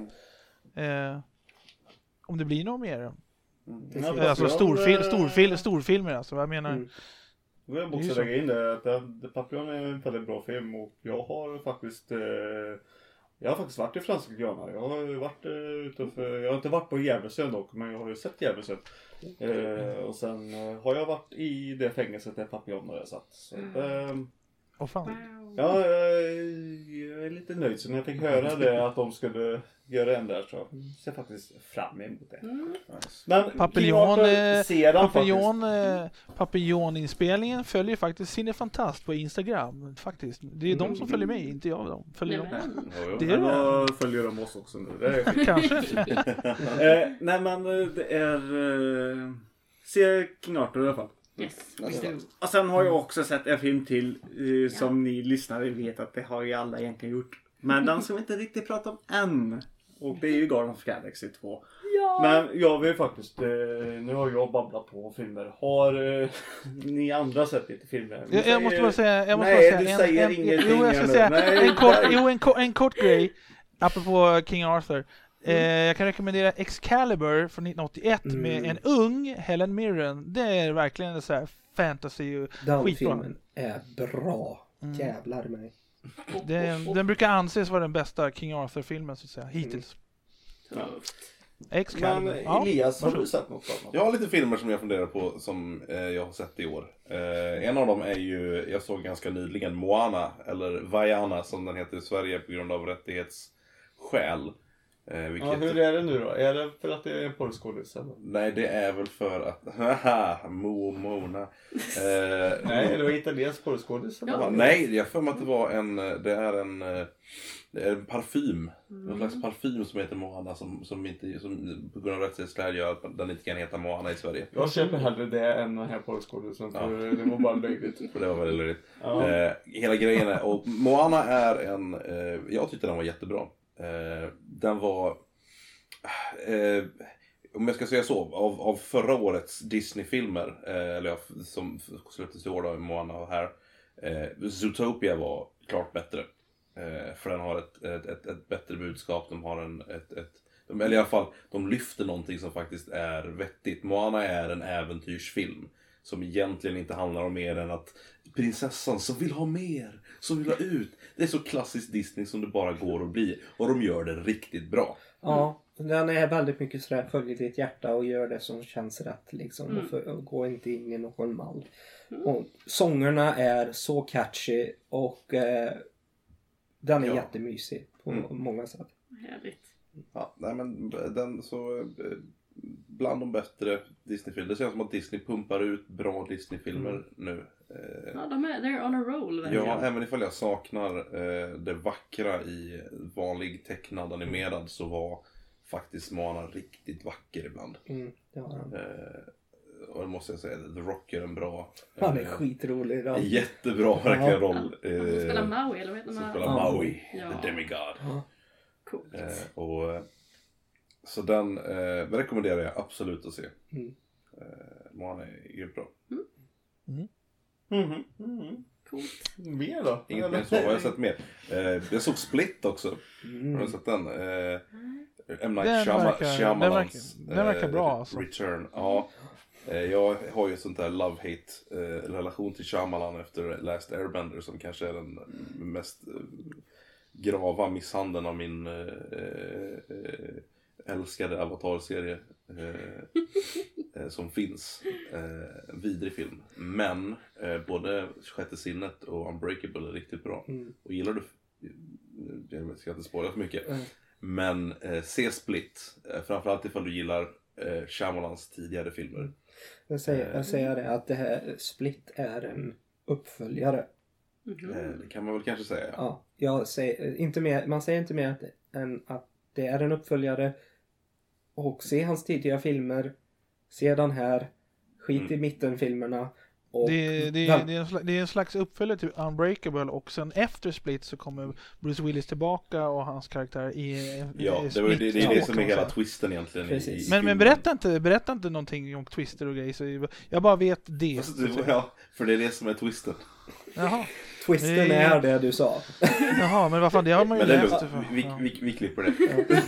om det blir något mer. Alltså storfilmer alltså, vad jag menar. Jag vill också lägga in det att Papillon är en väldigt bra film, och jag har faktiskt varit i Franska Guyana. Jag har varit utanför, jag har inte varit på Järvsö dock, men jag har ju sett Järvsö. Och sen har jag varit i det fängelset där Papillon har satt. Så, Åh fan. Wow. Ja, jag är lite nöjd så när jag fick höra det att de skulle göra en där så ser jag faktiskt fram emot det. Men Papillon-inspelningen följer faktiskt Cinefantast på Instagram. Faktiskt. Det är de som följer mig, inte jag. De följer dem. Det är då följer de oss också nu. Det är kanske. Nej men det är... se King Arthur i alla fall. Yes. Och sen har jag också sett en film till som ni lyssnare vet att det har ju alla egentligen gjort. Men den som vi inte riktigt pratar om än. Och det är ju Guardians of the Galaxy 2. Ja. Men jag vill faktiskt, nu har jag babblat på filmer. Har ni andra sett lite filmer? Jag måste bara säga. Du säger ingenting. Jo, jag ska säga en kort grej. Apropå King Arthur. Jag kan rekommendera Excalibur från 1981 med en ung Helen Mirren. Det är verkligen en så här fantasy. Den filmen är bra. Jävlar mig. Den brukar anses vara den bästa King Arthur-filmen så att säga, hittills. Men Elias, har du sett något annat? Jag har lite filmer som jag funderar på som jag har sett i år. En av dem är ju, jag såg ganska nyligen, Moana, eller Vaiana som den heter i Sverige på grund av rättighetsskäl. Hur är det nu då? Är det för att det är en porrskådis? Nej, det är väl för att... Haha, Mona. Nej, det var italiensk porrskådis. Ja. Nej, jag för mig att det var det är en parfym. En slags parfym som heter Moana som på grund av rättighetsskäl gör att den inte kan heta Moana i Sverige. Jag köper hellre det än den här porrskådisen för det var bara löjligt. För det var väldigt löjligt. Ja. Hela grejen är... Och Moana är jag tyckte den var jättebra. Den var om jag ska säga så av förra årets Disney-filmer eller som släpptes i år då, Moana och här Zootopia var klart bättre för den har ett bättre budskap. De har eller i alla fall de lyfter någonting som faktiskt är vettigt. Moana är en äventyrsfilm som egentligen inte handlar om mer än att prinsessan som vill ha mer, som vill ha ut. Det är så klassiskt Disney som det bara går att bli. Och de gör det riktigt bra. Ja, den är väldigt mycket sådär, följer ditt hjärta och gör det som känns rätt liksom. Och gå inte in i någon mall. Och sångerna är så catchy och den är jättemysig på många sätt. Härligt. Ja, nej men den så... bland de bättre Disney-filmer. Det känns som att Disney pumpar ut bra Disney-filmer nu. Ja, they're on a roll. Verkligen. Ja, även ifall jag saknar det vackra i vanlig tecknad animerad så var faktiskt Moana riktigt vacker ibland. Och det måste jag säga, The Rock är en bra... Han är skitrolig då. Jättebra verkligen roll. Han spelar Maui, eller vad heter han? Spelar Maui, the demigod. Coolt. Och så den rekommenderar jag absolut att se. Moana är ju bra. Coolt. Mer då? Inget mer så, har jag sett mer. Jag såg Split också. Har du sett den? M. Night Shyamalans den verkar bra alltså. Return. Ja. Jag har ju sånt där love-hate relation till Shyamalan efter Last Airbender som kanske är den mest grava misshandeln av min älskade Avatar-serie som finns. Vidrig film. Men både Sjätte sinnet och Unbreakable är riktigt bra. Och gillar du... Jag ska inte spåra för mycket. Men se Split. Framförallt ifall du gillar Shyamalans tidigare filmer. Jag säger det att det här Split är en uppföljare. Det kan man väl kanske säga. Ja, jag säger inte mer, man säger inte mer än att det är en uppföljare. Och se hans tidiga filmer. Se den här. Skit i mittenfilmerna. Och det är en slags uppföljare till Unbreakable. Och sen efter Split så kommer Bruce Willis tillbaka och hans karaktär i Split. Det är det som är hela twisten egentligen. Men berätta inte någonting om twister och grejer. Så jag bara vet det. Ja, för det är det som är twisten. Jaha. Twisten är det du sa. Jaha, men vad fan, det har man ju läst. Vi klipper det.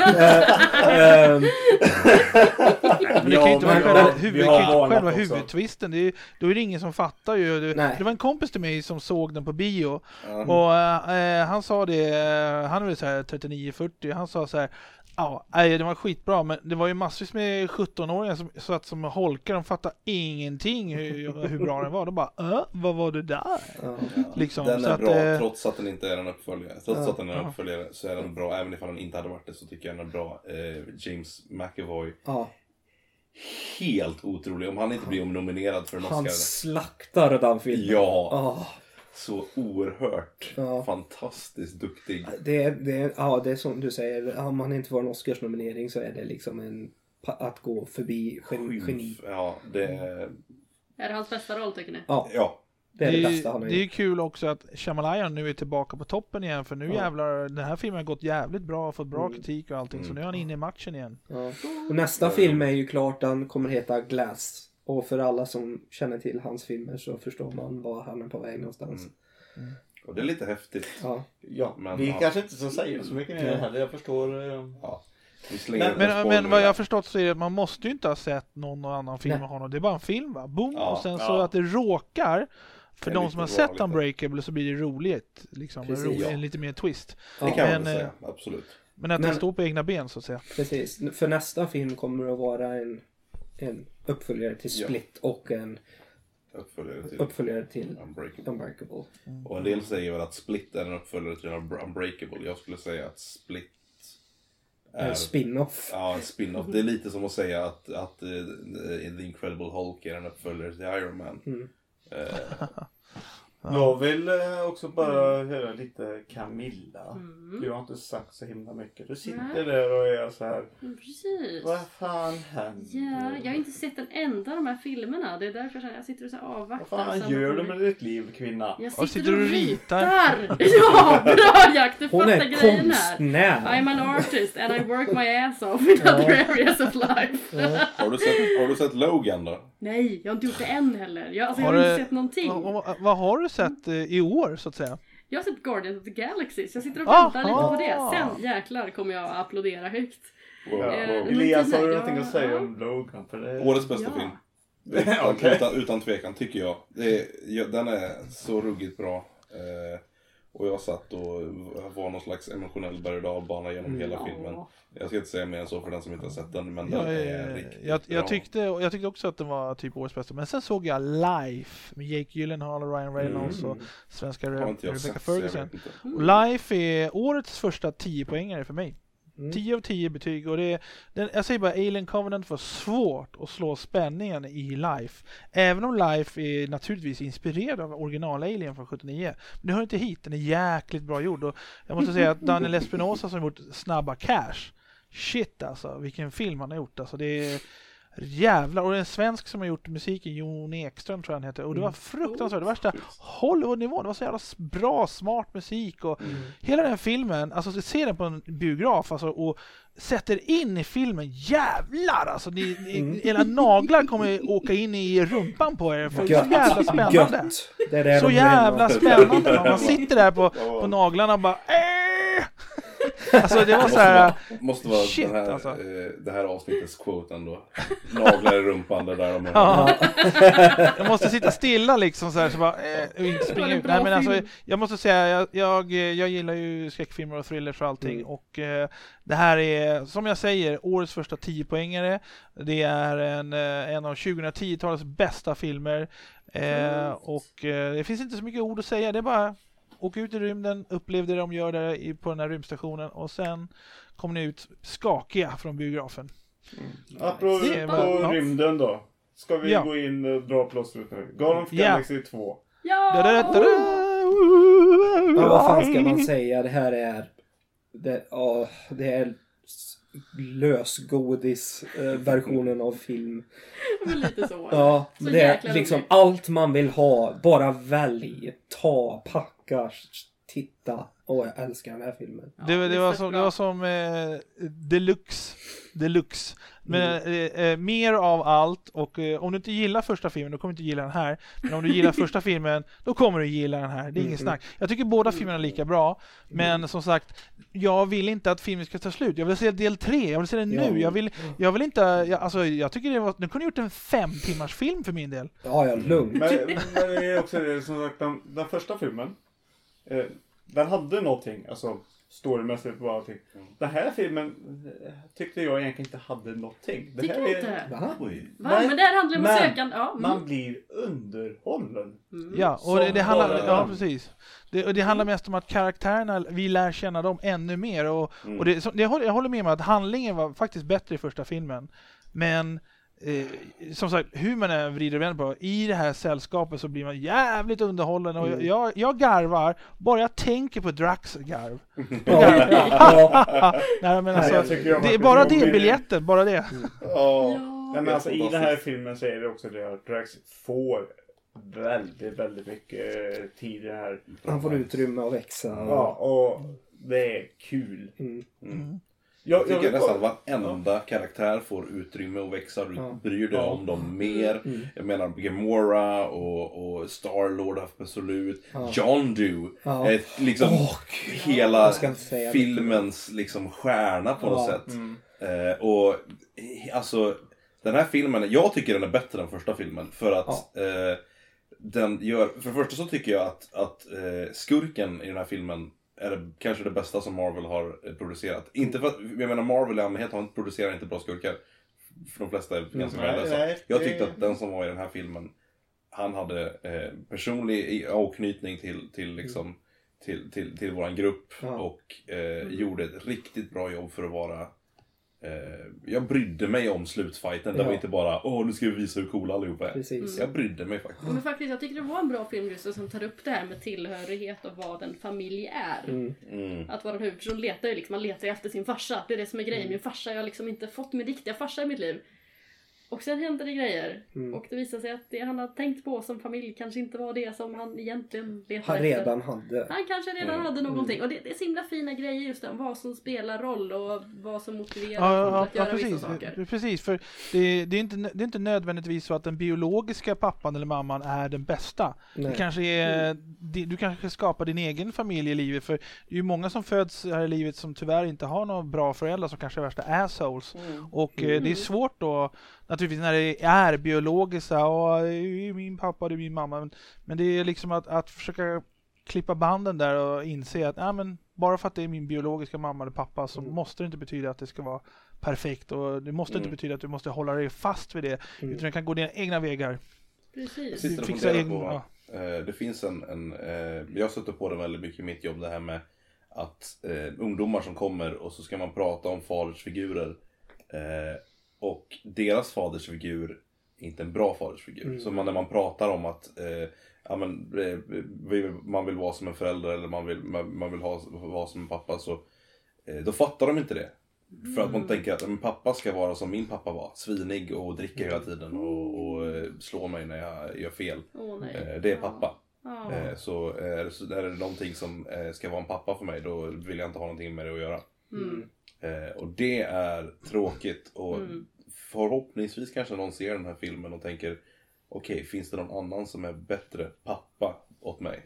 Men det kan ju inte vara själva huvudtvisten. Då är det ingen som fattar ju. Det var en kompis till mig som såg den på bio. Och han sa det, han är väl så här 39-40. Han sa så här: Ja, det var skitbra, men det var ju massvis med 17-åringar som satt som holkar, de fattade ingenting hur bra den var. De bara, vad var det där? Ja. Liksom, Den så är att, bra, trots att den inte är en uppföljare. Trots Ja. att den är en uppföljare så är den bra. Även ifall den inte hade varit det så tycker jag den är bra. James McAvoy, Ja. helt otrolig. Om han inte blir nominerad för en Han Oscar. slaktar den filmen. Ja, Ja. så oerhört Ja. fantastiskt duktig. Det är som du säger, om man inte får en Oscarsnominering så är det liksom att gå förbi geni. Ja, det är... Är det hans bästa roll tycker ni? Ja. Det är det bästa han har det är ju gjort. kul också att Shyamalan nu är tillbaka på toppen igen, för nu jävlar, den här filmen har gått jävligt bra, fått bra kritik och allting, så nu är han inne i matchen igen. Ja. Och nästa film är ju klart, den kommer heta Glass. Och för alla som känner till hans filmer så förstår man var han är på väg någonstans. Och det är lite häftigt. Ja. Ja, Men, vi ja. kanske inte så säger så mycket mer heller. Jag förstår. Ja. Vi slänger på Men spoiler. vad jag har förstått så är det att man måste ju inte ha sett någon annan film med honom. Det är bara en film, va? Boom! Ja, Och sen så ja. att det råkar, för Det är de lite som har bra, sett lite. Unbreakable, så blir det roligt. Liksom. Precis, En lite mer twist. Det kan man Men, väl säga, absolut. Men att den står på egna ben, så att säga. Precis. För nästa film kommer det att vara en uppföljare till Split och en uppföljare till Unbreakable. Och en del säger väl att Split är en uppföljare till Unbreakable. Jag skulle säga att Split är En spin-off. Ja, en spin-off. Det är lite som att säga att The Incredible Hulk är en uppföljare till Iron Man. Jag vill också bara höra lite Camilla. Du har inte sagt så himla mycket. Du sitter där och är så här. Precis. Vad fan händer? Ja, jag har inte sett en enda av de här filmerna. Det är därför jag sitter och så här avvaktar. Vad fan gör du med ditt liv, kvinna? Jag sitter du och ritar? Ja, bra Jack, du Hon fattar är grejen här. konstnär. I'm an artist and I work my ass off in other areas of life. Har du sett Logan då? Nej, jag har inte gjort det än heller. Jag Har har inte du- sett någonting. Vad har du sett i år, så att säga? Jag har sett Guardians of the Galaxy, så jag sitter och väntar lite på det. Aha. Sen jäklar kommer jag att applådera högt. Wow. Elias, har du Ja. någonting att säga om Logan? För det... Årets bästa Ja. film. Okej. Utan tvekan, tycker jag. Den är så ruggigt bra. Och jag satt och var någon slags emotionell berg- och dalbana genom hela filmen. Jag ska inte säga mer än så för den som inte har sett den, men den är riktigt bra. Jag tyckte också att den var typ årets bästa. Men sen såg jag Life med Jake Gyllenhaal och Ryan Reynolds och svenska Har inte jag Rebecca sett, så jag Ferguson. vet inte. Och Life är årets första 10-poängare för mig. 10 av 10 betyg, och jag säger bara, Alien Covenant var svårt att slå spänningen i Life. Även om Life är naturligtvis inspirerad av original Alien från 79. Men det hör inte hit, den är jäkligt bra gjord. Och jag måste säga att Daniel Espinosa som har gjort Snabba Cash, shit alltså, vilken film han har gjort. Alltså, det är jävlar. Och det är en svensk som har gjort musiken, Jon Ekström tror jag han heter. Och det var fruktansvärt, det värsta Hollywood-nivå. Det var så jävla bra, smart musik. Och hela den filmen, alltså se den på en biograf alltså, och sätter in i filmen, jävlar alltså. Era naglar kommer åka in i rumpan på er. För det är så jävla spännande. Gött. Det är det Så de jävla bränner. spännande. Man sitter där på naglarna och bara alltså det var så här. Måste vara Shit, den här, alltså. det här avsnittets quote ändå. Naglar i rumpan där de är. Ja. Jag måste sitta stilla liksom så här, så bara och inte springa ut. Nej, men alltså, jag måste säga jag gillar ju skräckfilmer och thrillers och allting, och det här är, som jag säger, årets första 10-poängare. Det är en av 2010-talets bästa filmer, och det finns inte så mycket ord att säga. Det är bara åka ut i rymden, upplev det de gör där på den här rymdstationen, och sen kommer ni ut skakiga från biografen. Apropå Det var- rymden då. Ska vi Ja. gå in och dra plåstret nu? Guardians of Ja. Galaxy 2. Ja! Ja, vad fan ska man säga? Det här är det är lösgodis versionen av film. Men lite så. Ja, Så det är jäkla liksom roligt. allt man vill ha. Bara välj, ta, packa, titta. Åh, jag älskar den här filmen. Det var som deluxe. Men mer av allt, och om du inte gillar första filmen då kommer du inte gilla den här. Men om du gillar första filmen då kommer du gilla den här. Det är ingen snack. Jag tycker båda filmerna är lika bra, men som sagt, jag vill inte att filmen ska ta slut. Jag vill se del 3, jag vill se den nu. Jag vill inte, jag tycker nu kunde gjort en 5 timmars film för min del. Ja, lugnt. Men det är också det, som sagt, den första filmen, den hade någonting, alltså storymässigt och allting. Den här filmen tyckte jag egentligen inte hade någonting. Det Tycker här du är, inte? Va? Oj. Va? Men det här handlar om att Men- söka... Ja, man blir underhållen. Ja, och Som det handlar, bara- ja precis. Det handlar mest om att karaktärerna, vi lär känna dem ännu mer. Och jag håller med om att handlingen var faktiskt bättre i första filmen. Men som sagt, hur man än vrider och vänder på, i det här sällskapet så blir man jävligt underhållen. Och jag garvar, bara jag tänker på Drax garv. Nej, men alltså, jag tycker jag det är faktiskt bara jag det blir- biljetten, bara det. Nej, men alltså, i den här Fantastiskt. filmen så är det också det att Drax får väldigt, väldigt mycket tid i den här. Han får utrymme att växa. Ja, och det är kul. Jag tycker nästan att varenda karaktär får utrymme att växa. Du bryr dig om dem mer. Jag menar Gamora och Star-Lord absolut. John Doe är liksom hela Jag ska inte säga filmens liksom stjärna på något sätt. Och alltså den här filmen, jag tycker den är bättre än första filmen. För att den gör, för det första så tycker jag att skurken i den här filmen är det kanske det bästa som Marvel har producerat. Inte för att, jag menar Marvel i allmänhet producerar inte bra skurkar. För de flesta är ganska värdelösa. Jag tyckte att den som var i den här filmen, han hade personlig avknytning till liksom till våran grupp och gjorde ett riktigt bra jobb för att vara jag brydde mig om slutfighten. Det var inte bara, nu ska vi visa hur coola allihopa är. Precis. Jag brydde mig faktiskt. Men faktiskt, jag tycker det var en bra film just som tar upp det här med tillhörighet och vad en familj är. Att vara en huvudperson letar ju liksom, man letar ju efter sin farsa. Det är det som är grejen. Min farsa, jag har liksom inte fått min riktiga farsa i mitt liv. Och sen hände det grejer. Och det visade sig att det han hade tänkt på som familj kanske inte var det som han egentligen letade Han efter. redan hade. Han kanske redan hade någonting. Och det är så himla fina grejer just det. Vad som spelar roll och vad som motiverar folk att göra vissa saker. Precis, för det är inte nödvändigtvis så att den biologiska pappan eller mamman är den bästa. Det kanske är, du kanske skapar din egen familj i livet. För det är ju många som föds här i livet som tyvärr inte har några bra föräldrar som kanske är värsta assholes. Och det är svårt då, naturligtvis när det är biologiskt, det är min pappa, det är min mamma. Men det är liksom att försöka klippa banden där och inse att men bara för att det är min biologiska mamma eller pappa så måste det inte betyda att det ska vara perfekt. Och det måste inte betyda att du måste hålla dig fast vid det. Utan du kan gå dina egna vägar. Precis. Jag sitter och funderar på, det finns jag stöter på det väldigt mycket i mitt jobb, det här med att ungdomar som kommer och så ska man prata om fadersfigurer. Och deras fadersfigur är inte en bra fadersfigur. Så när man pratar om att man vill vara som en förälder eller man vill vara som en pappa, så då fattar de inte det. För att man tänker att en pappa ska vara som min pappa var, svinig och dricka hela tiden och slå mig när jag gör fel. Det är pappa. Så är det någonting som ska vara en pappa för mig, då vill jag inte ha någonting med det att göra. Och det är tråkigt. Och förhoppningsvis kanske någon ser den här filmen och tänker, okej, finns det någon annan som är bättre pappa åt mig?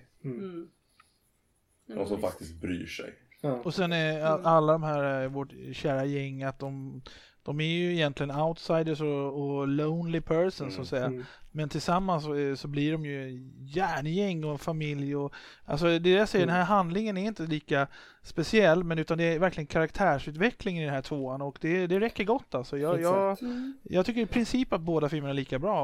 Någon som faktiskt bryr sig. Och sen är alla de här, vårt kära gäng, att de är ju egentligen outsiders och lonely persons så att säga. Men tillsammans så blir de ju järngäng och familj. Och, alltså det jag säger, den här handlingen är inte lika speciell, men utan det är verkligen karaktärsutveckling i den här tvåan. Och det räcker gott alltså. Jag tycker i princip att båda filmerna är lika bra.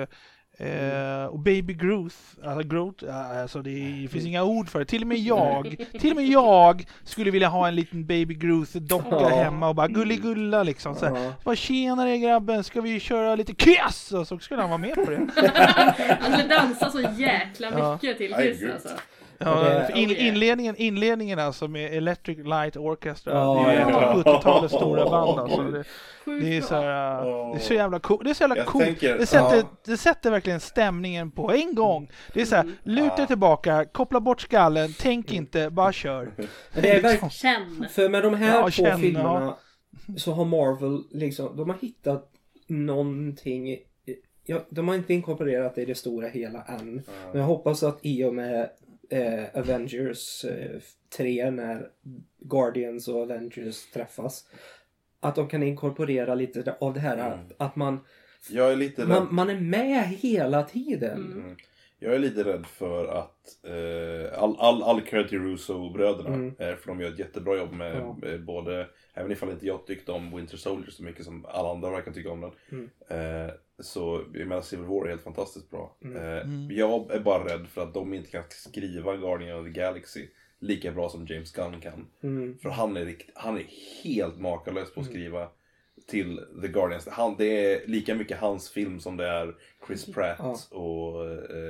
Och Baby Groot, alltså det finns inga ord för det. Till och med jag skulle vilja ha en liten Baby Groot-docka hemma och bara gulligulla liksom. Bara tjenare grabben, ska vi köra lite kiss? Och så skulle han vara med på det. Han skulle dansa så jäkla mycket till kiss alltså. Ja, inledningen alltså med Electric Light Orchestra. Det är ju ett av 70-talets stora band alltså. Det är så här, det är så jävla coolt. Det är så jävla coolt. Det sätter verkligen stämningen på en gång. Det är så här, luta tillbaka, koppla bort skallen, tänk inte, bara kör. Det är verkligen, känn. för med de här två filmerna så har Marvel liksom, de har hittat någonting. De har inte inkorporerat det i det stora hela än. Men jag hoppas att i och med Avengers 3, när Guardians och Avengers träffas, att de kan inkorporera lite av det här att man Jag är lite man är med hela tiden. Jag är lite rädd för att all credit till Russo-bröderna. För de gör ett jättebra jobb med både, även ifall inte jag tyckte om Winter Soldier så mycket som alla andra verkar tycka om den. Så jag menar Civil War är helt fantastiskt bra. Jag är bara rädd för att de inte kan skriva Guardian of the Galaxy lika bra som James Gunn kan. För han är helt makalös på att skriva till The Guardians. Det är lika mycket hans film som det är Chris Pratt och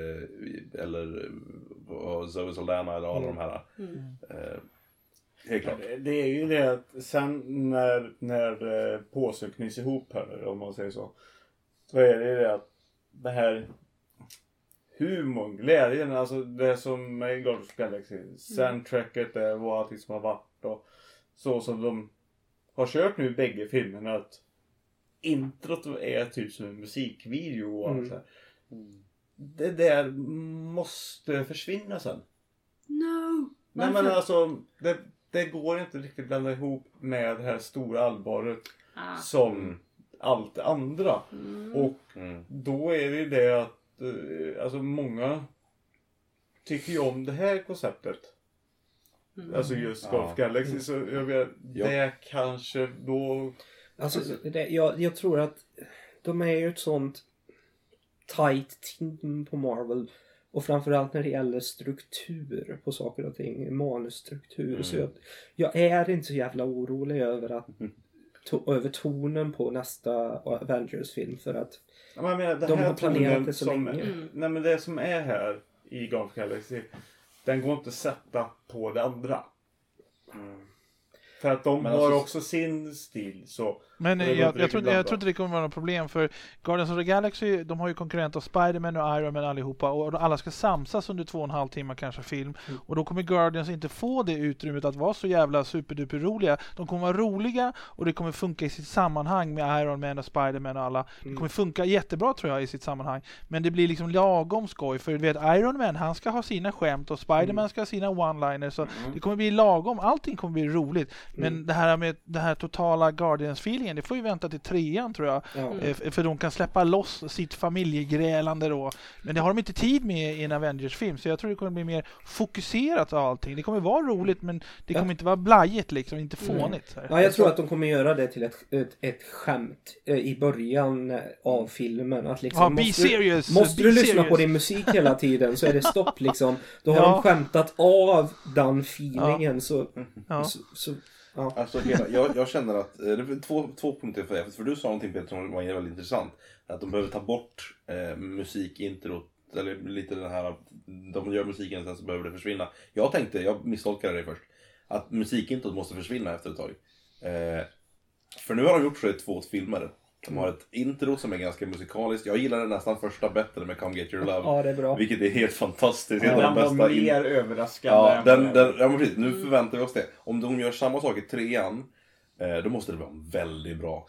Zoe Saldana eller alla de här. Helt klart. Det är ju det att sen när påsen knyts ihop här, om man säger så är det att det här humorn, glädjen, alltså det som är Guardians of the Galaxy, soundtracket där och allting som har varit och så som de har kört nu i bägge filmerna, att introt är typ som en musikvideo och allt så här. Det där måste försvinna sen. No. Nej men alltså det går inte riktigt blanda ihop med det här stora allvaret som allt det andra. Och då är det ju det att alltså många tycker ju om det här konceptet. Alltså just Golf Galaxy, så jag vet, det kanske då... Alltså, jag tror att de är ju ett sånt tight team på Marvel. Och framförallt när det gäller struktur på saker och ting, manusstruktur. Så jag är inte så jävla orolig över att över tonen på nästa Avengers-film. För att jag menar, de har planerat det så länge. Nej men det som är här i Golf Galaxy, den går inte att sätta på det andra. För att de har också sin stil. Så men jag tror inte det kommer vara något problem, för Guardians of the Galaxy, de har ju konkurrent av Spider-Man och Iron Man allihopa, och alla ska samsas under 2,5 timmar kanske film, och då kommer Guardians inte få det utrymmet att vara så jävla superduper roliga. De kommer vara roliga och det kommer funka i sitt sammanhang med Iron Man och Spider-Man och alla. Det kommer funka jättebra tror jag i sitt sammanhang, men det blir liksom lagom skoj, för du vet Iron Man, han ska ha sina skämt och Spider-Man ska ha sina one-liners, så det kommer bli lagom, allting kommer bli roligt. Men det här med det här totala Guardians-feelingen, det får ju vänta till 3:an tror jag. För de kan släppa loss sitt familjegrälande då. Men det har de inte tid med i en Avengers-film, så jag tror det kommer bli mer fokuserat av allting. Det kommer vara roligt, men det kommer inte vara blajigt liksom, inte fånigt. Ja, jag tror att de kommer göra det till ett skämt i början av filmen. Att liksom, måste du lyssna på din musik hela tiden så är det stopp liksom. Då har de skämtat av den feelingen så ja. Alltså jag känner att det är två punkter för det. För du sa någonting Peter som var väldigt intressant. Att de behöver ta bort musikintrot. Eller lite den här, de gör musiken sen så behöver det försvinna. Jag misstolkade det först. Att musikintrot måste försvinna efter ett tag. För nu har de gjort så i 2 filmer. De har ett intro som är ganska musikaliskt. Jag gillar den nästan första bättre med Come Get Your Love. Ja, det är bra. Vilket är helt fantastiskt. Den var mer överraskande. Ja, men precis. Nu förväntar vi oss det. Om de gör samma sak i 3:an, då måste det vara väldigt bra.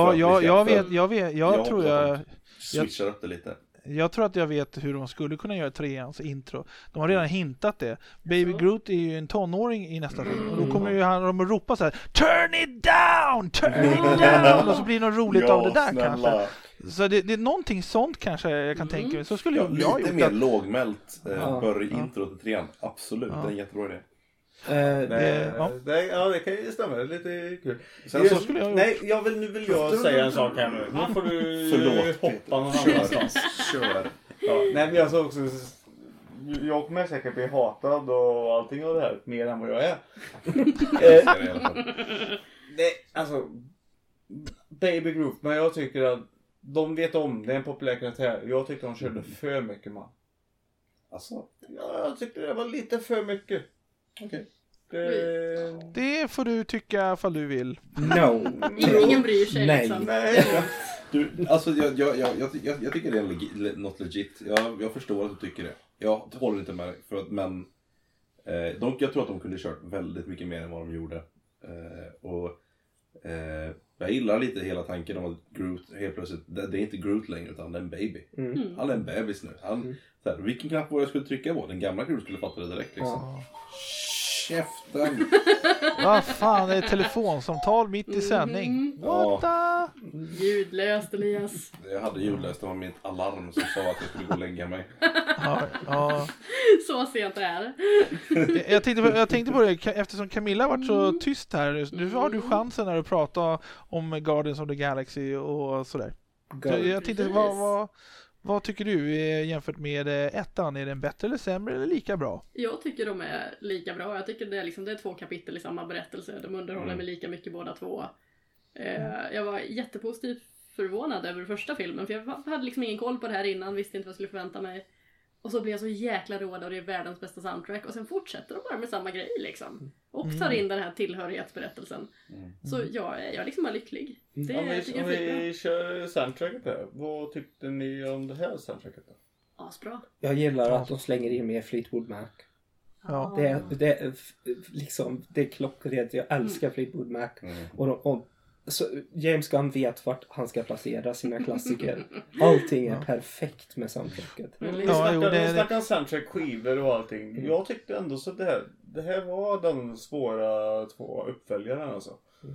Jag tror switchar upp det lite. Jag tror att jag vet hur de skulle kunna göra 3:ans intro. De har redan hintat det. Baby Groot är ju en tonåring i nästa film. Och då kommer ju de att ropa så här: Turn it down! Turn it down! Och så blir det något roligt av det där kanske. Så det är någonting sånt kanske jag kan tänka mig. Så skulle jag lite gjort mer lågmält intro till 3:an. Absolut, det är en jättebra idé. Det kan ju stämma, det är lite kul. Nu vill jag säga en sak här nu. Nu får du hoppa någon annanstans. Kör. Nej men jag sa också, jag kommer säkert bli hatad och allting av det här mer än vad jag är. Alltså Baby Groot, men jag tycker att de vet om, det är en populär karaktär. Jag tycker de körde för mycket man. Alltså? Ja, jag tyckte det var lite för mycket. Okej. Det får du tycka ifall du vill. No. Ingen bryr sig liksom. Nej. Du, alltså jag tycker det är något legit. Jag förstår att du tycker det. Jag håller inte med men jag tror att de kunde kört väldigt mycket mer än vad de gjorde. Jag gillar lite hela tanken om att Groot helt plötsligt, det är inte Groot längre utan det är en baby. Han är en bebis nu. Så här, vilken knapp var jag skulle trycka på? Den gamla Groot skulle fatta det direkt liksom. Käften! Vad fan, det är ett telefonsamtal mitt i sändning. What the? Ljudlöst, Elias. Jag hade ljudlöst, det var mitt alarm som sa att jag skulle gå och lägga mig. Ja. Så sent är det. Jag tänkte på det, eftersom Camilla har varit så tyst här. Nu har du chansen när du pratar om Guardians of the Galaxy och sådär. Jag tänkte, vad tycker du jämfört med ettan? Är den bättre eller sämre eller lika bra? Jag tycker de är lika bra. Jag tycker det är 2 kapitel i samma berättelse. De underhåller mig lika mycket båda två. Jag var jättepositivt förvånad över första filmen. För jag hade liksom ingen koll på det här innan. Visste inte vad jag skulle förvänta mig. Och så blev jag så jäkla råd och det är världens bästa soundtrack. Och sen fortsätter de bara med samma grej liksom. Och tar in den här tillhörighetsberättelsen. Så jag är liksom bara lycklig. Om vi kör soundtracket här. Vad tyckte ni om det här soundtracket då? Asbra. Jag gillar att de slänger in mer Fleetwood Mac. Ja. Det är klockrent. Jag älskar Fleetwood Mac. Så James Gunn vet vart han ska placera sina klassiker. Allting är perfekt med soundtracket. Vi snackar soundtrack, skivor och allting. Jag tyckte ändå så det här var de svåra 2 uppföljarna alltså.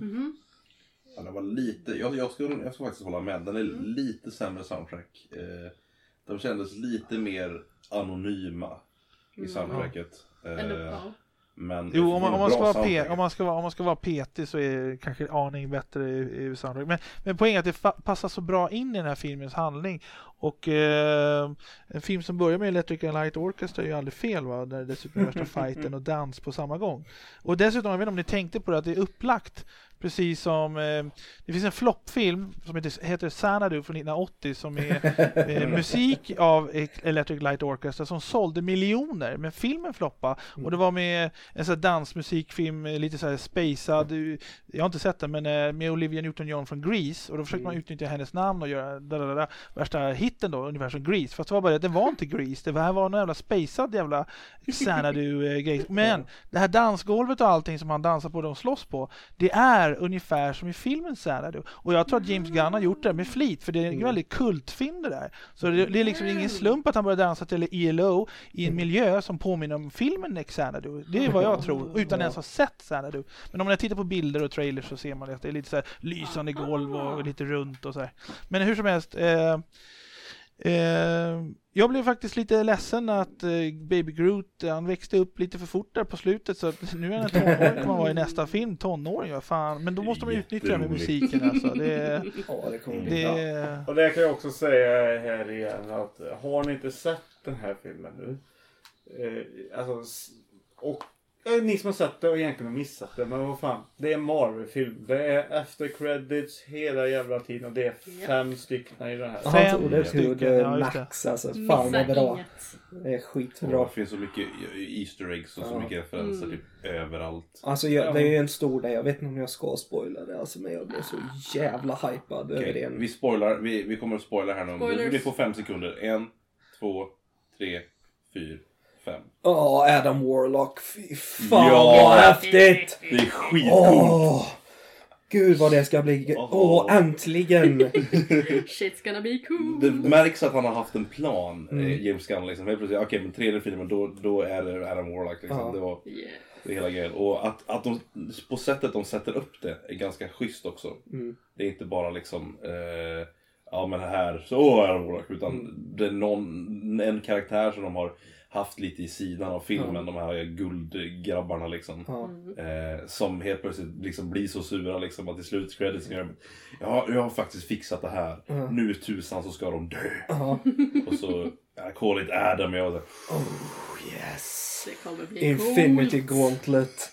Ja, det var lite, jag ska faktiskt hålla med. Den är lite sämre soundtrack. De kändes lite mer anonyma i soundtracket. Men om man ska vara petig så är det kanske en aning bättre i soundtrack. Men poängen är att det passar så bra in i den här filmens handling. Och en film som börjar med Electric Light Orchestra är ju aldrig fel, va? När det dessutom är värsta fighten och dans på samma gång. Och dessutom, jag vet inte om ni tänkte på det, att det är upplagt precis som det finns en floppfilm som heter Xanadu från 1980 som är musik av Electric Light Orchestra som sålde miljoner, men filmen floppa. Och det var med en sån här dansmusikfilm, lite så här spacad, jag har inte sett den, men med Olivia Newton-John från Grease, och då försökte man utnyttja hennes namn och göra värsta hitten då, ungefär som Grease, fast det var bara det var inte Grease, det här var en jävla spacad jävla Xanadu-grej. Men det här dansgolvet och allting som han dansar på, de slåss på, det är ungefär som i filmen Xanadu. Och jag tror att James Gunn har gjort det med flit, för det är en väldigt kultfilm det där. Så det är liksom ingen slump att han börjar dansa till ELO i en miljö som påminner om filmen Xanadu. Det är vad jag tror, utan ens ha sett Xanadu. Men om man tittar på bilder och trailers så ser man att det är lite så här lysande golv och lite runt och så här. Men hur som helst, jag blev faktiskt lite ledsen att Baby Groot, han växte upp lite för fort där på slutet, så att nu är han tonåring, kommer han vara i nästa film, tonåring, ja, fan. Men då måste man utnyttja det med musiken alltså. Och det kan jag också säga här igen, att har ni inte sett den här filmen nu, och ni som har sett det och egentligen har missat det, men vad fan, det är en Marvel-film. Det är after credits hela jävla tiden och det är 5 stycken i den här. Han tog det max, alltså. Fan vad bra. Det är skitbra. Det finns så mycket Easter eggs och så mycket referenser typ överallt. Alltså det är ju en stor dag. Jag vet inte om jag ska spoila det, alltså, men jag blir så jävla hypad över det. Vi spoilar, vi kommer att spoila här nu. Vi får 5 sekunder. 1, 2, 3, 4, 5. Adam Warlock. Fy fan vad häftigt. Det är skitcoolt. Gud vad det ska bli. Äntligen. Shit's gonna be cool. Det märks att han har haft en plan, James Gunn liksom. Helt plötsligt, okej, men tredje filmen då är det Adam Warlock liksom. Det är hela grejen. Och att de, på sättet de sätter upp det är ganska schysst också. Det är inte bara liksom men här så är Adam Warlock, utan det är en karaktär som de har haft lite i sidan av filmen, de här guldgrabbarna liksom. Som helt plötsligt liksom blir så sura liksom, att i slutcredits jag har faktiskt fixat det här. Nu tusan så ska de dö. Och så call it Adam och jag så, yes. Det kommer bli Infinity Gauntlet.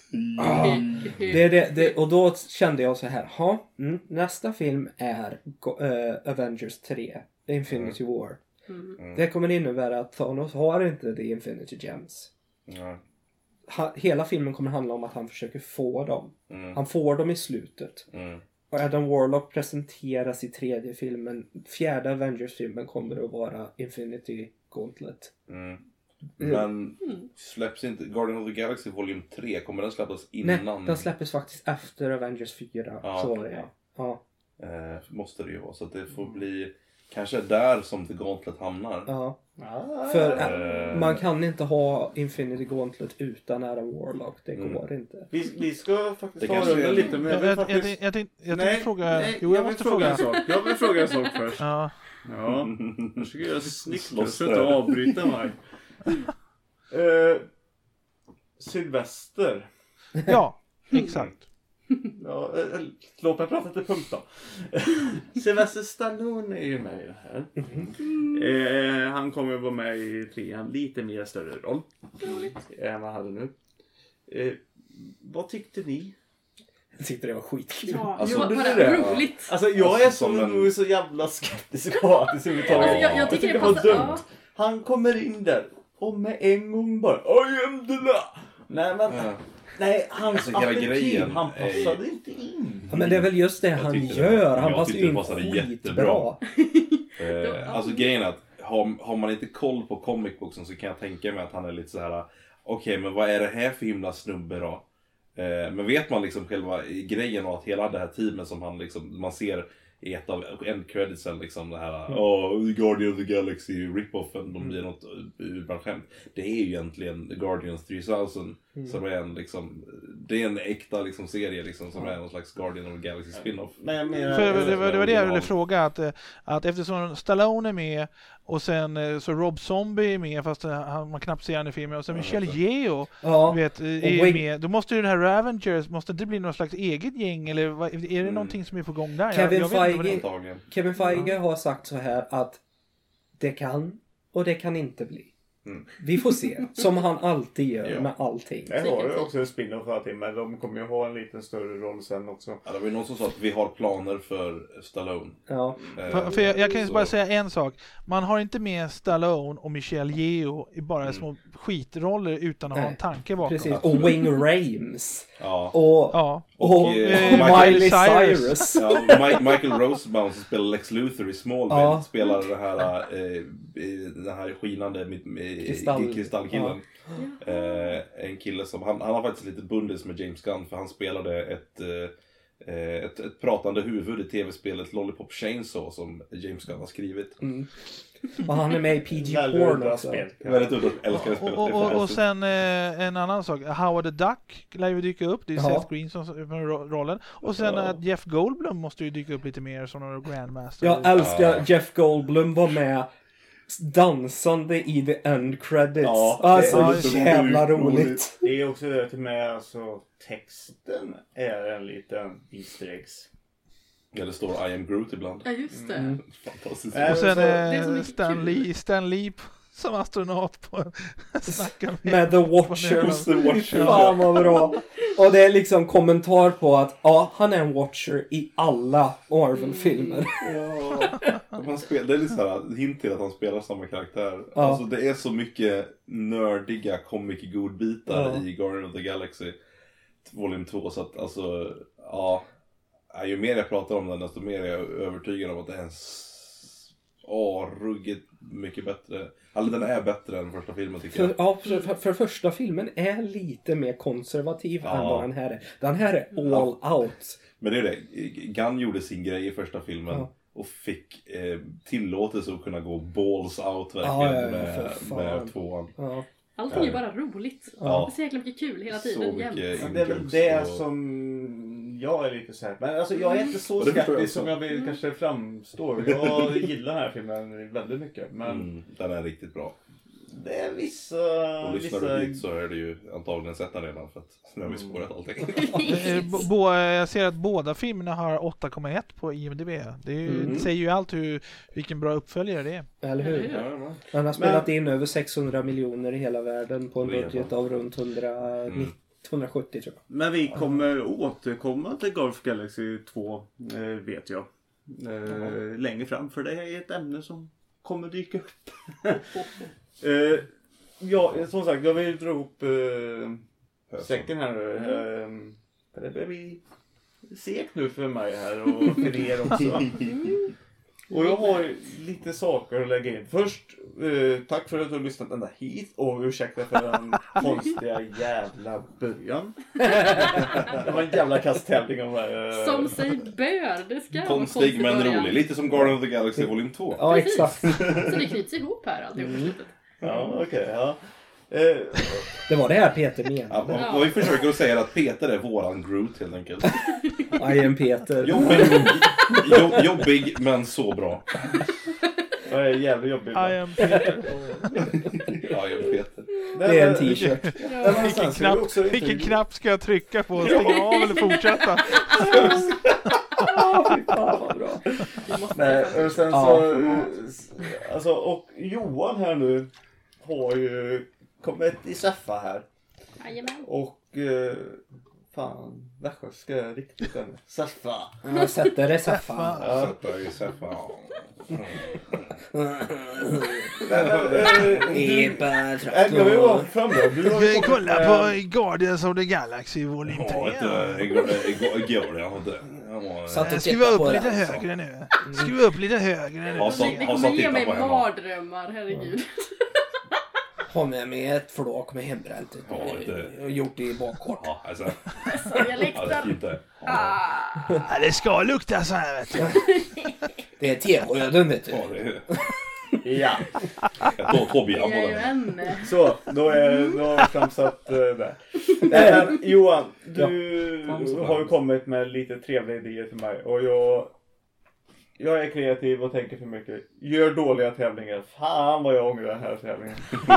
Och då kände jag så här, nästa film är Avengers 3, Infinity War. Det kommer innebära att Thanos har inte The Infinity Gems. Hela filmen kommer handla om att han försöker få dem. Han får dem i slutet. Och Adam Warlock presenteras i tredje filmen. Fjärde Avengers-filmen kommer att vara Infinity Gauntlet. Men släpps inte Guardians of the Galaxy Volume 3, kommer den släppas innan? Nej, den släpps faktiskt efter Avengers 4. Så var det, måste det ju vara, så att det får bli kanske är där som The Gauntlet hamnar. Ja. För man kan inte ha Infinity Gauntlet utan Adam Warlock. Det går inte. Vi ska faktiskt Det ta kanske runden är- lite. Men Jag tänkte fråga... Jo, jag måste fråga. en sak. Jag vill fråga en sak först. Ja. Ja, jag försöker göra snyggt. Jag Slåss ska inte där. avbryta mig. Sylvester. Ja, exakt. Ja, låt mig prata lite punkt då. Sylvester Stallone är ju med i det här. Han kommer att vara med i 3, lite mer större roll än vad han hade nu. Vad tyckte ni? Jag tyckte det var skitkul. Ja, Alltså, det var det bara är det. roligt. Alltså jag är Som så, en- så jävla skeptisk och hatisk överhuvudtaget. Jag tycker det var passar. dumt. Ja. Han kommer in där och med en gång bara I am the law. Nej men, Ja. nej hans Alltså, hela attityd, grejen han är- passade inte in. Ja, men det är väl just det han tyckte det gör. var- Han jag passar tyckte ju det in passade skitbra. jättebra. Alltså grejen är att har man inte koll på comic booksen så kan jag tänka mig att han är lite så här: okej, men vad är det här för himla snubbe då? Men vet man liksom själva grejen och att hela det här teamet som han liksom, man ser i ett av end creditsen liksom det här Guardian of the Galaxy rip-offen, de blir något urbrandskämt. Det är ju egentligen The Guardians 3000 som är en liksom, det är en äkta liksom serie liksom som är någon slags Guardian of the Galaxy spin-off. Men jag menar, För det var det jag ville fråga, att eftersom Stallone är med och sen så Rob Zombie är med fast man knappt ser han i filmen och sen Michelle Yeoh Ja. vet, är med, då måste ju den här Ravengers, måste det bli någon slags eget gäng eller är det någonting som är på gång där? Kevin jag vet inte vad det är. Antagligen. Kevin Feige har sagt så här att det kan och det kan inte bli. Vi får se. Som han alltid gör Ja. med allting. det har ju också en spin-off för allting, men de kommer ju ha en lite större roll sen också. Ja, det var ju någon som sa att vi har planer för Stallone. Ja. För jag kan ju Så- bara säga en sak. Man har inte med Stallone och Michelle Yeoh i bara små skitroller utan att ha en Nej, tanke bakom. Precis. Och Wing Rames. Ja. Och, Ja. och Miley Cyrus. Ja, Michael Rosenbaum som spelar Lex Luthor i Smallville Ja. spelar den här skinande kristallkillen. En kille som han har faktiskt lite bundis med James Gunn för han spelade ett pratande huvud i tv-spelet Lollipop Chainsaw som James Gunn har skrivit. Och han är med i PG Väldigt Porn bra också. spel. Väldigt älskar det spelet. Det är Och fantastiskt. sen en annan sak, Howard the Duck lär ju dyka upp, det är Ja. Seth Green som för rollen. Och sen att Jeff Goldblum måste ju dyka upp lite mer som någon Grandmaster. Jag älskar Jeff Goldblum var med dansande i the end credits. Ja, Alltså det är så jävla roligt. Det är också det till med, alltså texten är en liten easter eggs. Ja, det står I am Groot ibland. Ja, just det. Fantastiskt. Och sen är så mycket Stan Lee som astronaut på snackar Med The Watcher. The Watcher. Fan vad bra. Och det är liksom kommentar på att ja, han är en Watcher i alla Marvel-filmer. Det är lite såhär hint till att han spelar samma karaktär. Ja. Alltså det är så mycket nördiga comic-godbitar Ja. i Guardian of the Galaxy Volume 2. Så att alltså, ja. Ju mer jag pratar om den desto mer är jag övertygad om att det är ruggigt mycket bättre. Alltså den är bättre än första filmen tycker jag. För första filmen är lite mer konservativ Ja. än vad den här är. Den här är all out. Men det är det. Gunn gjorde sin grej i första filmen. Ja. Och fick tillåtelse att kunna gå balls out verkligen Ja, för fan. med tvåan. Ja. Allting är bara roligt. Ja. Det är så jäkla mycket kul hela Så tiden. mycket jämt. Det är väl det och- som jag är lite så här. Men alltså jag är inte så Och det förstår jag skeptisk också. som jag vill kanske framstår. Jag gillar den här filmen väldigt mycket. Men Den är riktigt bra. det är vissa... Och lyssnar vissa... du dit så är det ju antagligen sett den redan för att nu har vi spårat allting. Jag ser att båda filmerna har 8,1 på IMDb. Det är ju, säger ju allt vilken bra uppföljare det är. Eller hur? Ja, Han har spelat in över 600 miljoner i hela världen på en Redan. budget av runt 170 tror jag. Men vi kommer återkomma till Golf Galaxy 2 vet jag. Längre fram. För det är ett ämne som kommer dyka upp. Ja, som sagt, jag vill dra ihop säcken här nu. För det börjar bli segt nu för mig här och för er också. Och jag har lite saker att lägga in. Först, tack för att du har lyssnat ända hit. Och ursäkta för den konstiga jävla början. Det var en jävla kasttävling om det. Som sig bör, det ska vara Konstig men rolig. Lite som Guardians of the Galaxy Volume 2. Ja, Precis. exakt. Så det knyts ihop här alltihop på slutet. Ja, okej. Ja. Det var det här Peter menade. Ja, vad vi försöker att säga är att Peter är våran Groot helt enkelt. I am Peter. Jobbig men så bra. Det är jävligt jobbigt. I am Peter. Ja, jag vet det. Det är en t-shirt. Vilken knapp ska jag trycka på? Stänga av eller fortsätta? Fy fan vad bra. Nej, och sen så... Alltså, och Johan här nu har ju kommit i Seffa här. Jajamän. Och... fan, västgötska är riktigt än. Seffa. Jag sätter det Seffa. Ja. Sätta i Seffa. Ska vi vara fram då? Du har ju Kolla på Guardians of the Galaxy Volume 3. Skruva upp lite högre nu. Skruva upp lite högre nu. Ni kommer ge mig mardrömmar, herregud. Har med mig ett flak med hembränt. Och gjort det i bakkort. Ja, alltså. Dialekten. Ja, det ska lukta så här, vet du. Det är terröden, vet du. Ja, det är... Ja. Då Tobbe på den. Jajamän. Så, då har vi framsatt det. Men Johan, du har ju kommit med lite trevliga idéer till mig. Och jag är kreativ och tänker för mycket. Gör dåliga tävlingar. Fan vad jag ångrar den här tävlingen.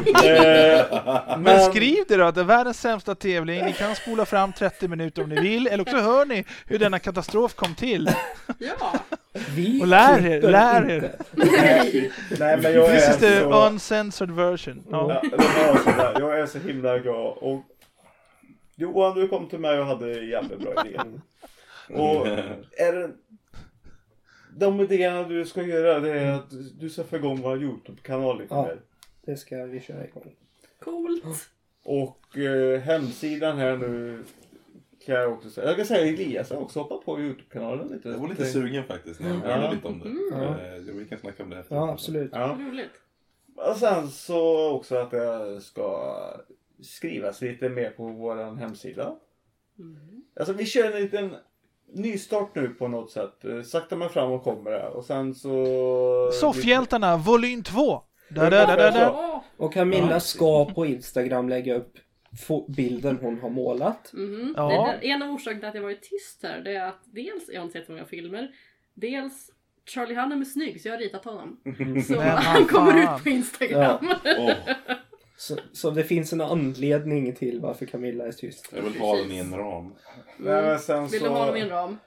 Men skriv det då att det är världens sämsta tävling. Ni kan spola fram 30 minuter om ni vill. Eller också hör ni hur denna katastrof kom till. Ja. Och lär er. Nej, men jag This är is the så... uncensored version. Ja. Ja, det var sådär. Jag är så himla glad. Och Johan, du kom till mig och hade jävligt bra idéer. Och är det... De idéerna du ska göra, det är att du ska få igång vår YouTube-kanal lite mer. Det ska vi köra igång. Coolt. Och hemsidan här nu kan jag också säga. Jag kan säga Elias har också hoppat på YouTube-kanalen lite. Jag var lite sugen faktiskt när jag hörde lite om det. Vi kan snacka om det efter. Ja, absolut. Ja. Roligt. Och sen så också att jag ska skrivas lite mer på vår hemsida. Alltså vi kör en liten nystart nu på något sätt. Sakta men fram och kommer det. Och sen så... Soffhjältarna, volym 2. Och Camilla ska på Instagram lägga upp bilden hon har målat. Ja. En av orsakerna till att jag varit tyst här, det är att dels jag har inte sett många filmer. Dels Charlie Hunnam är snygg så jag har ritat honom. Så han kommer ut på Instagram. Ja. Så det finns en anledning till varför Camilla är tyst. Jag vill ha den i en ram. Vill du ha honom i en ram?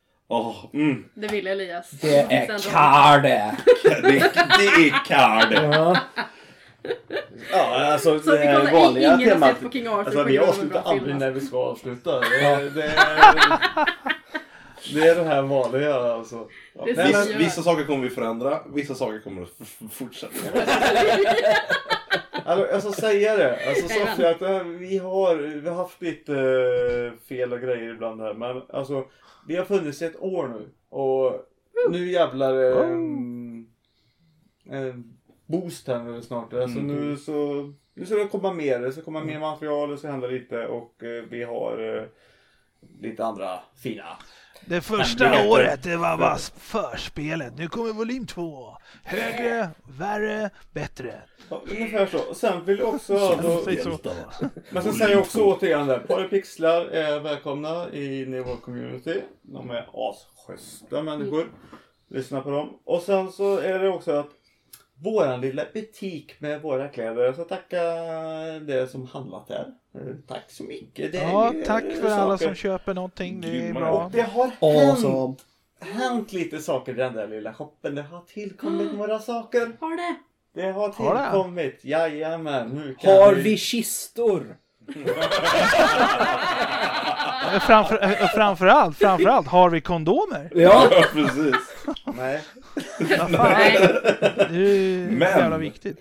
Det vill Elias. Det är kar det. Det är kar det. Ja. Ja, alltså Så vi kollar vanliga ingen har temat. sett på King Arthur. Alltså vi avslutar aldrig när vi ska avsluta. Det är det här vanliga alltså. Ja. Vissa saker kommer vi förändra, vissa saker kommer att fortsätta. Alltså säga det. Alltså Sofia, att vi har haft lite fel och grejer ibland här. Men alltså, vi har funnits i ett år nu. Och nu jävlar boost här nu snart. Alltså nu ska det komma mer. Det ska komma mer material, det ska hända lite. Och vi har lite andra fina. Det första året det var bara förspelet. Nu kommer volym 2. Högre, värre, bättre. Ja, ungefär så. Och sen vill jag också... Men sen säger jag också återigen där. Parapixlar är välkomna i vår community. De är asschyssta människor. Lyssna på dem. Och sen så är det också att våran lilla butik med våra kläder. Så tacka det som handlat där. Tack så mycket. Det är tack för saker. Alla som köper någonting. Det är bra. Och det har hänt lite saker i den där lilla shoppen. Det har tillkommit några saker. Har det? Det har tillkommit. Jajamän. Har vi kistor? Framförallt har vi kondomer. Ja, precis. Nej. Det är jävla viktigt.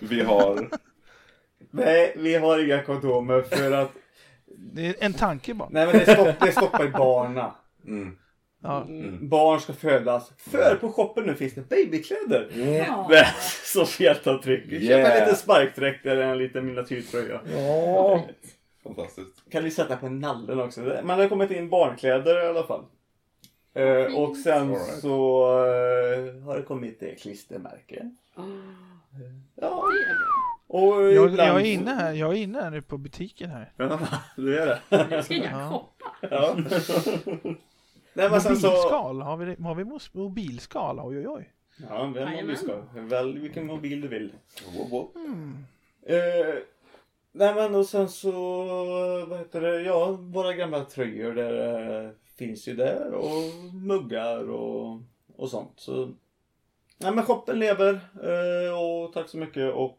Vi har inga kondomer för att... Det är en tanke bara. Nej, men det stoppar i barna. Ja. Barn ska födas. För på shoppen nu finns det babykläder. Ja. Med Soffhjältar-tryck. Köp Yeah. en liten sparkdräkt eller en liten miniatyrtröja. Ja. Fantastiskt. Kan ni sätta på nallen också. Man har kommit in barnkläder i alla fall. Och sen Alright. så har det kommit klistermärke. Ja. Det är bra. Och Jag ibland... är inne här. Jag är inne här nu på butiken här. Ja, det är det. Jag ska inga Ja. shoppa. Ja. Nej, men sen så... Mobilskal. Har vi mobilskal? Oj, oj, oj. Ja, vem Jajamän. vi ska. Välj vilken mobil du vill. Wow. Nej, men och sen så... Vad heter det? Ja, våra gamla tröjor där finns ju där. Och muggar och sånt. Så... Nej, men shoppen lever. Och tack så mycket. Och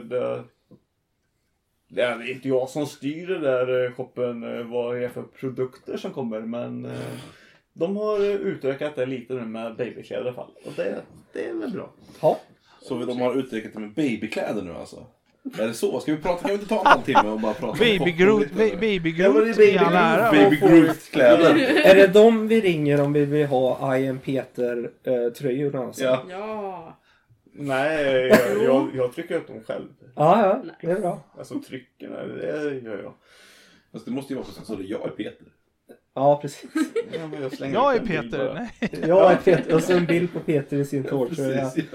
det är inte jag som styr det där shoppen. Vad det är för produkter som kommer. Men de har utökat det lite nu med babykläder i alla fall. Och det är väl bra. Ja. Så de har utökat det med babykläder nu alltså? Är det så? Ska vi prata? Kan vi inte ta en halvtimme och bara prata Baby Groot i all ära. Baby Groot-kläder. Är det de vi ringer om vi vill ha I am Peter-tröjorna alltså? Ja. Ja. Nej, jag trycker upp dem själv. Ja, det är bra. Alltså trycken, det gör jag. Fast det måste ju vara så att jag är Peter. Ja, precis. Ja, men jag slänger Jag upp är en bild Peter. bara. Nej. Jag är Peter. Och så en bild på Peter i sin tårtröja. Precis.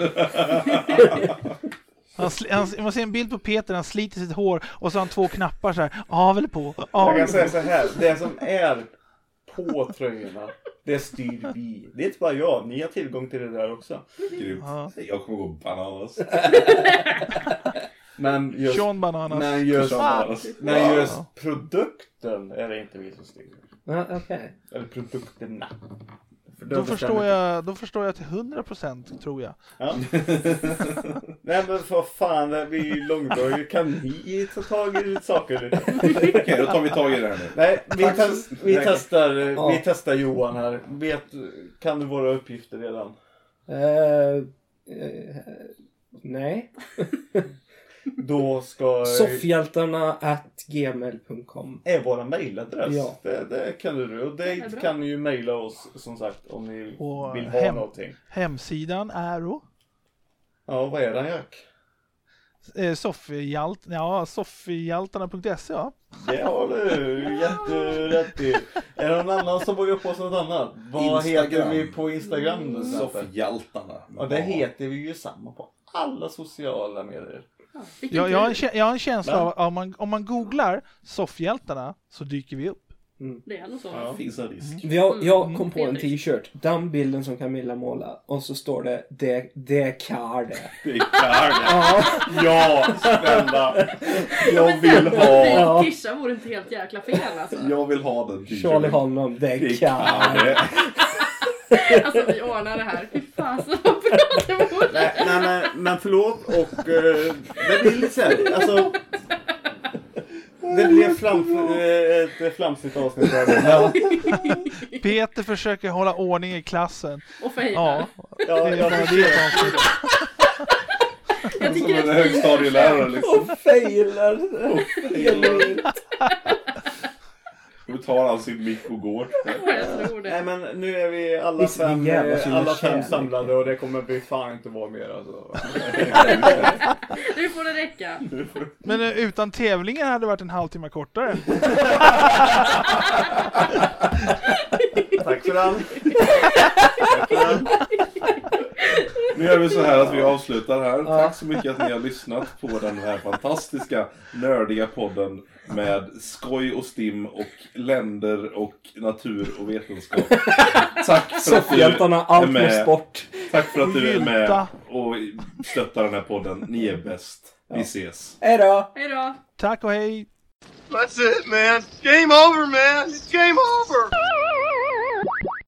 Man ser en bild på Peter, han sliter sitt hår och så har han 2 knappar så här. Av eller på. Jag kan säga så här, det som är på tröjorna, det styr vi. Det är inte bara jag, ni har tillgång till det där också. Grymt. Ja. Jag kommer gå bananas. Men just, Sean Bananas. men just produkten är det inte vi som styr. Ja, okej. Eller produkterna. För Då förstår jag till 100% tror jag. Ja. Nej, men för fan, vi är långdrag. Kan ni ta tag i saker lite? Okej, då tar vi tag i det här nu. Nej, vi testar Johan här. Kan du våra uppgifter redan? Nej. Då ska... Soffhjältarna@gmail.com. är våra mailadress. Ja. Det kan du. Och det bra. kan ni ju mejla oss som sagt om ni Och vill ha någonting. Hemsidan är Ja, vad är den, Jack? soffhjältarna.se, ja. Det har du jätterätt i. Är det någon annan som vågar på oss något annat? Vad Instagram. heter vi på Instagram? Då, Soffhjältarna. och det heter vi ju samma på alla sociala medier. Vilken Jag har tur. en känsla av att om man googlar soffhjältarna så dyker vi upp. Det är nog så. Ja. Finns en risk. Jag kom på en t-shirt. Den bilden som Camilla målar. Och så står det det är kär det. Det är kär. Ja, snälla. Jag Men vill sen, ha. Ja. Kisha vore inte helt jäkla fel alltså. Jag vill ha den t-shirten. Charlie Hunnam, det Det är är kär kär. Alltså vi ordnar det här. Fy fasen vad bra det vore. Nej, men förlåt. Och det blir lite så här, alltså. Det blir ett flamsigt avsnitt här. Ja. Peter försöker hålla ordning i klassen. Och fejla. Ja, Ja, det är jag bara det förstår. avsnitt. Jag Som tycker en det är högstadielärare liksom. Och failar. Och tar all sin mick och går. Jag tror Nej, det. men nu är vi alla Visst, fem, vi jävla fina alla fem kärlek. samlade och det kommer bli fan inte vara mer alltså. Nu får det räcka. Men utan tävlingen hade det varit en halvtimme kortare. Tack för den. Nu gör vi så här att vi avslutar här. Tack så mycket att ni har lyssnat på den här fantastiska, nördiga podden med skoj och stim och länder och natur och vetenskap. Tack för att du Soffhjältarna, är allt med med. sport. Tack för att du är med Gylta. och stöttar den här podden. Ni är bäst. Vi ses. Hej då! Hej då. Tack och hej! That's it, man. Game over, man. It's game over.